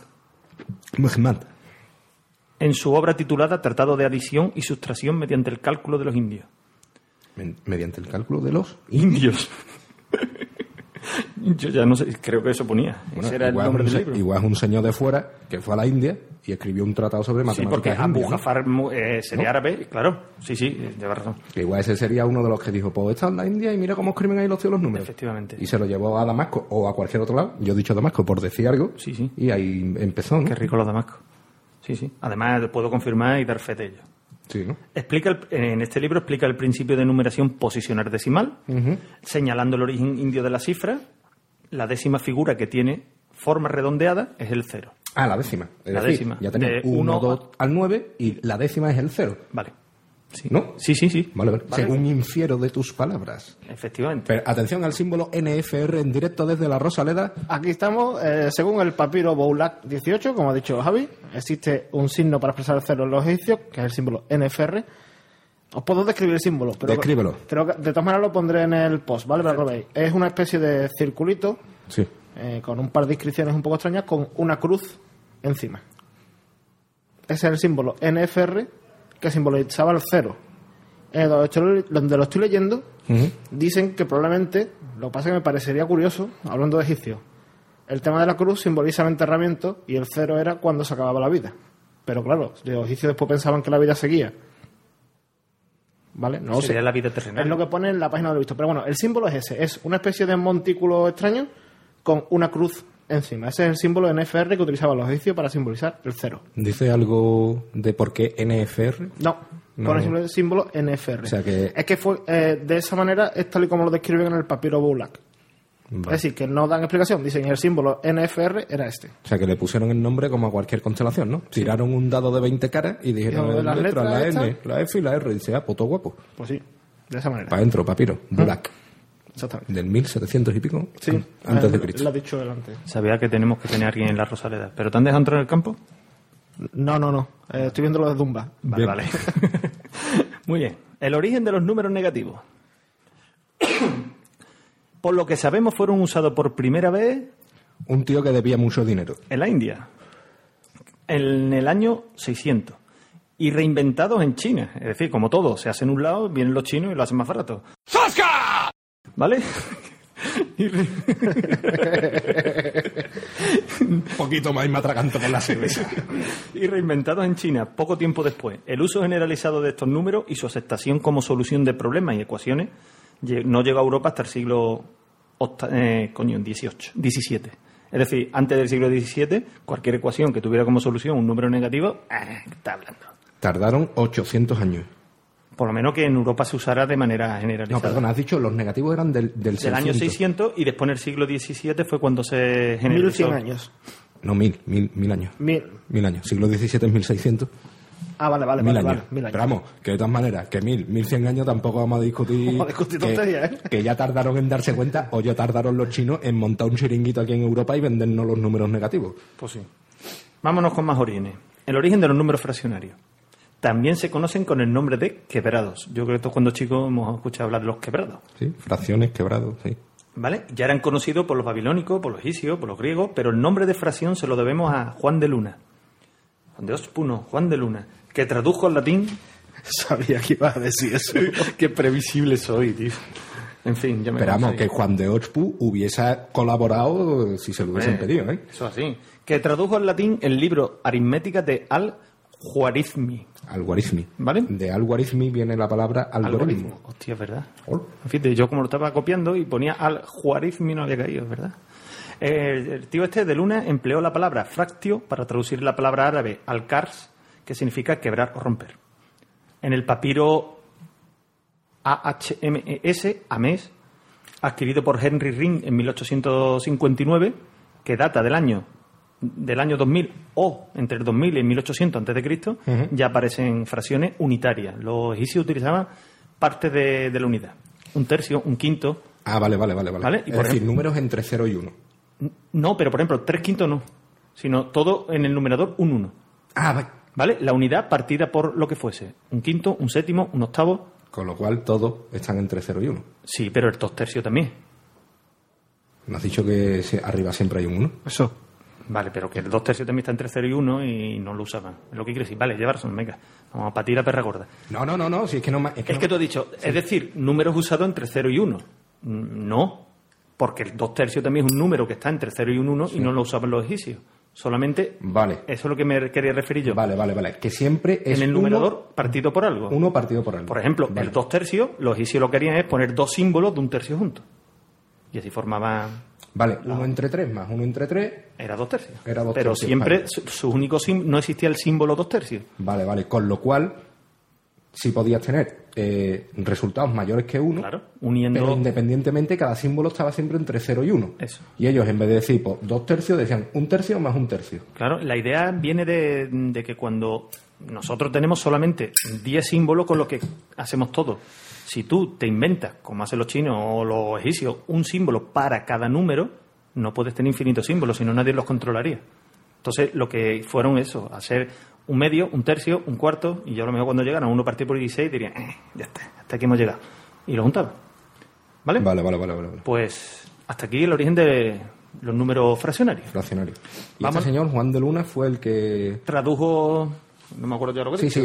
En su obra titulada Tratado de adición y sustracción mediante el cálculo de los indios. ¿Mediante el cálculo de los indios? Yo ya no sé, creo que eso ponía. Bueno, Ese era el nombre del libro. Igual es un señor de fuera que fue a la India y escribió un tratado sobre Sí, matemáticas. porque Abu indias, ¿no? Jafar sería árabe, claro. Sí, lleva razón. Que igual ese sería uno de los que dijo, pues está en la India y mira cómo escriben ahí los tíos los números. Efectivamente. Y se lo llevó a Damasco o a cualquier otro lado. Yo he dicho Damasco por decir algo. Sí. Y ahí empezó, ¿no? Qué rico los damascos. Sí. Además, puedo confirmar y dar fe de ello. Sí, ¿no? En este libro explica el principio de numeración posicionar decimal, señalando el origen indio de la cifra. La décima figura que tiene forma redondeada es el 0. Ah, la décima. Es La decir, décima. Ya tenemos De 1, uno 2 al 9 y la décima es el 0. Vale. Sí. ¿No? Sí. Vale. Vale. Según infiero de tus palabras. Efectivamente. Pero atención al símbolo NFR en directo desde la Rosaleda. Aquí estamos, según el papiro Boulac 18, como ha dicho Javi, existe un signo para expresar el 0 en los egipcios, que es el símbolo NFR. Os puedo describir el símbolo, pero Descríbelo. creo que de todas maneras lo pondré en el post, ¿vale? Para que lo veáis. Es una especie de circulito Sí. con un par de inscripciones un poco extrañas con una cruz encima. Ese es el símbolo NFR que simbolizaba el 0. Donde lo estoy leyendo, dicen que probablemente, lo que pasa es que me parecería curioso, hablando de egipcios, el tema de la cruz simboliza el enterramiento y el 0 era cuando se acababa la vida. Pero claro, los egipcios después pensaban que la vida seguía. ¿Vale? No lo sé. Sería la vida terrenal. Es lo que pone en la página de lo visto. Pero bueno, el símbolo es ese. Es una especie de montículo extraño con una cruz encima. Ese es el símbolo NFR que utilizaban los egipcios para simbolizar el 0. ¿Dice algo de por qué NFR? No. Pone el símbolo NFR. O sea que... Es que fue de esa manera es tal y como lo describen en el papiro Boulac. Vale. Es decir, que no dan explicación. Dicen el símbolo NFR era este. O sea que le pusieron el nombre como a cualquier constelación, ¿no? Tiraron un dado de 20 caras y dijeron Dijo, las letras, la letras N, la F y la R. Y dice, pues todo guapo. Pues sí, de esa manera. Para adentro, papiro. Boulac. Exactamente. Del 1700 y pico. Sí, Antes de Cristo. lo ha dicho delante. Sabía que tenemos que tener a alguien en la Rosaleda. ¿Pero te han dejado entrar en el campo? No. Estoy viendo lo de Dumba. Vale. Muy bien. El origen de los números negativos. Por lo que sabemos, fueron usados por primera vez Un tío que debía mucho dinero. en la India, en el año 600, y reinventados en China. Es decir, como todo, se hace en un lado, vienen los chinos y lo hacen más barato. ¡Sasca! ¿Vale? Un poquito más y me atraganto por la cerveza. Y reinventados en China poco tiempo después. El uso generalizado de estos números y su aceptación como solución de problemas y ecuaciones no llegó a Europa hasta el siglo XVII. Es decir, antes del siglo XVII, cualquier ecuación que tuviera como solución un número negativo, está hablando. Tardaron 800 años. Por lo menos que en Europa se usara de manera generalizada. No, perdona, has dicho los negativos eran del 600. Del año 600 y después en el siglo XVII fue cuando se generalizó. 1100 años. No, mil años. Mil años. Siglo XVII es 1600. Ah, vale. 1000 años. Vale, 1000 años. Pero vamos, que de todas maneras, que 1100 años tampoco vamos a discutir. Vamos a discutir tonterías, ¿eh? Que ya tardaron en darse cuenta, o ya tardaron los chinos en montar un chiringuito aquí en Europa y vendernos los números negativos. Pues sí. Vámonos con más orígenes. El origen de los números fraccionarios. También se conocen con el nombre de quebrados. Yo creo que todos cuando chicos hemos escuchado hablar de los quebrados. Sí, fracciones, quebrados, sí. ¿Vale? Ya eran conocidos por los babilónicos, por los egipcios, por los griegos, pero el nombre de fracción se lo debemos a Juan de Luna. Juan de Ospuno, Juan de Luna, que tradujo al latín... Sabía que ibas a decir eso. Qué previsible soy, tío. En fin, ya me Esperamos cansé. que Juan de Oxpu hubiese colaborado si se lo hubiesen pedido, ¿eh? Eso así. Que tradujo al latín el libro Aritmética de Al-Khwarizmi. Algoritmi. ¿Vale? De algoritmi viene la palabra algoritmo. Hostia, es verdad. Fíjate, yo como lo estaba copiando y ponía Al-Khwarizmi no había caído, es verdad. El tío este de Luna empleó la palabra fractio para traducir la palabra árabe al-kars, que significa quebrar o romper. En el papiro Ames, adquirido por Henry Ring en 1859, que data del año 2000 o entre el 2000 y el 1800 antes de Cristo, ya aparecen fracciones unitarias. Los egipcios utilizaban parte de la unidad. Un tercio, un quinto. Ah, vale. ¿Vale? Y Es decir, números entre 0 y 1. No, pero por ejemplo, 3 quintos no, sino todo en el numerador un 1. Ah, ¿Vale? La unidad partida por lo que fuese. Un quinto, un séptimo, un octavo. con lo cual todos están entre 0 y 1. Sí, pero el 2 tercios también. ¿No has dicho que arriba siempre hay un 1? Eso. Vale, pero que el 2 tercios también está entre 0 y 1 y no lo usaban. Es lo que quiero decir. Vale, lleva razón, venga. Vamos a patir a perra gorda. No, si es que no... Es que tú has dicho, es decir, números usados entre 0 y 1. No. porque el 2 tercios también es un número que está entre 0 y un 1 y no lo usaban los egipcios. Solamente, vale. Eso es lo que me quería referir yo. Vale. Que siempre es en el numerador partido por algo. Uno partido por algo. Por ejemplo, el 2 tercios, los egipcios lo que querían es poner 2 símbolos de un tercio juntos. Y así formaban... Vale, 1 entre 3 más 1 entre 3... Era 2 tercios. Era 2 Pero tercios, siempre vale. su único no existía el símbolo 2 tercios. Vale. Con lo cual, sí podías tener resultados mayores que 1, claro, uniendo... pero independientemente cada símbolo estaba siempre entre 0 y 1. Eso. Y ellos, en vez de decir 2 tercios, decían 1 tercio más 1 tercio. Claro, la idea viene de que cuando nosotros tenemos solamente 10 símbolos con los que hacemos todo, si tú te inventas, como hacen los chinos o los egipcios, un símbolo para cada número, no puedes tener infinitos símbolos, si no nadie los controlaría. Entonces, lo que fueron eso, hacer un medio, un tercio, un cuarto, y yo a lo mejor cuando llegaran a 1 partido por 16 dirían, ya está, hasta aquí hemos llegado. Y lo juntaban. ¿Vale? Vale. Pues hasta aquí el origen de los números fraccionarios. Y este señor, Juan de Luna, fue el que... tradujo... No me acuerdo ya lo que Sí,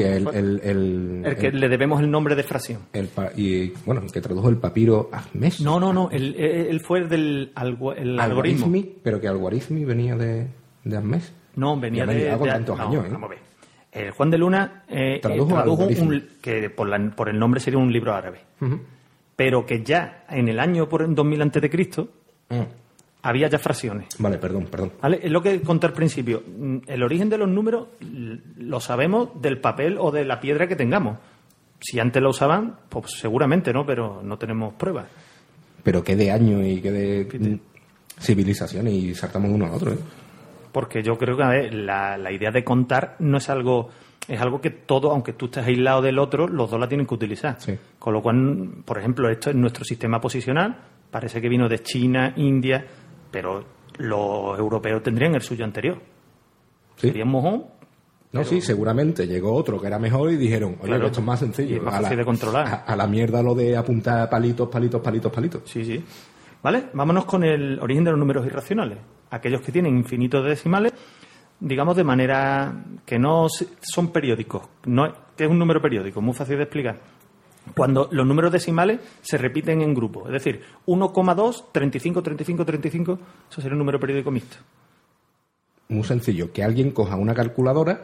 el que le debemos el nombre de fracción. el que tradujo el papiro Ahmes. No. Él fue el algoritmo. Pero que algoritmi venía de Ahmes. No, venía Ya me he de... liado con tantos años, ¿eh? Vamos a ver. Juan de Luna tradujo que por el nombre sería un libro árabe. Uh-huh. Pero que ya en el año por 2000 a.C. Había ya fracciones. Vale, perdón. ¿Vale? Es lo que conté al principio. El origen de los números lo sabemos del papel o de la piedra que tengamos. Si antes lo usaban, pues seguramente, ¿no? Pero no tenemos pruebas. Pero qué de año y qué de civilización y saltamos uno a otro, ¿eh? Porque yo creo que a ver, la idea de contar no es algo... Es algo que todo, aunque tú estés aislado del otro, los dos la tienen que utilizar. Sí. Con lo cual, por ejemplo, esto es nuestro sistema posicional. Parece que vino de China, India... pero los europeos tendrían el suyo anterior. Sí. Sería un mojón. No, sí, seguramente. Llegó otro que era mejor y dijeron, oye, Claro. esto es más sencillo. Y es más fácil de controlar. A la mierda lo de apuntar palitos. Sí. ¿Vale? Vámonos con el origen de los números irracionales. Aquellos que tienen infinitos decimales, digamos de manera que no son periódicos. Que es un número periódico, muy fácil de explicar. Cuando los números decimales se repiten en grupos, es decir, 1,2, 35, 35, 35, eso sería un número periódico mixto. Muy sencillo, que alguien coja una calculadora,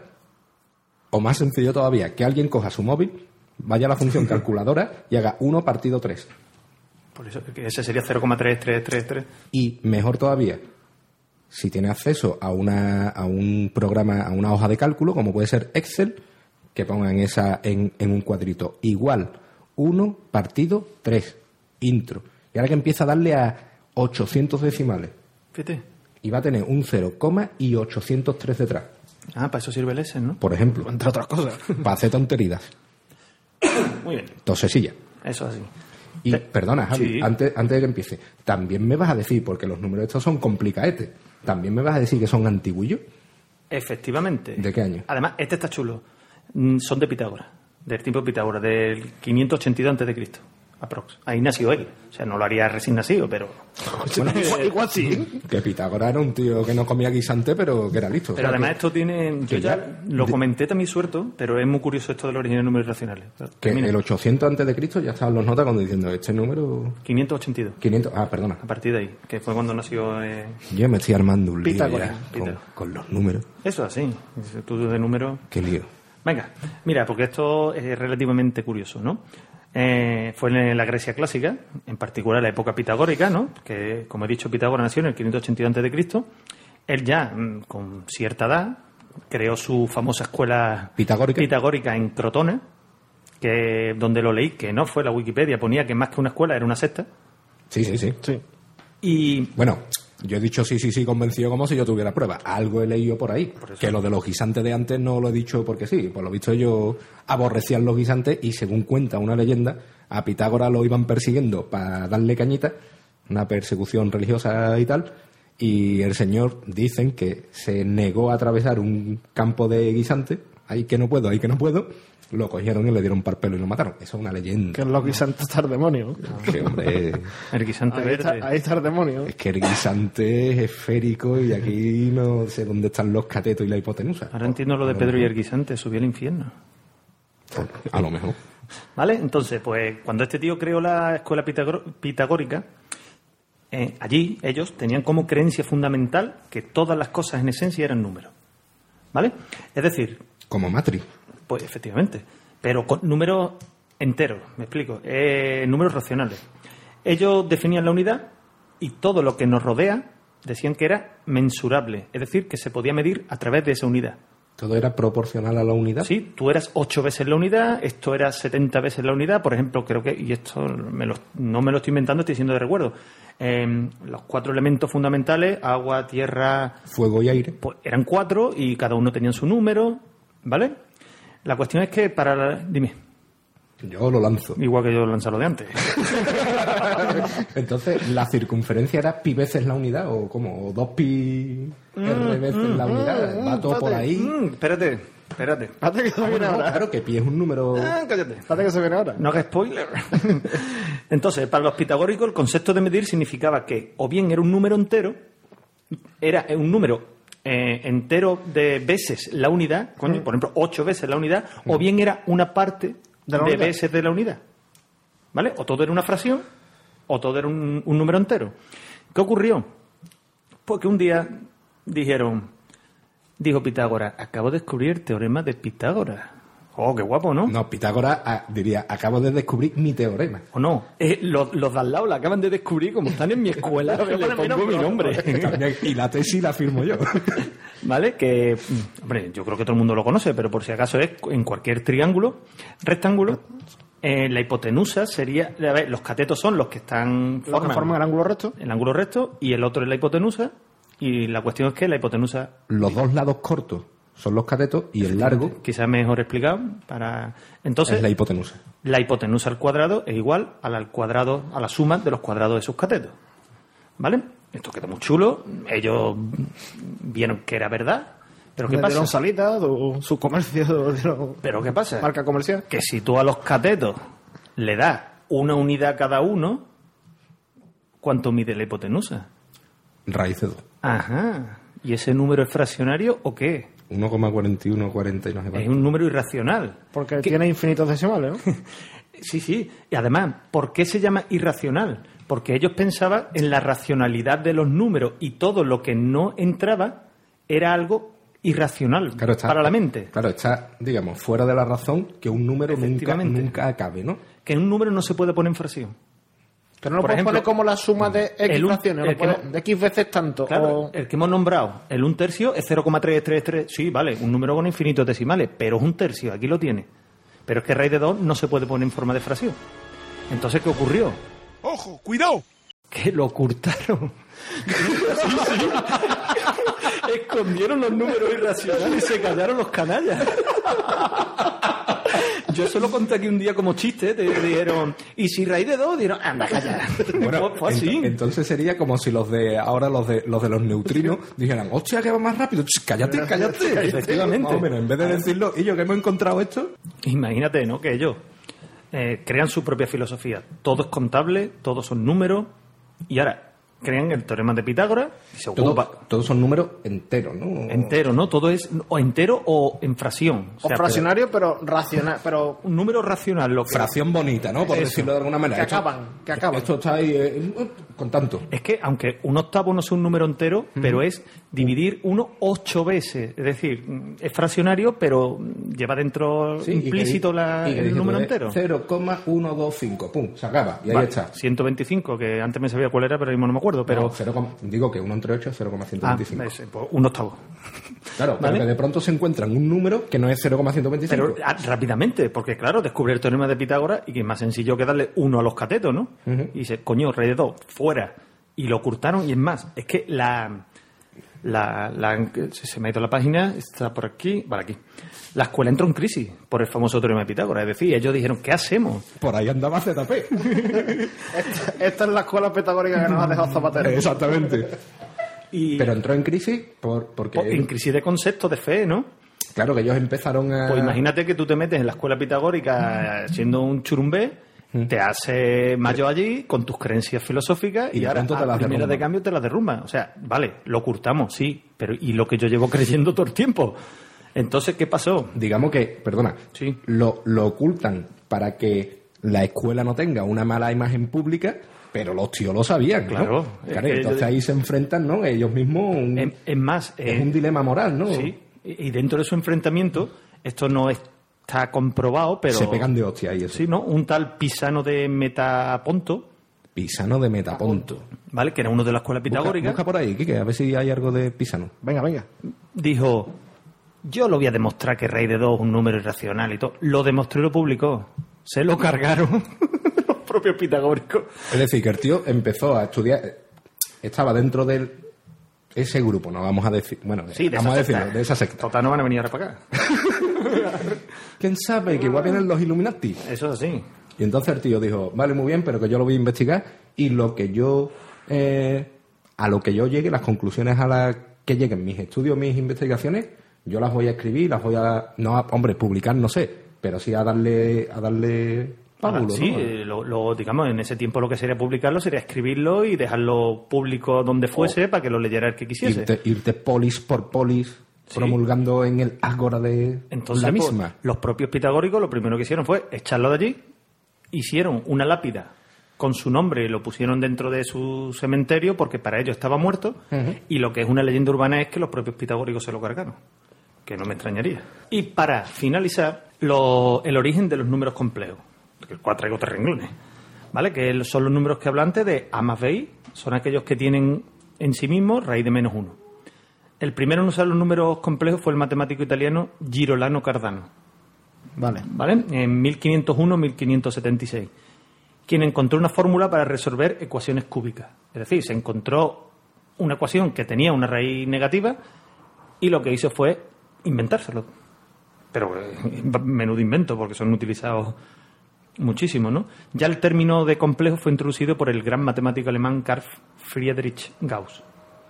o más sencillo todavía, que alguien coja su móvil, vaya a la función calculadora y haga 1 partido 3. Por eso que ese sería 0,3333. Y mejor todavía, si tiene acceso a un programa, a una hoja de cálculo, como puede ser Excel, que pongan esa en un cuadrito igual 1 partido 3 intro. Y ahora que empieza a darle a 800 decimales. Fíjate. Y va a tener un 0, y 803 detrás. Ah, para eso sirve el S, ¿no? Por ejemplo. Entre otras cosas. Para hacer tonterías. Muy bien. Tosesilla. Eso así. Y, perdona, Javi, Sí. antes de que empiece, también me vas a decir, porque los números estos son complicadetes, también me vas a decir que son antiguillos. Efectivamente. ¿De qué año? Además, este está chulo. Son de Pitágoras, del tiempo de Pitágoras, del 582 a.C., aprox. Ahí nació él. O sea, no lo haría recién nacido, pero... Bueno, igual sí. Que Pitágoras era un tío que no comía guisante, pero que era listo. Pero O sea, además que- esto tiene... Yo que ya lo comenté también suelto, pero es muy curioso esto del origen de números irracionales. Que Mira, el 800 antes de Cristo ya estaban los notas cuando diciendo este número 582. 500. Ah, perdona. A partir de ahí, que fue cuando nació... Yo me estoy armando un lío Pitágoras, ya Pitágoras. con los números. Eso así, estudio de números... Qué lío. Venga, mira, porque esto es relativamente curioso, ¿no? Fue en la Grecia clásica, en particular la época pitagórica, ¿no? Que, como he dicho, Pitágoras nació en el 582 a.C. Él ya, con cierta edad, creó su famosa escuela pitagórica en Crotona, que donde lo leí, que no fue la Wikipedia, ponía que más que una escuela era una secta. Sí. Y Bueno, yo he dicho sí, convencido como si yo tuviera pruebas. Algo he leído por ahí. Que lo de los guisantes de antes no lo he dicho porque sí. Por lo visto ellos aborrecían los guisantes y según cuenta una leyenda, a Pitágoras lo iban persiguiendo para darle cañita, una persecución religiosa y tal. Y el señor, dicen que se negó a atravesar un campo de guisantes. Ahí que no puedo. Lo cogieron y le dieron par pelo y lo mataron. Eso es una leyenda. Que en los guisantes está el demonio. Que, hombre, el guisante verde. Ahí está el demonio. es que el guisante es esférico y aquí no sé dónde están los catetos y la hipotenusa. Ahora entiendo lo de Pedro y el guisante, subió al infierno. A lo mejor. ¿Vale? Entonces, pues cuando este tío creó la escuela pitagórica, allí ellos tenían como creencia fundamental que todas las cosas en esencia eran números. ¿Vale? Es decir... Como Matrix. Pues efectivamente. Pero con números enteros, me explico. Números racionales. Ellos definían la unidad y todo lo que nos rodea decían que era mensurable. Es decir, que se podía medir a través de esa unidad. ¿Todo era proporcional a la unidad? Sí, tú eras 8 veces la unidad, esto era 70 veces la unidad, por ejemplo, creo que, y esto no me lo estoy inventando, estoy diciendo de recuerdo, los 4 elementos fundamentales, agua, tierra... Fuego y aire. Pues eran 4 y cada uno tenía su número, ¿vale? La cuestión es que Dime. Yo lo lanzo. Igual que yo lanzo lo de antes. Entonces, ¿la circunferencia era pi veces la unidad o cómo? ¿O 2pi r veces la unidad? ¿Va todo por ahí? Espérate. Espérate que se viene ahora. Claro, que pi es un número... Cállate. Espérate que se viene ahora. No hagas spoiler. Entonces, para los pitagóricos, el concepto de medir significaba que o bien era un número entero, era un número entero de veces la unidad, por ejemplo, 8 veces la unidad, o bien era una parte de veces de la unidad. ¿Vale? O todo era una fracción, o todo era un número entero. ¿Qué ocurrió? Pues que un día dijo Pitágoras, acabo de descubrir el teorema de Pitágoras. Oh, qué guapo, ¿no? No, Pitágoras diría, acabo de descubrir mi teorema. ¿O no? Los de al lado la acaban de descubrir, como están en mi escuela, le pongo mi nombre. También, y la tesis la firmo yo. ¿Vale? Que, hombre, yo creo que todo el mundo lo conoce, pero por si acaso es en cualquier triángulo, rectángulo, la hipotenusa sería... A ver, los catetos son los que están... Los que forman el ángulo recto. El ángulo recto, y el otro es la hipotenusa, y la cuestión es que la hipotenusa... Los dos lados cortos son los catetos y el largo... Quizás mejor explicado para... Entonces, es la hipotenusa. La hipotenusa al cuadrado es igual a la suma de los cuadrados de sus catetos. ¿Vale? Esto queda muy chulo. Ellos vieron que era verdad. ¿Pero qué pasa? Dieron salida, su comercio... ¿Pero qué pasa? Marca comercial. Que si tú a los catetos le das una unidad cada uno, ¿cuánto mide la hipotenusa? Raíz de 2. Ajá. ¿Y ese número es fraccionario o qué? 1,4140 y no sé cuánto. Es un número irracional. Porque tiene infinitos decimales, ¿no? Sí. Y además, ¿por qué se llama irracional? Porque ellos pensaban en la racionalidad de los números y todo lo que no entraba era algo irracional para la mente. Claro, está, digamos, fuera de la razón que un número nunca acabe, ¿no? Que un número no se puede poner en fracción. Pero no lo puedes poner como la suma de X fracciones, de X veces tanto. Claro, el que hemos nombrado, el 1/3 es 0,333. Sí, vale, un número con infinitos decimales, pero es 1/3, aquí lo tiene. Pero es que raíz de 2 no se puede poner en forma de fracción. Entonces, ¿qué ocurrió? ¡Ojo, cuidado! Que lo ocultaron. Sí. Escondieron los números irracionales y se callaron los canallas. Yo eso lo conté aquí un día como chiste, te dijeron, ¿y si raíz de 2? Dijeron, anda, calla. Bueno, fue así. Entonces sería como si los de los neutrinos dijeran, hostia, que va más rápido. Cállate. Efectivamente. Más o menos, en vez de decirlo, y yo que hemos encontrado esto. Imagínate, ¿no? Que ellos crean su propia filosofía. Todo es contable, todos son números, y ahora crean el teorema de Pitágoras y se ocupa. Todos son números enteros, ¿no? Entero, ¿no? Todo es o entero o en fracción. O sea, fraccionario, pero racional. Pero un número racional. Fracción bonita, ¿no? Por decirlo de alguna manera. Que acaban. Esto está ahí con tanto. Es que, aunque un octavo no es un número entero, pero es dividir 8 veces. Es decir, es fraccionario, pero lleva dentro implícito el número entero. 0,125. Pum, se acaba. Y ahí está. 125, que antes me sabía cuál era, pero mismo no me acuerdo. Pero... No, digo que 1 entre 8 es 0,125. Pues un octavo. Claro, ¿vale? Pero que de pronto se encuentran un número que no es 0,125. Pero rápidamente, porque claro, descubre el teorema de Pitágoras y que es más sencillo que darle 1 a los catetos, ¿no? Y dice, coño, raíz de 2, fuera. Y lo ocultaron, y es más, es que se me ha ido la página, está por aquí, vale, aquí. La escuela entró en crisis por el famoso teorema de Pitágoras. Es decir, ellos dijeron, ¿qué hacemos? Por ahí andaba ZP. Esta es la escuela pitagórica que nos ha dejado Zapatero. Exactamente. Pero entró en crisis porque... En crisis de concepto, de fe, ¿no? Claro, que ellos empezaron a... Pues imagínate que tú te metes en la escuela pitagórica siendo un churumbé, te haces mayo allí con tus creencias filosóficas y ahora a la primera de cambio te las derrumban. O sea, vale, lo ocultamos, sí, pero ¿y lo que yo llevo creyendo todo el tiempo? Entonces, ¿qué pasó? Digamos que, perdona, sí. lo ocultan para que la escuela no tenga una mala imagen pública, Pero los tíos lo sabían, Claro. Claro, entonces ahí se enfrentan, ¿no? Ellos mismos. Es más... es un dilema moral, ¿no? Sí. Y dentro de su enfrentamiento, esto no está comprobado, pero... Se pegan de hostia y eso. Sí, ¿no? Un tal Pisano de Metaponto... Pisano de Metaponto. ¿Vale? Que era uno de la escuela pitagórica. Busca por ahí, Quique, a ver si hay algo de Pisano. Venga. Dijo, yo lo voy a demostrar que raíz de 2 es un número irracional y todo. Lo demostró y lo publicó. Se lo cargaron los propios pitagóricos. Es decir, que el tío empezó a estudiar, estaba dentro de ese grupo, no vamos a decir, bueno, Sí, de vamos esa a decirlo, secta. de esa secta. Total, no van a venir ahora para acá. ¿Quién sabe? Que igual vienen los Illuminati. Eso es así. Y entonces el tío dijo, vale, muy bien, pero que yo lo voy a investigar y lo que yo, a lo que yo llegue, las conclusiones a las que lleguen mis estudios, mis investigaciones, yo las voy a escribir, las voy a, no, hombre, publicar no sé, pero sí a darle pábulo, Sí, ¿no? digamos, en ese tiempo lo que sería publicarlo sería escribirlo y dejarlo público donde fuese para que lo leyera el que quisiese. Irte polis por polis, promulgando en el ágora de Entonces, la pues, misma. los propios pitagóricos lo primero que hicieron fue echarlo de allí, hicieron una lápida con su nombre y lo pusieron dentro de su cementerio porque para ellos estaba muerto, y lo que es una leyenda urbana es que los propios pitagóricos se lo cargaron, que no me extrañaría. Y para finalizar, el origen de los números complejos, el cual traigo 3 renglones, ¿vale? Que son los números que hablo antes de A más B, son aquellos que tienen en sí mismos raíz de menos 1. El primero en usar los números complejos fue el matemático italiano Girolamo Cardano. ¿Vale? En 1501-1576, quien encontró una fórmula para resolver ecuaciones cúbicas. Es decir, se encontró una ecuación que tenía una raíz negativa y lo que hizo fue inventárselo. Pero menudo invento, porque son utilizados muchísimo, ¿no? Ya el término de complejo fue introducido por el gran matemático alemán Carl Friedrich Gauss,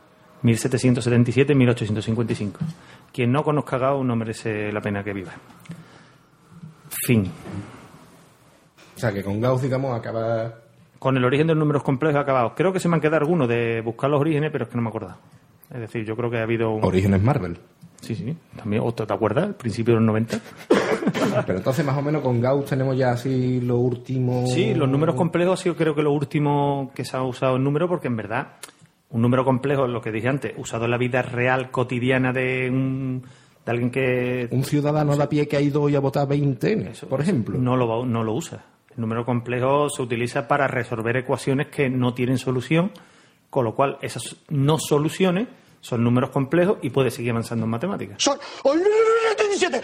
1777-1855. Quien no conozca a Gauss no merece la pena que viva. Fin. O sea, que con Gauss, digamos, acaba... Con el origen de los números complejos acabados. Creo que se me han quedado algunos de buscar los orígenes, pero es que no me acuerdo. Es decir, yo creo que ha habido... Orígenes Marvel. Sí. También, ¿te acuerdas? Al principio de los 90. Pero entonces, más o menos, con Gauss tenemos ya así lo último... Sí, los números complejos ha sido, creo que, lo último que se ha usado en número, porque en verdad, un número complejo, lo que dije antes, usado en la vida real, cotidiana de alguien que... Un ciudadano de a pie que ha ido hoy a votar 20, por ejemplo. No lo usa. El número complejo se utiliza para resolver ecuaciones que no tienen solución, con lo cual esas no soluciones son números complejos y puede seguir avanzando en matemáticas. Son 17,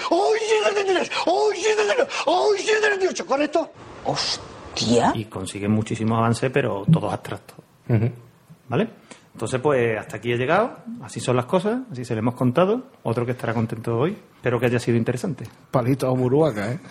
18, ¿correcto? ¡Hostia! Y consiguen muchísimos avances, pero todos abstractos. ¿Vale? Entonces, pues hasta aquí he llegado. Así son las cosas, así se le hemos contado. Otro que estará contento hoy. Espero que haya sido interesante. Palito a Buruaca, ¿eh?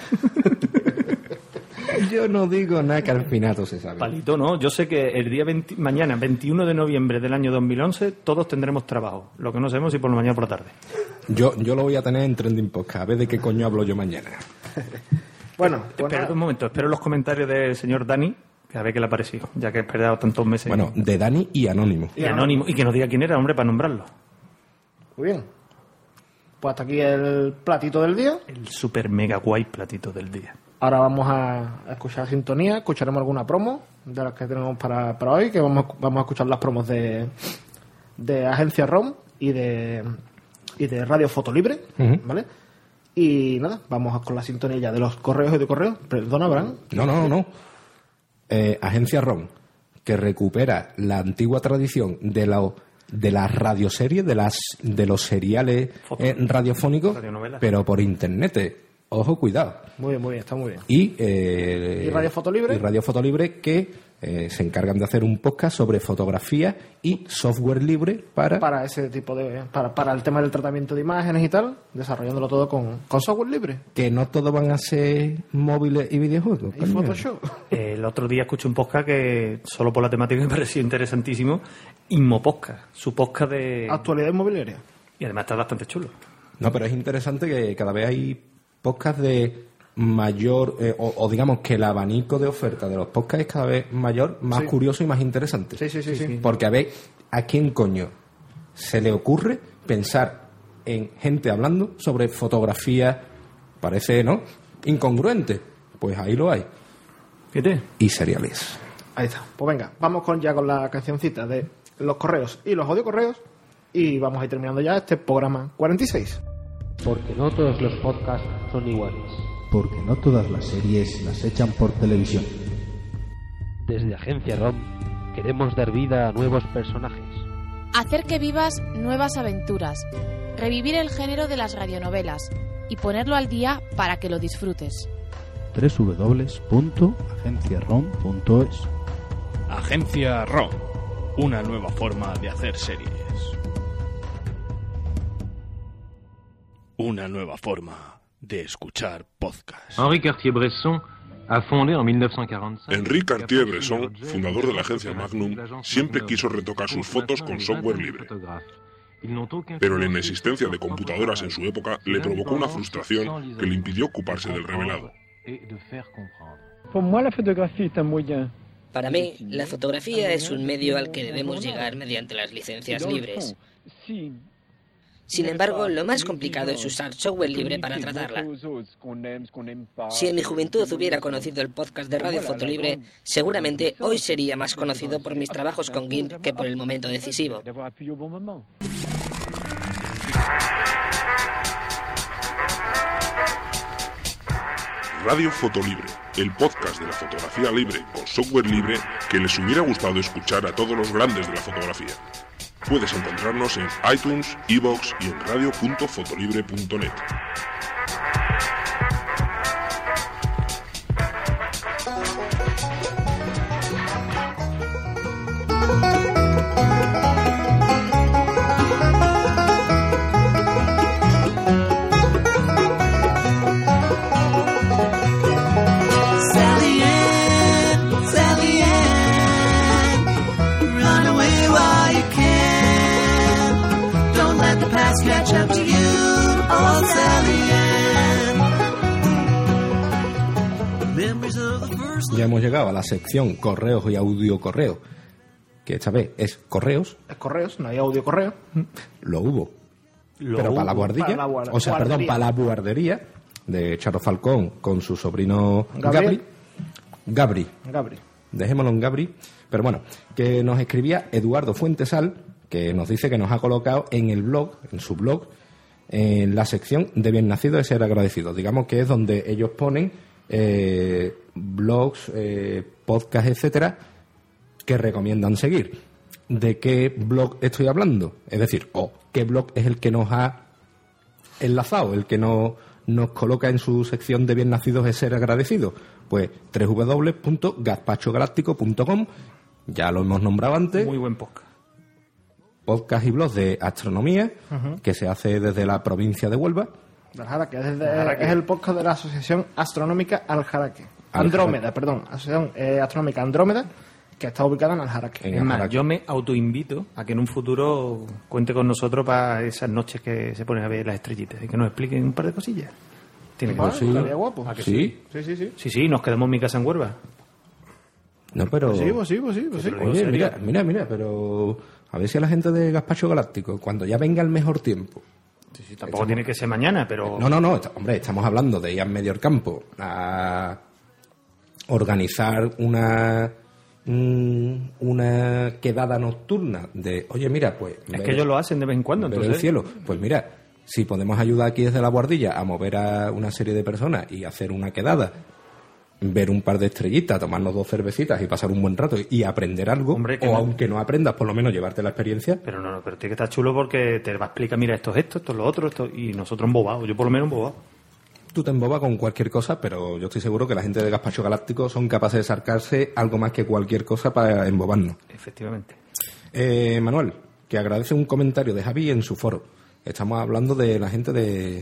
Yo no digo nada, que al final todo se sabe. Palito, no. Yo sé que el día mañana, 21 de noviembre del año 2011, todos tendremos trabajo. Lo que no sabemos si por la mañana o por la tarde. Yo lo voy a tener en Trending Podcast. A ver de qué coño hablo yo mañana. Bueno, espera un momento. Espero los comentarios del señor Dani, que a ver qué le ha parecido, ya que he esperado tantos meses. Bueno, de Dani y Anónimo. Y Anónimo. Y que nos diga quién era, hombre, para nombrarlo. Muy bien. Pues hasta aquí el platito del día. El super mega guay platito del día. Ahora vamos a escuchar sintonía, escucharemos alguna promo de las que tenemos para hoy, que vamos a escuchar las promos de Agencia ROM y de Radio Fotolibre, ¿vale? Y nada, vamos con la sintonía ya de los correos y de correos. Perdona, Abraham. No. Agencia ROM, que recupera la antigua tradición de las radioseries, de los seriales radiofónicos, pero por internet. Ojo, cuidado. Muy bien, está muy bien. Y Radio Fotolibre. Y Radio Fotolibre, que se encargan de hacer un podcast sobre fotografía y software libre para ese tipo de... Para el tema del tratamiento de imágenes y tal, desarrollándolo todo con software libre. Que no todos van a ser móviles y videojuegos. Y Photoshop. El otro día escuché un podcast que, solo por la temática, me pareció interesantísimo. Inmopodcast, su podcast de... Actualidad inmobiliaria. Y además está bastante chulo. No, pero es interesante que cada vez hay podcast de mayor, o digamos que el abanico de oferta de los podcasts es cada vez mayor, más curioso y más interesante. Sí. Porque a ver, ¿a quién coño se le ocurre pensar en gente hablando sobre fotografía? Parece, ¿no?, incongruente. Pues ahí lo hay. Fíjate. Y seriales. Ahí está. Pues venga, vamos con la cancioncita de los correos y los audiocorreos y vamos a ir terminando ya este programa 46. Porque no todos los podcasts son iguales. Porque no todas las series las echan por televisión. Desde Agencia ROM queremos dar vida a nuevos personajes. Hacer que vivas nuevas aventuras. Revivir el género de las radionovelas y ponerlo al día para que lo disfrutes. www.agenciarom.es. Agencia ROM, una nueva forma de hacer series. Una nueva forma de escuchar podcasts. Henri Cartier-Bresson ha fondé en 1945. Henri Cartier-Bresson, fundador de la agencia Magnum, siempre quiso retocar sus fotos con software libre. Pero la inexistencia de computadoras en su época le provocó una frustración que le impidió ocuparse del revelado. Para mí, la fotografía es un medio al que debemos llegar mediante las licencias libres. Sin embargo, lo más complicado es usar software libre para tratarla. Si en mi juventud hubiera conocido el podcast de Radio Fotolibre, seguramente hoy sería más conocido por mis trabajos con GIMP que por el momento decisivo. Radio Fotolibre, el podcast de la fotografía libre con software libre que les hubiera gustado escuchar a todos los grandes de la fotografía. Puedes encontrarnos en iTunes, iVoox y en radio.fotolibre.net. Ya hemos llegado a la sección correos y audiocorreos, que esta vez es correos. Es correos, no hay audiocorreo. Lo hubo. Pero para la guardilla, para la guardería de Charo Falcón con su sobrino Gabri. Dejémoslo en Gabri. Pero bueno, que nos escribía Eduardo Fuentesal, que nos dice que nos ha colocado en el blog, en su blog, en la sección de Bien Nacido de Ser Agradecido. Digamos que es donde ellos ponen blogs, podcasts, etcétera, que recomiendan seguir. ¿De qué blog estoy hablando? Es decir, ¿qué blog es el que nos ha enlazado, el que nos coloca en su sección de Bien Nacidos de Ser Agradecido? Pues www.gazpachogaláctico.com, ya lo hemos nombrado antes. Muy buen podcast. Podcast y blog de astronomía, que se hace desde la provincia de Huelva. Aljaraque, es el podcast de la Asociación Astronómica Aljaraque. Asociación Astronómica Andrómeda, que está ubicada en Aljaraque. Es más, yo me autoinvito a que en un futuro cuente con nosotros para esas noches que se ponen a ver las estrellitas y que nos expliquen un par de cosillas. Tiene que ser guapo. ¿A que sí? Sí, nos quedamos en mi casa en Huelva. No, pero... Sí. Oye, mira, pero... A ver si a la gente de Gazpacho Galáctico, cuando ya venga el mejor tiempo... Sí, tampoco tiene que ser mañana, pero... No, hombre, estamos hablando de ir a medio el campo a organizar una quedada nocturna de, oye, mira, pues... Es que ellos lo hacen de vez en cuando, entonces... el cielo. Pues mira, si podemos ayudar aquí desde la guardilla a mover a una serie de personas y hacer una quedada, ver un par de estrellitas, tomarnos 2 cervecitas y pasar un buen rato y aprender algo, hombre, aunque no aprendas, por lo menos llevarte la experiencia. Pero pero tiene que estar chulo porque te va a explicar, mira, esto es esto es lo otro, y nosotros embobados, yo por lo menos embobado. Tú te embobas con cualquier cosa, pero yo estoy seguro que la gente de Gazpacho Galáctico son capaces de sacarse algo más que cualquier cosa para embobarnos. Efectivamente. Manuel, que agradece un comentario de Javi en su foro. Estamos hablando de la gente del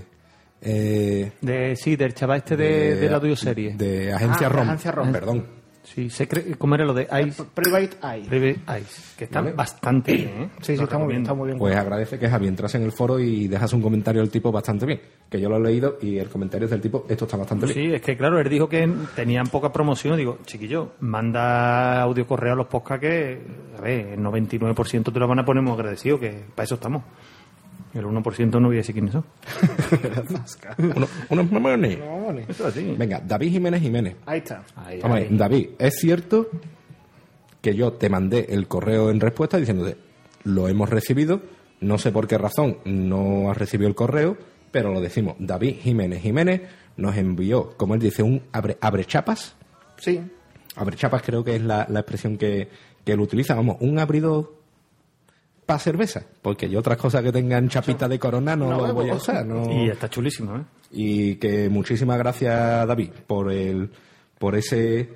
chaval de la audioserie. De Agencia ROM. Perdón. Sí, ¿cómo era lo de Ice? Private Eye, que están bastante bien, ¿eh? Sí, está muy bien. Pues agradece que Javi entras en el foro y dejas un comentario del tipo bastante bien, que yo lo he leído y el comentario es del tipo, esto está bastante bien. Sí, es que claro, él dijo que tenían poca promoción, digo, chiquillo, manda audio correo a los podcasts que, a ver, el 99% te lo van a poner muy agradecido, que para eso estamos. El 1% no voy a decir quiénes son. Unos mamones. Eso así. Venga, David Jiménez. Ahí está. David, ¿es cierto que yo te mandé el correo en respuesta diciéndote, lo hemos recibido, no sé por qué razón no has recibido el correo, pero lo decimos. David Jiménez nos envió, como él dice, un abrechapas. Sí. Abrechapas creo que es la expresión que él utiliza. Vamos, un abridor para cerveza, porque yo otras cosas que tengan chapita de Corona no lo voy a usar. No. Y está chulísimo, ¿eh? Y que muchísimas gracias, David, por ese...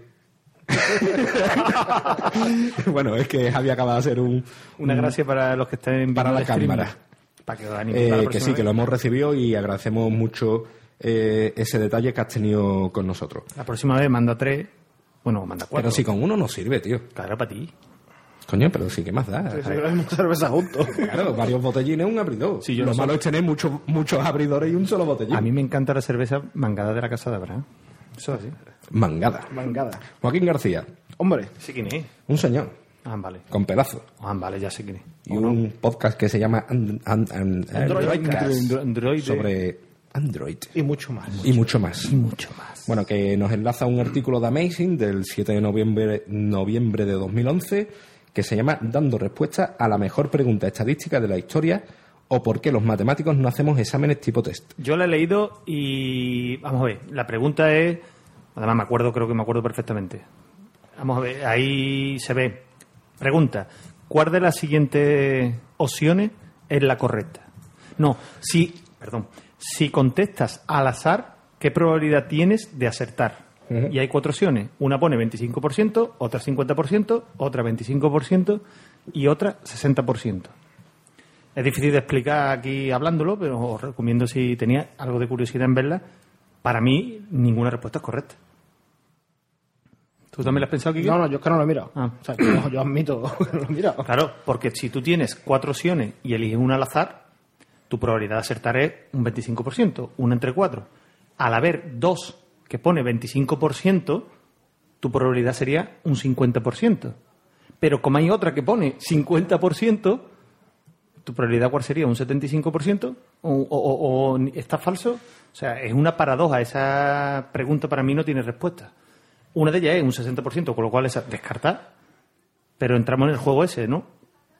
Bueno, es que Javi acaba de hacer una gracia para los que estén para la cámara. Para que sí, que lo hemos recibido y agradecemos mucho ese detalle que has tenido con nosotros. La próxima vez manda 3, bueno, manda 4. Pero si con uno no sirve, tío. Claro, para ti. Coño, pero sí, ¿qué más da? Sí, cerveza juntos. Claro, varios botellines, un abridor. Sí, lo malo es tener muchos abridores y un solo botellín. A mí me encanta la cerveza mangada de la Casa de Abraham. Eso es así. Mangada. Joaquín García. Hombre. Sí, ¿quién es? Un señor. Ah, vale. Con pedazo. Ah, vale, ya sé quién es. Y un podcast que se llama Android. Sobre Android. Y mucho más. Y mucho más. Bueno, que nos enlaza un artículo de Amazing del 7 de noviembre de 2011 que se llama Dando respuesta a la mejor pregunta estadística de la historia o por qué los matemáticos no hacemos exámenes tipo test. Yo la he leído y vamos a ver, la pregunta es, además creo que me acuerdo perfectamente. Vamos a ver, ahí se ve. Pregunta, ¿cuál de las siguientes opciones es la correcta? No, si contestas al azar, ¿qué probabilidad tienes de acertar? Y hay 4 opciones. Una pone 25%, otra 50%, otra 25% y otra 60%. Es difícil de explicar aquí hablándolo, pero os recomiendo si tenía algo de curiosidad en verla. Para mí, ninguna respuesta es correcta. ¿Tú también lo has pensado, Kike? No, yo es que no lo he mirado. O sea, yo admito que no lo he mirado. Claro, porque si tú tienes 4 opciones y eliges una al azar, tu probabilidad de acertar es un 25%, una entre 4. Al haber 2 que pone 25%, tu probabilidad sería un 50%. Pero como hay otra que pone 50%, ¿tu probabilidad cuál sería? ¿Un 75%? ¿O está falso? O sea, es una paradoja. Esa pregunta para mí no tiene respuesta. Una de ellas es un 60%, con lo cual es descartar. Pero entramos en el juego ese, ¿no?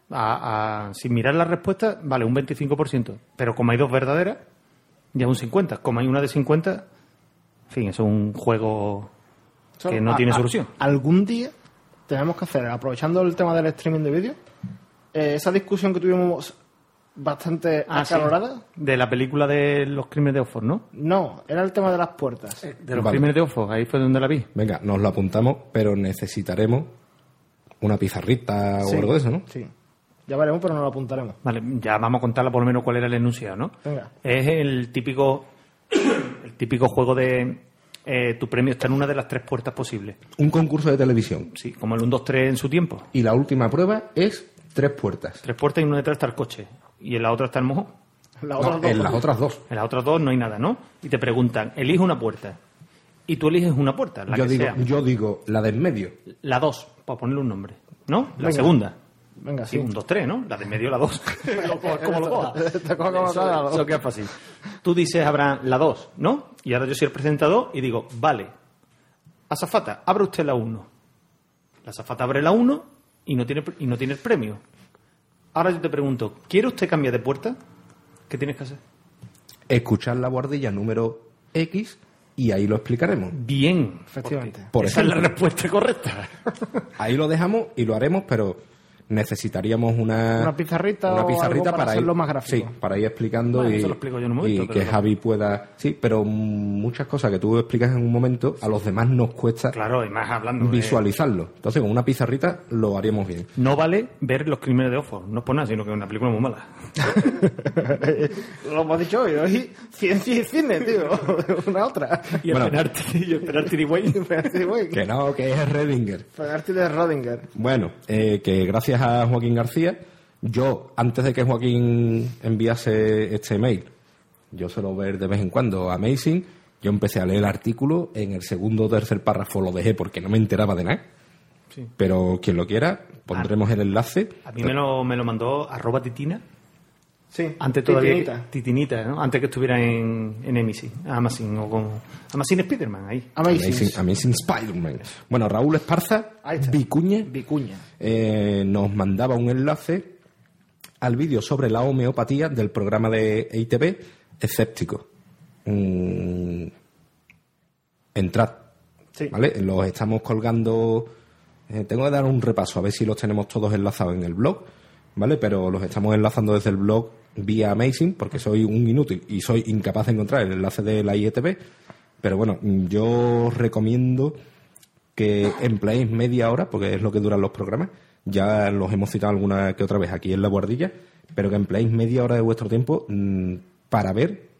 Sin mirar la respuesta, vale, un 25%. Pero como hay 2 verdaderas, ya es un 50%. Como hay una de 50%, en fin, eso es un juego que no tiene solución. Algún día tenemos que hacer, aprovechando el tema del streaming de vídeo, esa discusión que tuvimos bastante acalorada. Sí. De la película de los crímenes de Oxford, ¿no? No, era el tema de las puertas. De los crímenes de Oxford, ahí fue donde la vi. Venga, nos lo apuntamos, pero necesitaremos una pizarrita o algo de eso, ¿no? Sí. Ya veremos, pero nos lo apuntaremos. Vale, ya vamos a contarla por lo menos cuál era el enunciado, ¿no? Venga. Es el típico juego de tu premio está en una de las 3 puertas posibles. Un concurso de televisión. Sí, como el 1, 2, 3 en su tiempo. Y la última prueba es 3 puertas. 3 puertas y en una detrás está el coche. Y en la otra está el mojo. En las otras 2. En las otras 2 no hay nada, ¿no? Y te preguntan, elige una puerta. Y tú eliges una puerta, la que sea. Yo digo la del medio. La 2, para ponerle un nombre. ¿No? La segunda. Venga, sí. 1, 2, 3, ¿no? La del medio, la 2. Como lo cojas. Eso queda fácil. Tú dices, Abraham, la 2, ¿no? Y ahora yo soy el presentador y digo, vale, azafata, abre usted la 1. La azafata abre la 1 y no tiene el premio. Ahora yo te pregunto, ¿quiere usted cambiar de puerta? ¿Qué tienes que hacer? Escuchar la guardilla número X y ahí lo explicaremos. Bien, efectivamente. Esa es la respuesta correcta. Ahí lo dejamos y lo haremos, pero necesitaríamos una pizarrita para hacerlo más gráfico. Sí, para ir explicando eso lo explico yo en un momento, y que Javi pueda... Sí, pero muchas cosas que tú explicas en un momento, a los demás nos cuesta y más hablando visualizarlo. Entonces, con una pizarrita lo haríamos bien. No vale ver Los crímenes de Oxford, no es por nada, sino que es una película muy mala. Lo hemos dicho hoy, ciencia y cine, tío. Una otra. Y el penalti de Wayne. Que no, que es Redinger. Penalti de Rodinger. Bueno, que gracias a Joaquín García, yo, antes de que Joaquín enviase este email, yo suelo ver de vez en cuando Amazing, yo empecé a leer el artículo, en el segundo o tercer párrafo lo dejé porque no me enteraba de nada. Sí. Pero quien lo quiera, pondremos el enlace. A mí me lo mandó @titina Sí, antes todavía Titinita, ¿no? Antes que estuviera en Amazing o con Amazing Spider-Man ahí. Amazing Spider-Man. Bueno, Raúl Esparza Vicuña nos mandaba un enlace al vídeo sobre la homeopatía del programa de ITV Escéptico. Entrad, ¿vale? Los estamos colgando. Tengo que dar un repaso a ver si los tenemos todos enlazados en el blog, ¿vale? Pero los estamos enlazando desde el blog vía Amazing, porque soy un inútil y soy incapaz de encontrar el enlace de la IETV. Pero bueno, yo recomiendo que empleéis media hora, porque es lo que duran los programas. Ya los hemos citado alguna que otra vez aquí en La Guardilla, pero que empleéis media hora de vuestro tiempo para ver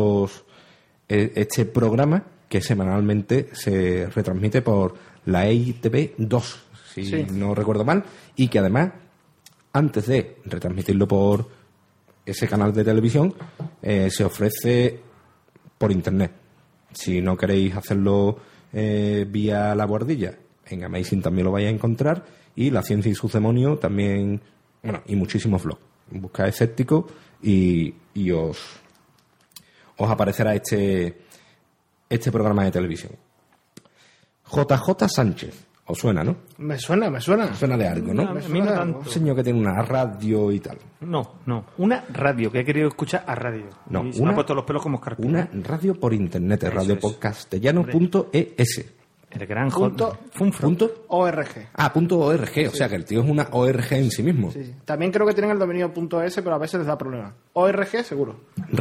este programa que semanalmente se retransmite por la ITV 2, si no recuerdo mal, y que además, antes de retransmitirlo por ese canal de televisión, se ofrece por internet. Si no queréis hacerlo vía La Guardilla, en Amazing también lo vais a encontrar, y La Ciencia y sus Demonios también, bueno, y muchísimos blogs. Buscad Escéptico y os aparecerá este programa de televisión. JJ Sánchez. ¿Os suena, no? Me suena. Suena de algo, ¿no? A mí no tanto. Un señor que tiene una radio y tal. No. Una radio, que he querido escuchar a radio. No, y se me ha puesto los pelos como escarpina. Una radio por internet, radiopodcastellano.es. El gran punto .org. .org, o sea que el tío es una ORG en sí mismo. Sí. También creo que tienen el dominio .es, pero a veces les da problema. ORG, seguro.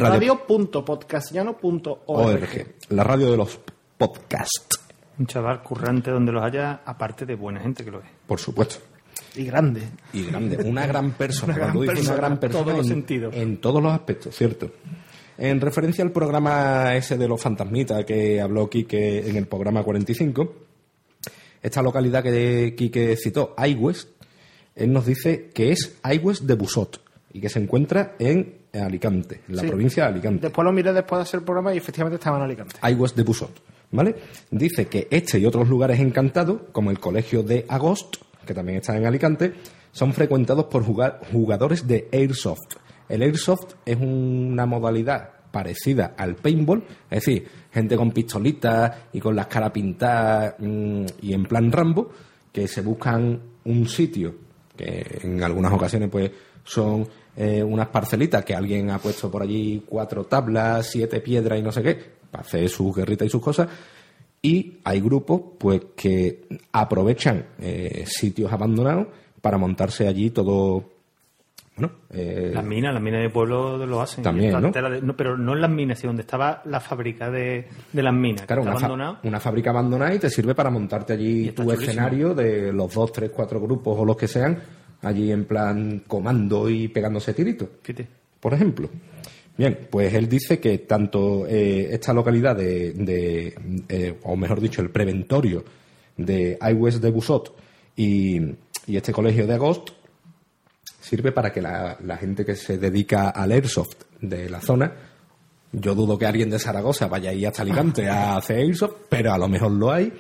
Radio.podcastellano.org. La radio de los podcasts. Un chaval currante donde los haya, aparte de buena gente que lo es. Por supuesto. Y grande. Una gran persona. Una gran persona en todos los sentidos. En todos los aspectos, cierto. En referencia al programa ese de los fantasmitas que habló Quique en el programa 45, esta localidad que Quique citó, Aigües, él nos dice que es Aigües de Busot y que se encuentra en Alicante, en la provincia de Alicante. Después lo miré después de hacer el programa y efectivamente estaba en Alicante. Aigües de Busot, ¿vale? Dice que este y otros lugares encantados, como el Colegio de Agost, que también está en Alicante, son frecuentados por jugadores de Airsoft. El Airsoft es una modalidad parecida al paintball, es decir, gente con pistolitas y con las caras pintadas y en plan Rambo, que se buscan un sitio, que en algunas ocasiones pues son unas parcelitas que alguien ha puesto por allí 4 tablas, 7 piedras y no sé qué, para hacer sus guerritas y sus cosas, y hay grupos pues que aprovechan sitios abandonados para montarse allí todo. Bueno, las minas de pueblo lo hacen. También, ¿no? Pero no en las minas, sino donde estaba la fábrica de las minas. Claro, una fábrica abandonada y te sirve para montarte allí tu escenario de los 2, 3, 4 grupos o los que sean, allí en plan comando y pegándose tiritos. Fíjate. Por ejemplo. Bien, pues él dice que tanto esta localidad o mejor dicho, el preventorio de Aigües de Busot y este colegio de Agost sirve para que la gente que se dedica al Airsoft de la zona, yo dudo que alguien de Zaragoza vaya ahí hasta Alicante a hacer Airsoft, pero a lo mejor lo hay,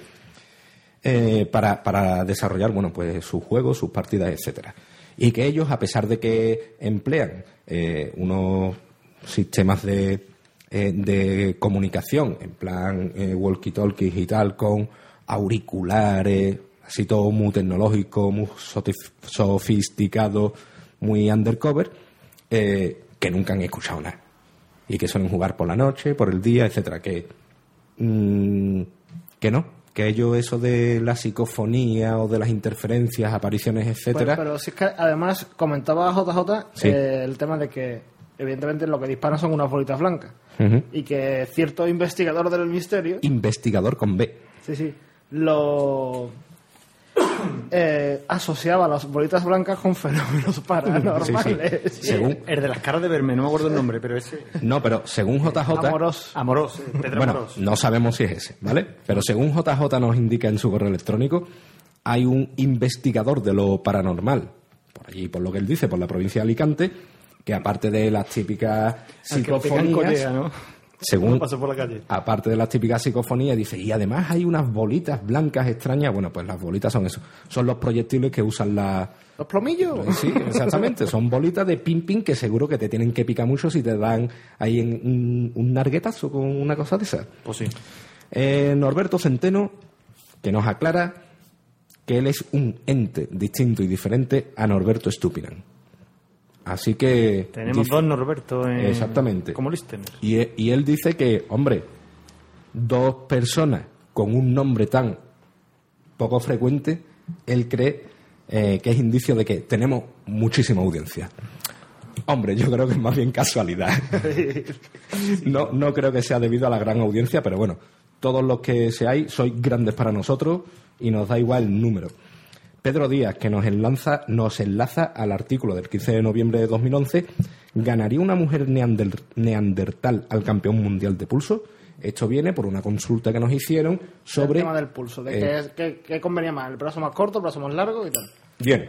para desarrollar, bueno, pues sus juegos, sus partidas, etcétera. Y que ellos, a pesar de que emplean unos sistemas de comunicación, en plan walkie-talkies y tal, con auriculares, así todo muy tecnológico, muy sofisticado, muy undercover, que nunca han escuchado nada. Y que suelen jugar por la noche, por el día, etcétera. Que no, que ellos eso de la psicofonía o de las interferencias, apariciones, etcétera. Pero si es que además comentaba JJ el tema de que evidentemente lo que disparan son unas bolitas blancas. Uh-huh. Y que cierto investigador del misterio... Investigador con B. Sí. Lo asociaba las bolitas blancas con fenómenos paranormales. Sí. Según... El de las caras de verme, no me acuerdo el nombre, pero ese... No, pero según JJ... Amorós. Pedro bueno, Amorós. No sabemos si es ese, ¿vale? Pero según JJ nos indica en su correo electrónico, hay un investigador de lo paranormal, por allí, por lo que él dice, por la provincia de Alicante, que aparte de las típicas psicofonías... Corea, ¿no? según pasó por la calle. Aparte de las típicas psicofonías, dice, y además hay unas bolitas blancas extrañas. Bueno, pues las bolitas son eso, son los proyectiles que usan ¿Los plomillos? Sí, exactamente, son bolitas de ping-ping que seguro que te tienen que picar mucho si te dan ahí en un narguetazo con una cosa de esa. Pues sí. Norberto Centeno, que nos aclara que él es un ente distinto y diferente a Norberto Estupinan. Así que... Tenemos dos Norberto exactamente. Como listener. Y él dice que, hombre, dos personas con un nombre tan poco frecuente, él cree que es indicio de que tenemos muchísima audiencia. Hombre, yo creo que es más bien casualidad. No creo que sea debido a la gran audiencia, pero bueno, todos los que seáis sois grandes para nosotros y nos da igual el número. Pedro Díaz, que nos enlaza al artículo del 15 de noviembre de 2011, ¿ganaría una mujer neandertal al campeón mundial de pulso? Esto viene por una consulta que nos hicieron sobre... El tema del pulso, de qué convenía más, el brazo más corto, el brazo más largo y tal. Bien.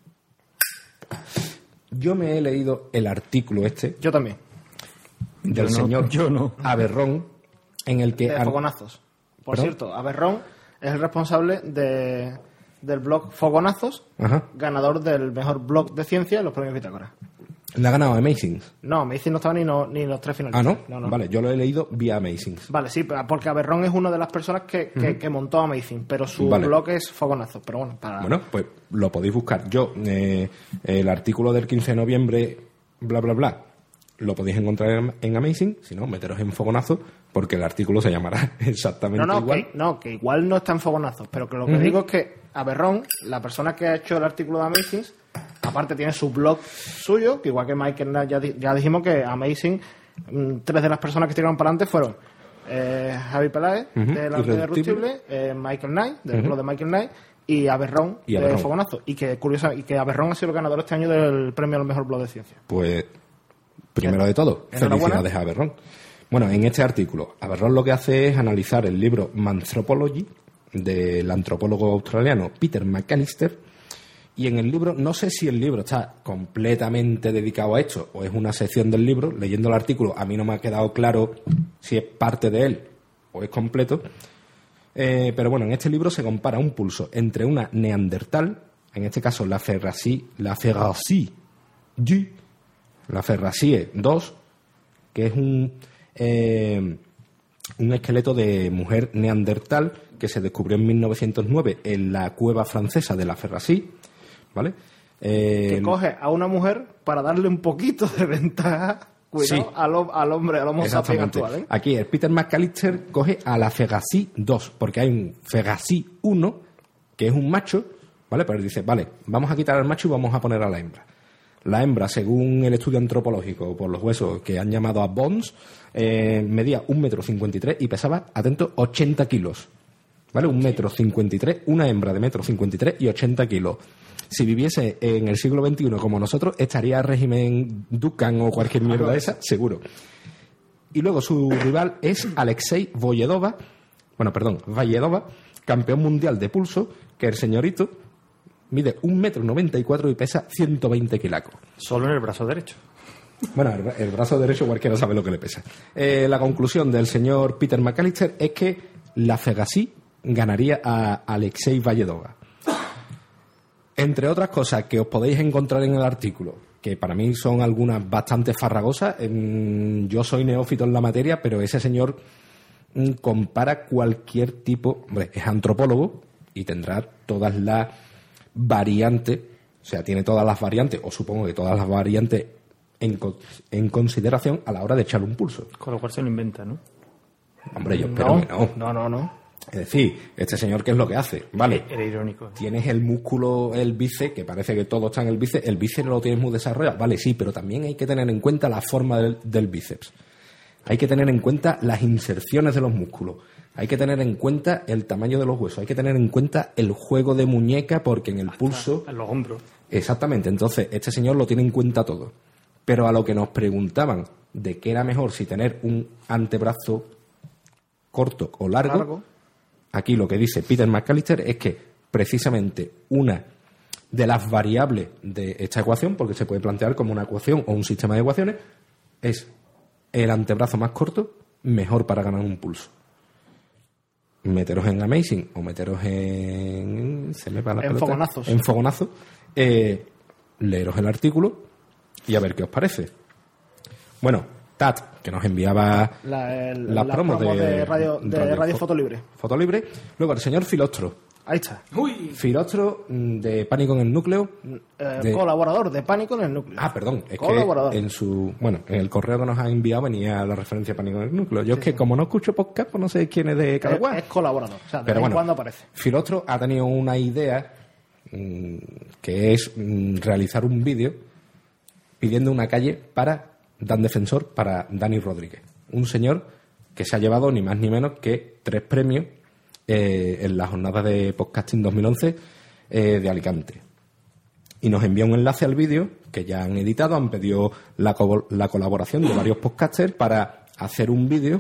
Yo me he leído el artículo este. Yo también. Del señor Aberrón, en el que... De Fogonazos. Por cierto, Aberrón es el responsable del blog Fogonazos, ganador del mejor blog de ciencia en los premios Bitácora. ¿Le ha ganado Amazing? No, Amazing no estaba ni los tres finalistas. ¿Ah, no? Vale, yo lo he leído vía Amazing. Vale, sí, porque Aberrón es una de las personas que montó Amazing, pero su blog es Fogonazos. Pero bueno, Bueno, pues lo podéis buscar. Yo, el artículo del 15 de noviembre, bla, bla, bla, lo podéis encontrar en Amazing. Si no, meteros en Fogonazos, porque el artículo se llamará exactamente igual. Que igual no está en Fogonazos, pero que lo que digo es que Aberrón, la persona que ha hecho el artículo de Amazing, aparte tiene su blog suyo, que igual que Michael Knight, ya dijimos que Amazing, tres de las personas que tiraron para adelante fueron Javi Peláez, de la Irreductible, Michael Knight, del blog de Michael Knight, y Aberrón, de Fogonazo. Y que Aberrón ha sido el ganador este año del premio al mejor blog de ciencia. Pues, primero de todo, felicidades a Aberrón. Bueno, en este artículo, Aberrón lo que hace es analizar el libro Manthropology del antropólogo australiano Peter McAllister. Y en el libro, no sé si el libro está completamente dedicado a esto o es una sección del libro. Leyendo el artículo, a mí no me ha quedado claro si es parte de él o es completo. Pero bueno, en este libro se compara un pulso entre una neandertal, en este caso la Ferracie 2, que es un esqueleto de mujer neandertal que se descubrió en 1909 en la cueva francesa de la Ferracie, ¿vale? Que coge a una mujer para darle un poquito de ventaja, cuidado, sí, al hombre, al homo sapiens actual, ¿eh? Aquí el Peter McAllister coge a la Ferracie 2, porque hay un Ferracie 1, que es un macho, ¿vale? Pero él dice, vale, vamos a quitar al macho y vamos a poner a la hembra. La hembra, según el estudio antropológico por los huesos que han llamado a Bones, medía 1,53 m y pesaba, atento, 80 kilos. ¿Vale? 1,53 m, una hembra de 1,53 m y 80 kilos. Si viviese en el siglo XXI como nosotros, estaría régimen Dukan o cualquier mierda de esa, seguro. Y luego su rival es Alexei Valledova, campeón mundial de pulso, que el señorito mide 1,94 m y pesa 120 kilacos. Solo en el brazo derecho. Bueno, el brazo derecho cualquiera sabe lo que le pesa. La conclusión del señor Peter McAllister es que la Ferracie ganaría a Alexei Valledova. Entre otras cosas que os podéis encontrar en el artículo, que para mí son algunas bastante farragosas, yo soy neófito en la materia, pero ese señor compara cualquier tipo... Hombre, es antropólogo y tendrá todas las variantes, o sea, tiene todas las variantes, o supongo que todas las variantes en consideración a la hora de echarle un pulso. Con lo cual se lo inventa, ¿no? Hombre, yo espero que no. No. Es decir, este señor, ¿qué es lo que hace? Vale, era irónico. Tienes el músculo, el bíceps, que parece que todo está en el bíceps no lo tienes muy desarrollado. Vale, sí, pero también hay que tener en cuenta la forma del bíceps. Hay que tener en cuenta las inserciones de los músculos. Hay que tener en cuenta el tamaño de los huesos. Hay que tener en cuenta el juego de muñeca, porque en el pulso... En los hombros. Exactamente. Entonces, este señor lo tiene en cuenta todo. Pero a lo que nos preguntaban de qué era mejor, si tener un antebrazo corto o largo. Aquí lo que dice Peter McAllister es que precisamente una de las variables de esta ecuación, porque se puede plantear como una ecuación o un sistema de ecuaciones, es el antebrazo más corto mejor para ganar un pulso. Meteros en Amazing o meteros en... se me va la pelota. Fogonazos. En Fogonazos. Leeros el artículo y a ver qué os parece. Bueno, Tat, que nos enviaba las promos de Radio Fotolibre. Fotolibre. Luego el señor Filostro. Ahí está. Filostro, de Pánico en el Núcleo. Colaborador de Pánico en el Núcleo. Ah, perdón. Es que en el correo que nos ha enviado venía la referencia a Pánico en el Núcleo. Yo es que como no escucho podcast, pues no sé quién es de cada cual. Es colaborador. O sea, de pero vez en bueno, cuando aparece. Filostro ha tenido una idea que es realizar un vídeo pidiendo una calle para Dan Defensor, para Dani Rodríguez. Un señor que se ha llevado ni más ni menos que 3 premios en la jornada de podcasting 2011 de Alicante. Y nos envía un enlace al vídeo que ya han editado, han pedido la colaboración de varios podcasters para hacer un vídeo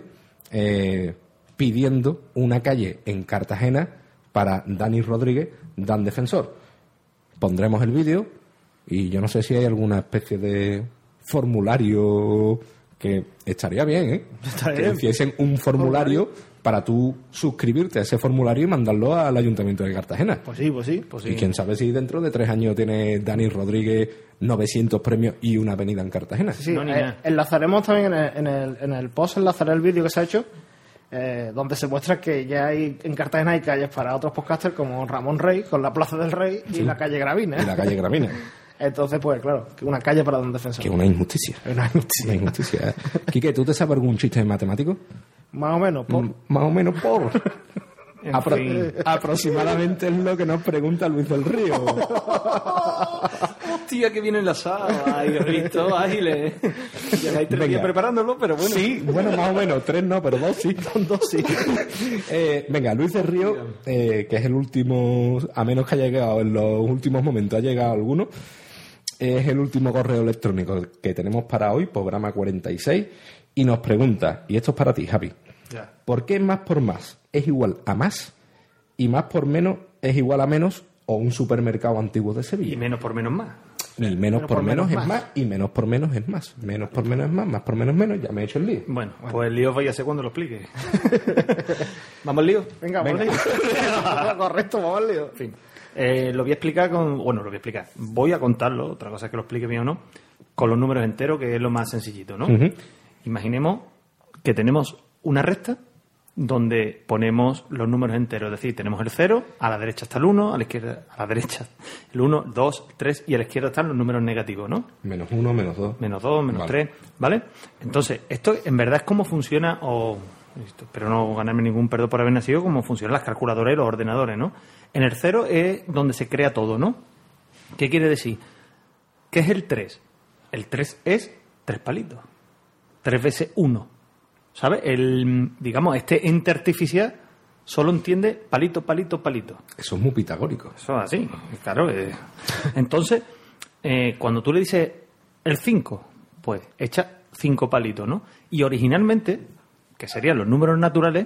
pidiendo una calle en Cartagena para Dani Rodríguez, Dan Defensor. Pondremos el vídeo y yo no sé si hay alguna especie de formulario que estaría bien, ¿eh? Que hiciesen un formulario para tú suscribirte a ese formulario y mandarlo al Ayuntamiento de Cartagena. Pues sí. Y quién sabe si dentro de 3 años tiene Dani Rodríguez 900 premios y una avenida en Cartagena. Sí, enlazaremos también en el post, enlazaré el vídeo que se ha hecho, donde se muestra que ya hay en Cartagena hay calles para otros podcasters como Ramón Rey, con la Plaza del Rey y la calle Gravina. Y la calle Gravina. Entonces, pues claro, una calle para Dan Defensor. Que una injusticia. Una injusticia. Quique, ¿tú te sabes algún chiste de matemático? Más o menos, por. Aproximadamente es lo que nos pregunta Luis del Río. Hostia, que bien enlazado. Ay, visto, ágiles. Lleváis 3 días preparándolo, pero bueno. Sí, bueno, más o menos. 3 no, pero 2 sí. Con 2 sí. Venga, Luis del Río, que es el último, a menos que haya llegado en los últimos momentos, ha llegado alguno. Es el último correo electrónico que tenemos para hoy, programa 46, y nos pregunta, y esto es para ti, Javi, ¿por qué más por más es igual a más y más por menos es igual a menos o un supermercado antiguo de Sevilla? Y menos por menos más. Y menos por menos es más y menos por menos es más. Menos por menos es más por menos menos, ya me he hecho el lío. Bueno, pues el lío vaya a ser cuando lo explique. ¿Vamos al lío? Venga. Vamos al lío. Correcto, vamos al lío. En fin. Lo voy a explicar voy a contarlo, otra cosa es que lo explique bien o no, con los números enteros, que es lo más sencillito, ¿no? Uh-huh. Imaginemos que tenemos una recta donde ponemos los números enteros, es decir, tenemos el 0, a la derecha está el 1, a la izquierda, a la derecha el 1, 2, 3 y a la izquierda están los números negativos, ¿no? Menos 1, menos 2. Menos 2, menos 3, ¿vale? Entonces, esto en verdad es cómo funciona, espero no ganarme ningún perdón por haber nacido, cómo funcionan las calculadoras y los ordenadores, ¿no? En el 0 es donde se crea todo, ¿no? ¿Qué quiere decir? ¿Qué es el 3? El 3 es 3 palitos. 3 veces 1. ¿Sabes? Este ente artificial solo entiende palito, palito, palito. Eso es muy pitagórico. Eso es así, claro. Entonces, cuando tú le dices el 5, pues echa 5 palitos, ¿no? Y originalmente, que serían los números naturales,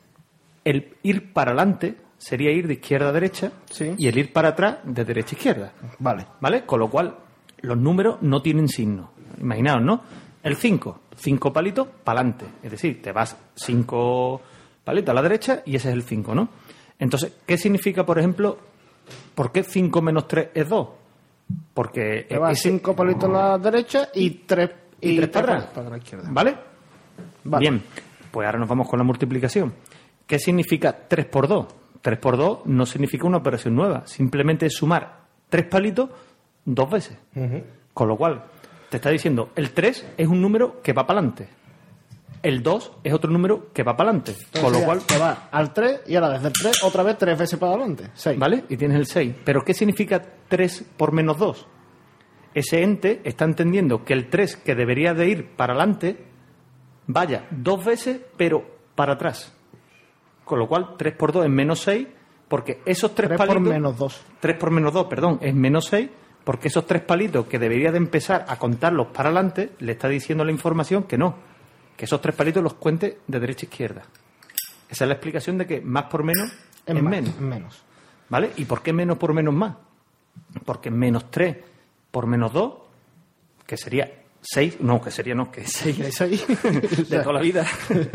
el ir para adelante sería ir de izquierda a derecha, sí, y el ir para atrás de derecha a izquierda. ¿Vale? Con lo cual, los números no tienen signo. Imaginaos, ¿no? El 5 palitos para adelante. Es decir, te vas 5 palitos a la derecha y ese es el 5, ¿no? Entonces, ¿qué significa, por ejemplo, por qué 5 menos 3 es 2? Porque te vas 5 palitos a la derecha y 3 para atrás. Para la izquierda. ¿Vale? Bien, pues ahora nos vamos con la multiplicación. ¿Qué significa 3 por 2? 3 por 2 no significa una operación nueva. Simplemente es sumar 3 palitos 2 veces. Uh-huh. Con lo cual, te está diciendo, el 3 es un número que va para adelante. El 2 es otro número que va para adelante. Con lo cual, te va al 3 y ahora desde el 3 otra vez 3 veces para adelante. 6. ¿Vale? Y tienes el 6. ¿Pero qué significa 3 por menos 2? Ese ente está entendiendo que el 3 que debería de ir para adelante vaya 2 veces, pero para atrás. Con lo cual, 3 por 2 es menos 6, porque esos 3 palitos... 3 por menos 2. 3 por menos 2, perdón, es menos 6, porque esos 3 palitos que debería de empezar a contarlos para adelante, le está diciendo la información que no, que esos 3 palitos los cuente de derecha a izquierda. Esa es la explicación de que más por menos es menos. ¿Vale? ¿Y por qué menos por menos más? Porque menos 3 por menos 2, que sería 6, no, que sería no, que es 6 de toda la vida.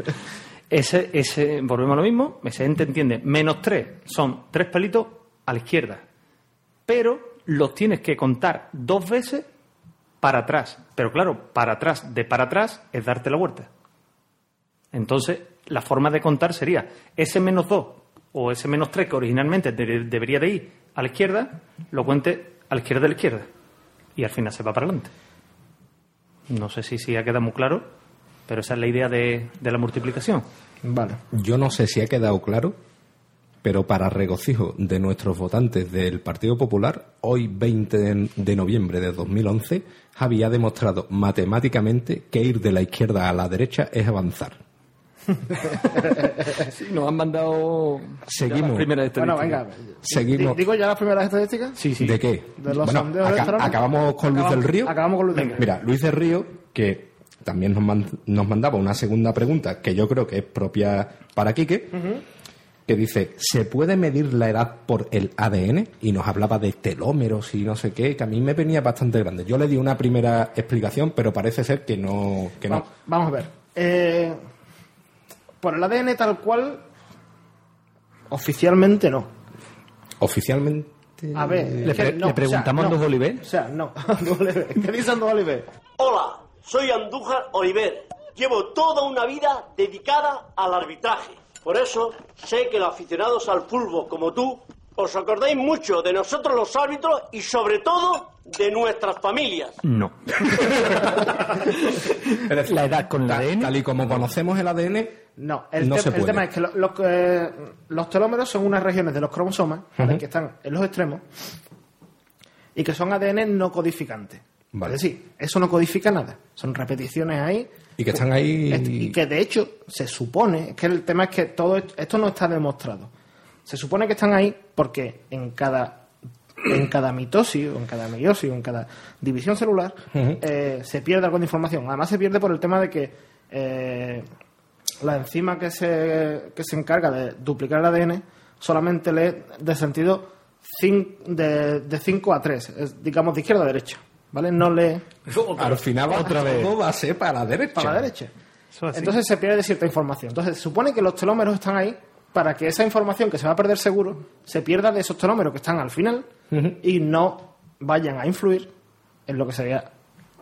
Ese, volvemos a lo mismo, ese ente entiende, -3 son 3 palitos a la izquierda, pero los tienes que contar 2 veces para atrás. Pero claro, para atrás es darte la vuelta. Entonces, la forma de contar sería ese -2 o ese -3 que originalmente debería de ir a la izquierda, lo cuente a la izquierda de la izquierda. Y al final se va para adelante. No sé si ha quedado muy claro, pero esa es la idea de la multiplicación. Vale. Yo no sé si ha quedado claro, pero para regocijo de nuestros votantes del Partido Popular, hoy 20 de noviembre de 2011, Javi ha demostrado matemáticamente que ir de la izquierda a la derecha es avanzar. Sí, nos han mandado. Seguimos. Las primeras estadísticas. Bueno, venga. Seguimos. ¿Digo ya las primeras estadísticas? Sí. ¿De qué? De los sondeos electorales. Acabamos con Luis del Río. Acabamos con Luis del Río. Mira, Luis del Río, que también nos mandaba una segunda pregunta que yo creo que es propia para Quique, que dice, ¿se puede medir la edad por el ADN? Y nos hablaba de telómeros y no sé qué, que a mí me venía bastante grande. Yo le di una primera explicación, pero parece ser que no. Vamos a ver. Por el ADN tal cual, oficialmente no. Oficialmente. A ver, le preguntamos a Andújar Oliver. O sea, no. ¿Qué dice Andújar Oliver? Hola, soy Andújar Oliver. Llevo toda una vida dedicada al arbitraje. Por eso sé que los aficionados al fútbol como tú os acordáis mucho de nosotros los árbitros y sobre todo de nuestras familias. No. La edad con el ADN. Tal y como conocemos el ADN, no. El tema es que los telómeros son unas regiones de los cromosomas, ¿vale? Que están en los extremos y que son ADN no codificantes. Vale. Es decir, eso no codifica nada. Son repeticiones ahí. Y que están ahí. Y que de hecho se supone, que el tema es que todo esto no está demostrado. Se supone que están ahí porque en cada mitosis, o en cada meiosis, o en cada división celular, se pierde algo de información. Además se pierde por el tema de que la enzima que se encarga de duplicar el ADN solamente lee de sentido de 5 a 3, digamos de izquierda a derecha, ¿vale? No lee... Al final otra vez. Todo va a ser para la derecha. Para la derecha. Entonces se pierde cierta información. Entonces se supone que los telómeros están ahí para que esa información que se va a perder seguro se pierda de esos telómeros que están al final y no vayan a influir en lo que sería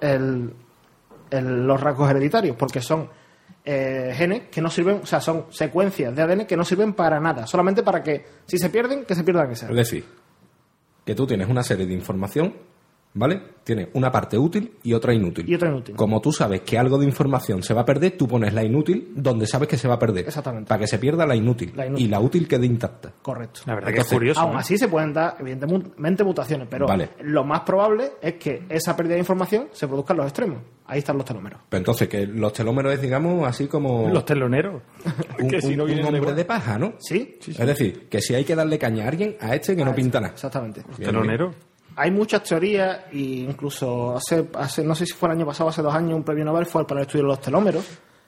los rasgos hereditarios, porque son genes que no sirven, o sea, son secuencias de ADN que no sirven para nada, solamente para que, si se pierden, que se pierdan esas. Es decir, que tú tienes una serie de información, ¿vale? Tienes una parte útil y otra inútil. Como tú sabes que algo de información se va a perder, tú pones la inútil donde sabes que se va a perder. Exactamente. Para que se pierda la inútil. Y la útil quede intacta. Correcto. La verdad que es curioso. Aún así se pueden dar, evidentemente, mutaciones, pero lo más probable es que esa pérdida de información se produzca en los extremos. Ahí están los telómeros. Pero entonces, que los telómeros es, digamos, así como... Los teloneros. Un hombre de paja, ¿no? Sí. Es decir, que si hay que darle caña a alguien, a este que no pinta nada. Exactamente. Teloneros. Hay muchas teorías, e incluso hace no sé si fue el año pasado, hace 2 años, un premio Nobel fue para el estudio de los telómeros.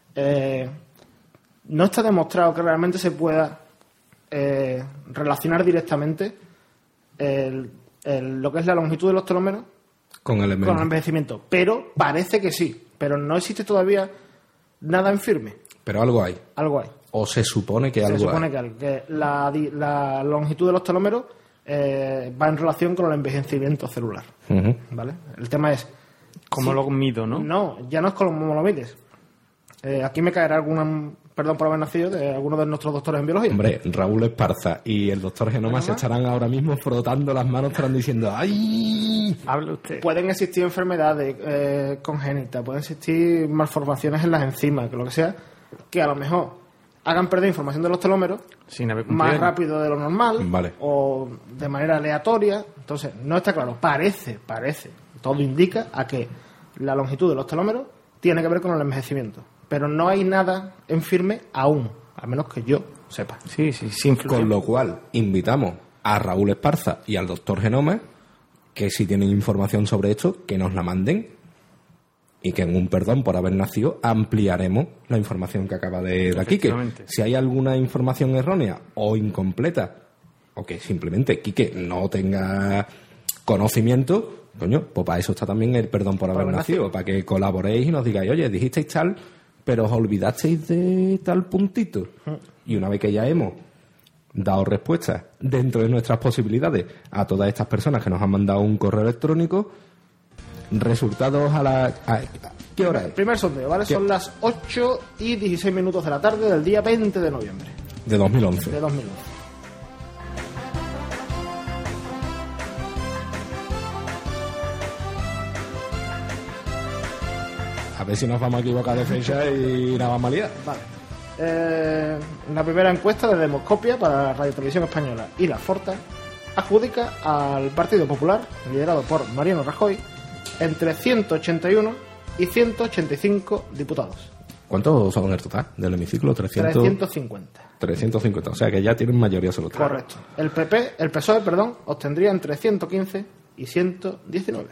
No está demostrado que realmente se pueda relacionar directamente lo que es la longitud de los telómeros con el envejecimiento. Pero parece que sí, pero no existe todavía nada en firme. Pero algo hay. Algo hay. O se supone que algo hay. Se supone que algo. Que la longitud de los telómeros va en relación con el envejecimiento celular. ¿Vale? El tema es... ¿Cómo lo mido, no? No, ya no es como lo mides. Aquí me caerá perdón por haber nacido, de alguno de nuestros doctores en biología. Hombre, Raúl Esparza y el doctor Genoma se estarán ahora mismo frotando las manos, estarán diciendo ¡ay! Hable usted. Pueden existir enfermedades congénitas, pueden existir malformaciones en las enzimas, que lo que sea, que a lo mejor hagan perder información de los telómeros más rápido de lo normal, o de manera aleatoria. Entonces, no está claro. Parece, todo indica a que la longitud de los telómeros tiene que ver con el envejecimiento. Pero no hay nada en firme aún, a menos que yo sepa. Sí, sin Con lo cual, invitamos a Raúl Esparza y al doctor Genoma, que si tienen información sobre esto, que nos la manden, y que en un perdón por haber nacido ampliaremos la información que acaba de dar Quique. Si hay alguna información errónea o incompleta, o que simplemente Quique no tenga conocimiento, Coño, pues para eso está también el perdón por haber nacido, para que colaboréis y nos digáis, oye, dijisteis tal, pero os olvidasteis de tal puntito. Y una vez que ya hemos dado respuestas dentro de nuestras posibilidades a todas estas personas que nos han mandado un correo electrónico, resultados ¿qué hora es? Primer sondeo, ¿vale? Son las 8:16 de la tarde del día 20 de noviembre. De 2011. De 2011. A ver si nos vamos a equivocar de fecha y la vamos a liar. Vale. La primera encuesta de Demoscopia para la Radio Televisión Española y la Forta adjudica al Partido Popular, liderado por Mariano Rajoy, entre 181 y 185 diputados. ¿Cuántos son en el total del hemiciclo? 350. 350, o sea que ya tienen mayoría absoluta. Correcto. El PSOE, obtendría entre 115 y 119.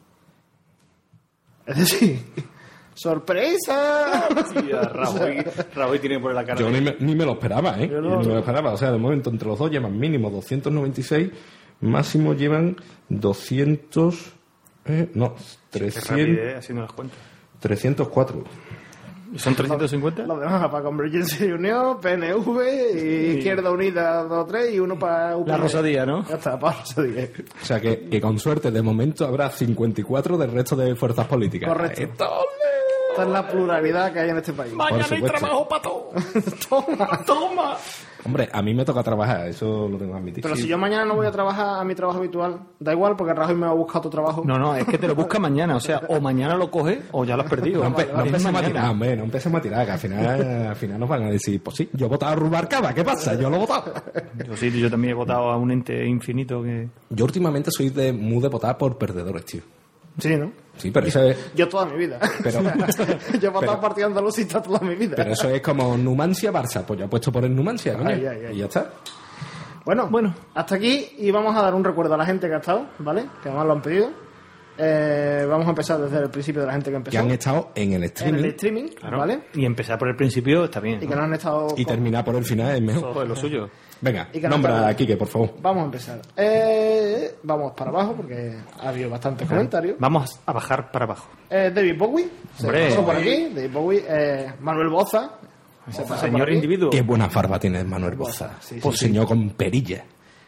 Es decir, ¡sorpresa! Tía, Rajoy tiene que poner la cara. Yo ni me lo esperaba, ¿eh? Ni me lo esperaba. O sea, de momento entre los dos llevan mínimo 296, máximo llevan 200... 300... Qué rapidez, haciendo las cuentas. 304. ¿Y son 350? Los demás para Convergencia y Unión, PNV, y Izquierda Unida 2 3 y uno para UPyD. La Rosadía, ¿no? Ya está, para Rosadía. O sea que con suerte de momento habrá 54 del resto de fuerzas políticas. Correcto. Esta es la pluralidad que hay en este país. Mañana hay trabajo para todos. Toma. Hombre, a mí me toca trabajar, eso lo tengo que admitir. Pero si yo mañana no voy a trabajar a mi trabajo habitual, da igual, porque Rajoy me va a buscar otro trabajo. No, es que te lo busca mañana. O sea, o mañana lo coges o ya lo has perdido. No empecemos a tirar, hombre, no empecemos a tirar, que al final nos van a decir, pues sí, yo he votado a Rubalcaba, ¿qué pasa? Yo lo he votado. Yo también he votado a un ente infinito que... Yo últimamente soy muy de votar por perdedores, tío. Sí, ¿no? Sí, pero eso es... Yo toda mi vida. Pero, yo he votado partido andalucista toda mi vida. Pero eso es como Numancia-Barça. Pues yo he puesto por el Numancia, coño. Y ya está. Bueno, hasta aquí y vamos a dar un recuerdo a la gente que ha estado, ¿vale? Que además lo han pedido. Vamos a empezar desde el principio de la gente que empezó. Que han estado en el streaming. En el streaming, claro. ¿Vale? Y empezar por el principio está bien. Y que no han estado... Y terminar por el final es mejor. Eso es lo suyo. Venga, nombra a Quique, por favor. Vamos a empezar. Vamos para abajo porque ha habido bastantes comentarios. Vamos a bajar para abajo. David Bowie se pasó por aquí. David Bowie, Manuel Boza. Señor individuo. Qué buena farba tiene Manuel Boza. Pues señor con perilla.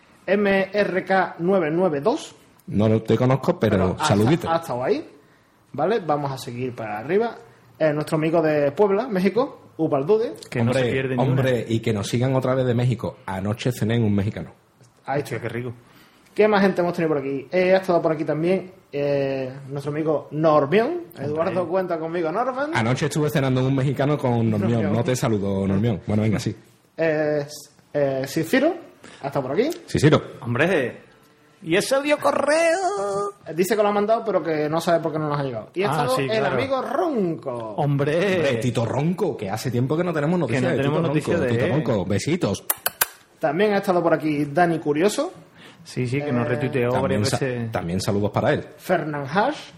MRK992. No te conozco, pero saludito. Ha estado ahí. ¿Vale? Vamos a seguir para arriba. Nuestro amigo de Puebla, México, Ubaldude. Que no se pierde ni una. Y que nos sigan otra vez de México. Anoche cené en un mexicano. Ahí está. Qué rico. ¿Qué más gente hemos tenido por aquí? Ha estado por aquí también nuestro amigo Normión. Eduardo, cuenta conmigo, Norman. Anoche estuve cenando en un mexicano con Normión. No te saludo, Normión. Bueno, venga, sí. Ciciro. Ha estado por aquí. Ciciro. Hombre... ¿Y ese audio correo? Dice que lo ha mandado, pero que no sabe por qué no nos ha llegado. Y ha estado el amigo Ronco. Hombre, Tito Ronco, que hace tiempo que no tenemos noticias. Que no tenemos noticias de Tito Ronco. Besitos. También ha estado por aquí Dani Curioso. Sí, que nos retuiteó varias veces. También saludos para él. Fernand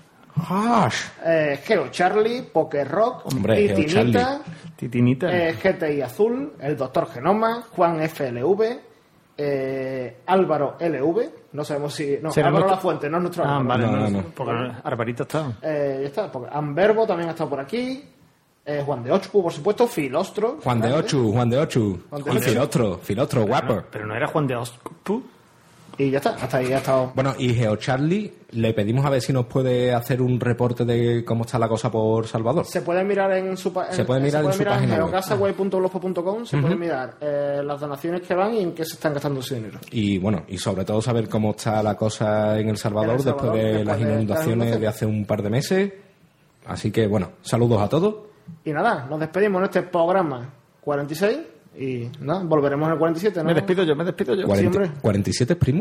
Geo Charlie, Poker Rock, hombre, Titinita, GTI Azul, el Doctor Genoma, Juan FLV, Álvaro LV, no sabemos si... No, Álvaro La Fuente, no es nuestro Álvaro. Vale, no. Porque Arbarito está. Ya está, porque Amberbo también ha estado por aquí. Juan de Ochu, por supuesto, Filostro. Juan de Ochu. Y Filostro, guapo. Pero no era Juan de Ochu. Y ya está, hasta ahí ha estado. Bueno, y GeoCharlie, le pedimos a ver si nos puede hacer un reporte de cómo está la cosa por Salvador. Se puede mirar en su página web. En geocasaway.blogspot.com se puede mirar las donaciones que van y en qué se están gastando su dinero. Y bueno, y sobre todo saber cómo está la cosa en El Salvador, después de las inundaciones de hace un par de meses. Así que bueno, saludos a todos. Y nada, nos despedimos en este programa 46. Y nada, volveremos en el 47, ¿no? Me despido yo. 47, primo.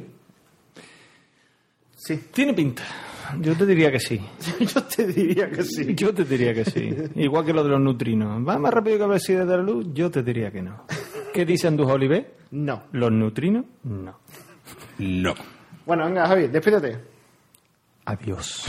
Sí. Tiene pinta. Yo te diría que sí. Yo te diría que sí. Igual que lo de los neutrinos. ¿Va más rápido que la velocidad de la luz? Yo te diría que no. ¿Qué dice Andújar Oliver? No. ¿Los neutrinos? No. Bueno, venga, Javi, despídete. Adiós.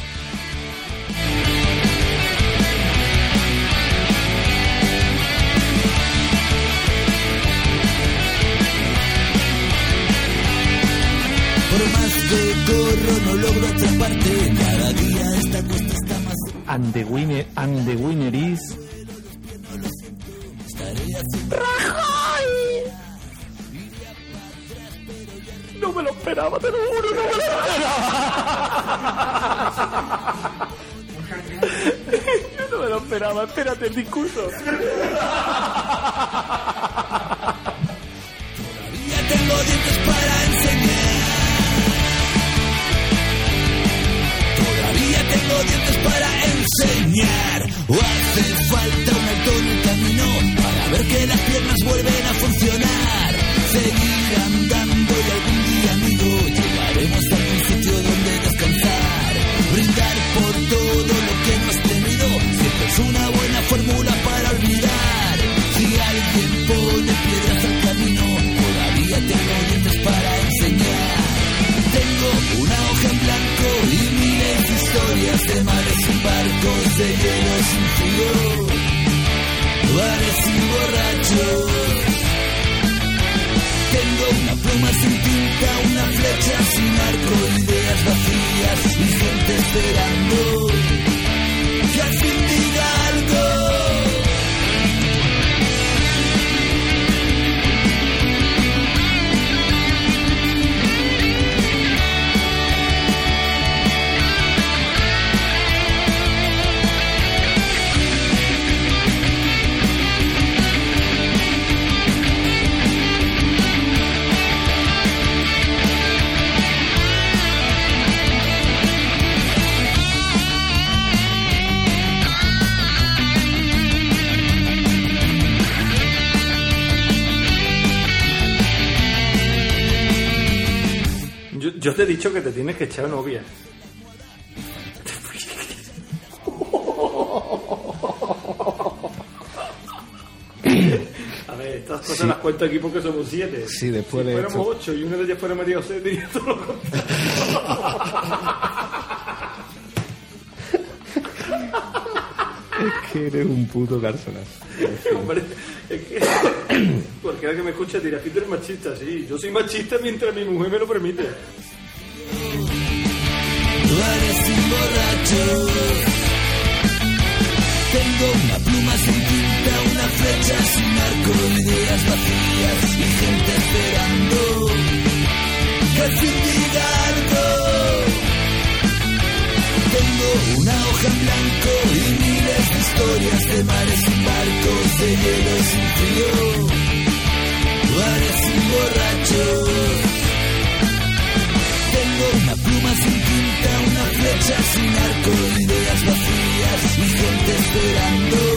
Por más que corro no logro por otra parte. Cada día esta costa está más. And the winner is... ¡Rajoy! No me lo esperaba, te lo juro, no me lo esperaba. Yo no me lo esperaba, espérate el discurso. Todavía tengo dientes para enseñar. Todavía tengo dientes para enseñar. O hace falta un alto en el camino para ver que las piernas vuelven a funcionar. Seguir andando y algún día, amigo, llegaremos a algún sitio donde descansar. Brindar por todo lo que no has tenido siempre es una buena fórmula para olvidar. Si alguien pone piedras al camino, todavía tengo dientes para enseñar. Tengo una hoja en blanco y miles de historias de mares sin barcos, de hielo sin frío, bares sin borrachos. Tengo una pluma sin tinta, una flecha sin arco, ideas vacías y gente esperando que al fin diga algo. Yo te he dicho que te tienes que echar novia. A ver, estas cosas las cuento aquí porque somos 7. Sí, después si de fuéramos esto... 8 y uno de ellos fuera medio 6, diría todo lo contrario. Es que eres un puto garzonazo. Hombre, es que cualquiera que me escuche dirá que tú eres machista. Sí, yo soy machista mientras mi mujer me lo permite. Bares sin borrachos. Tengo una pluma sin tinta, una flecha sin arco, ideas vacías y gente esperando que al fin diga algo. Tengo una hoja en blanco y miles de historias de mares sin barcos, de hielo sin frío, bares sin borrachos. Tengo una pluma sin tinta, una flecha sin arco, ideas vacías y gente esperando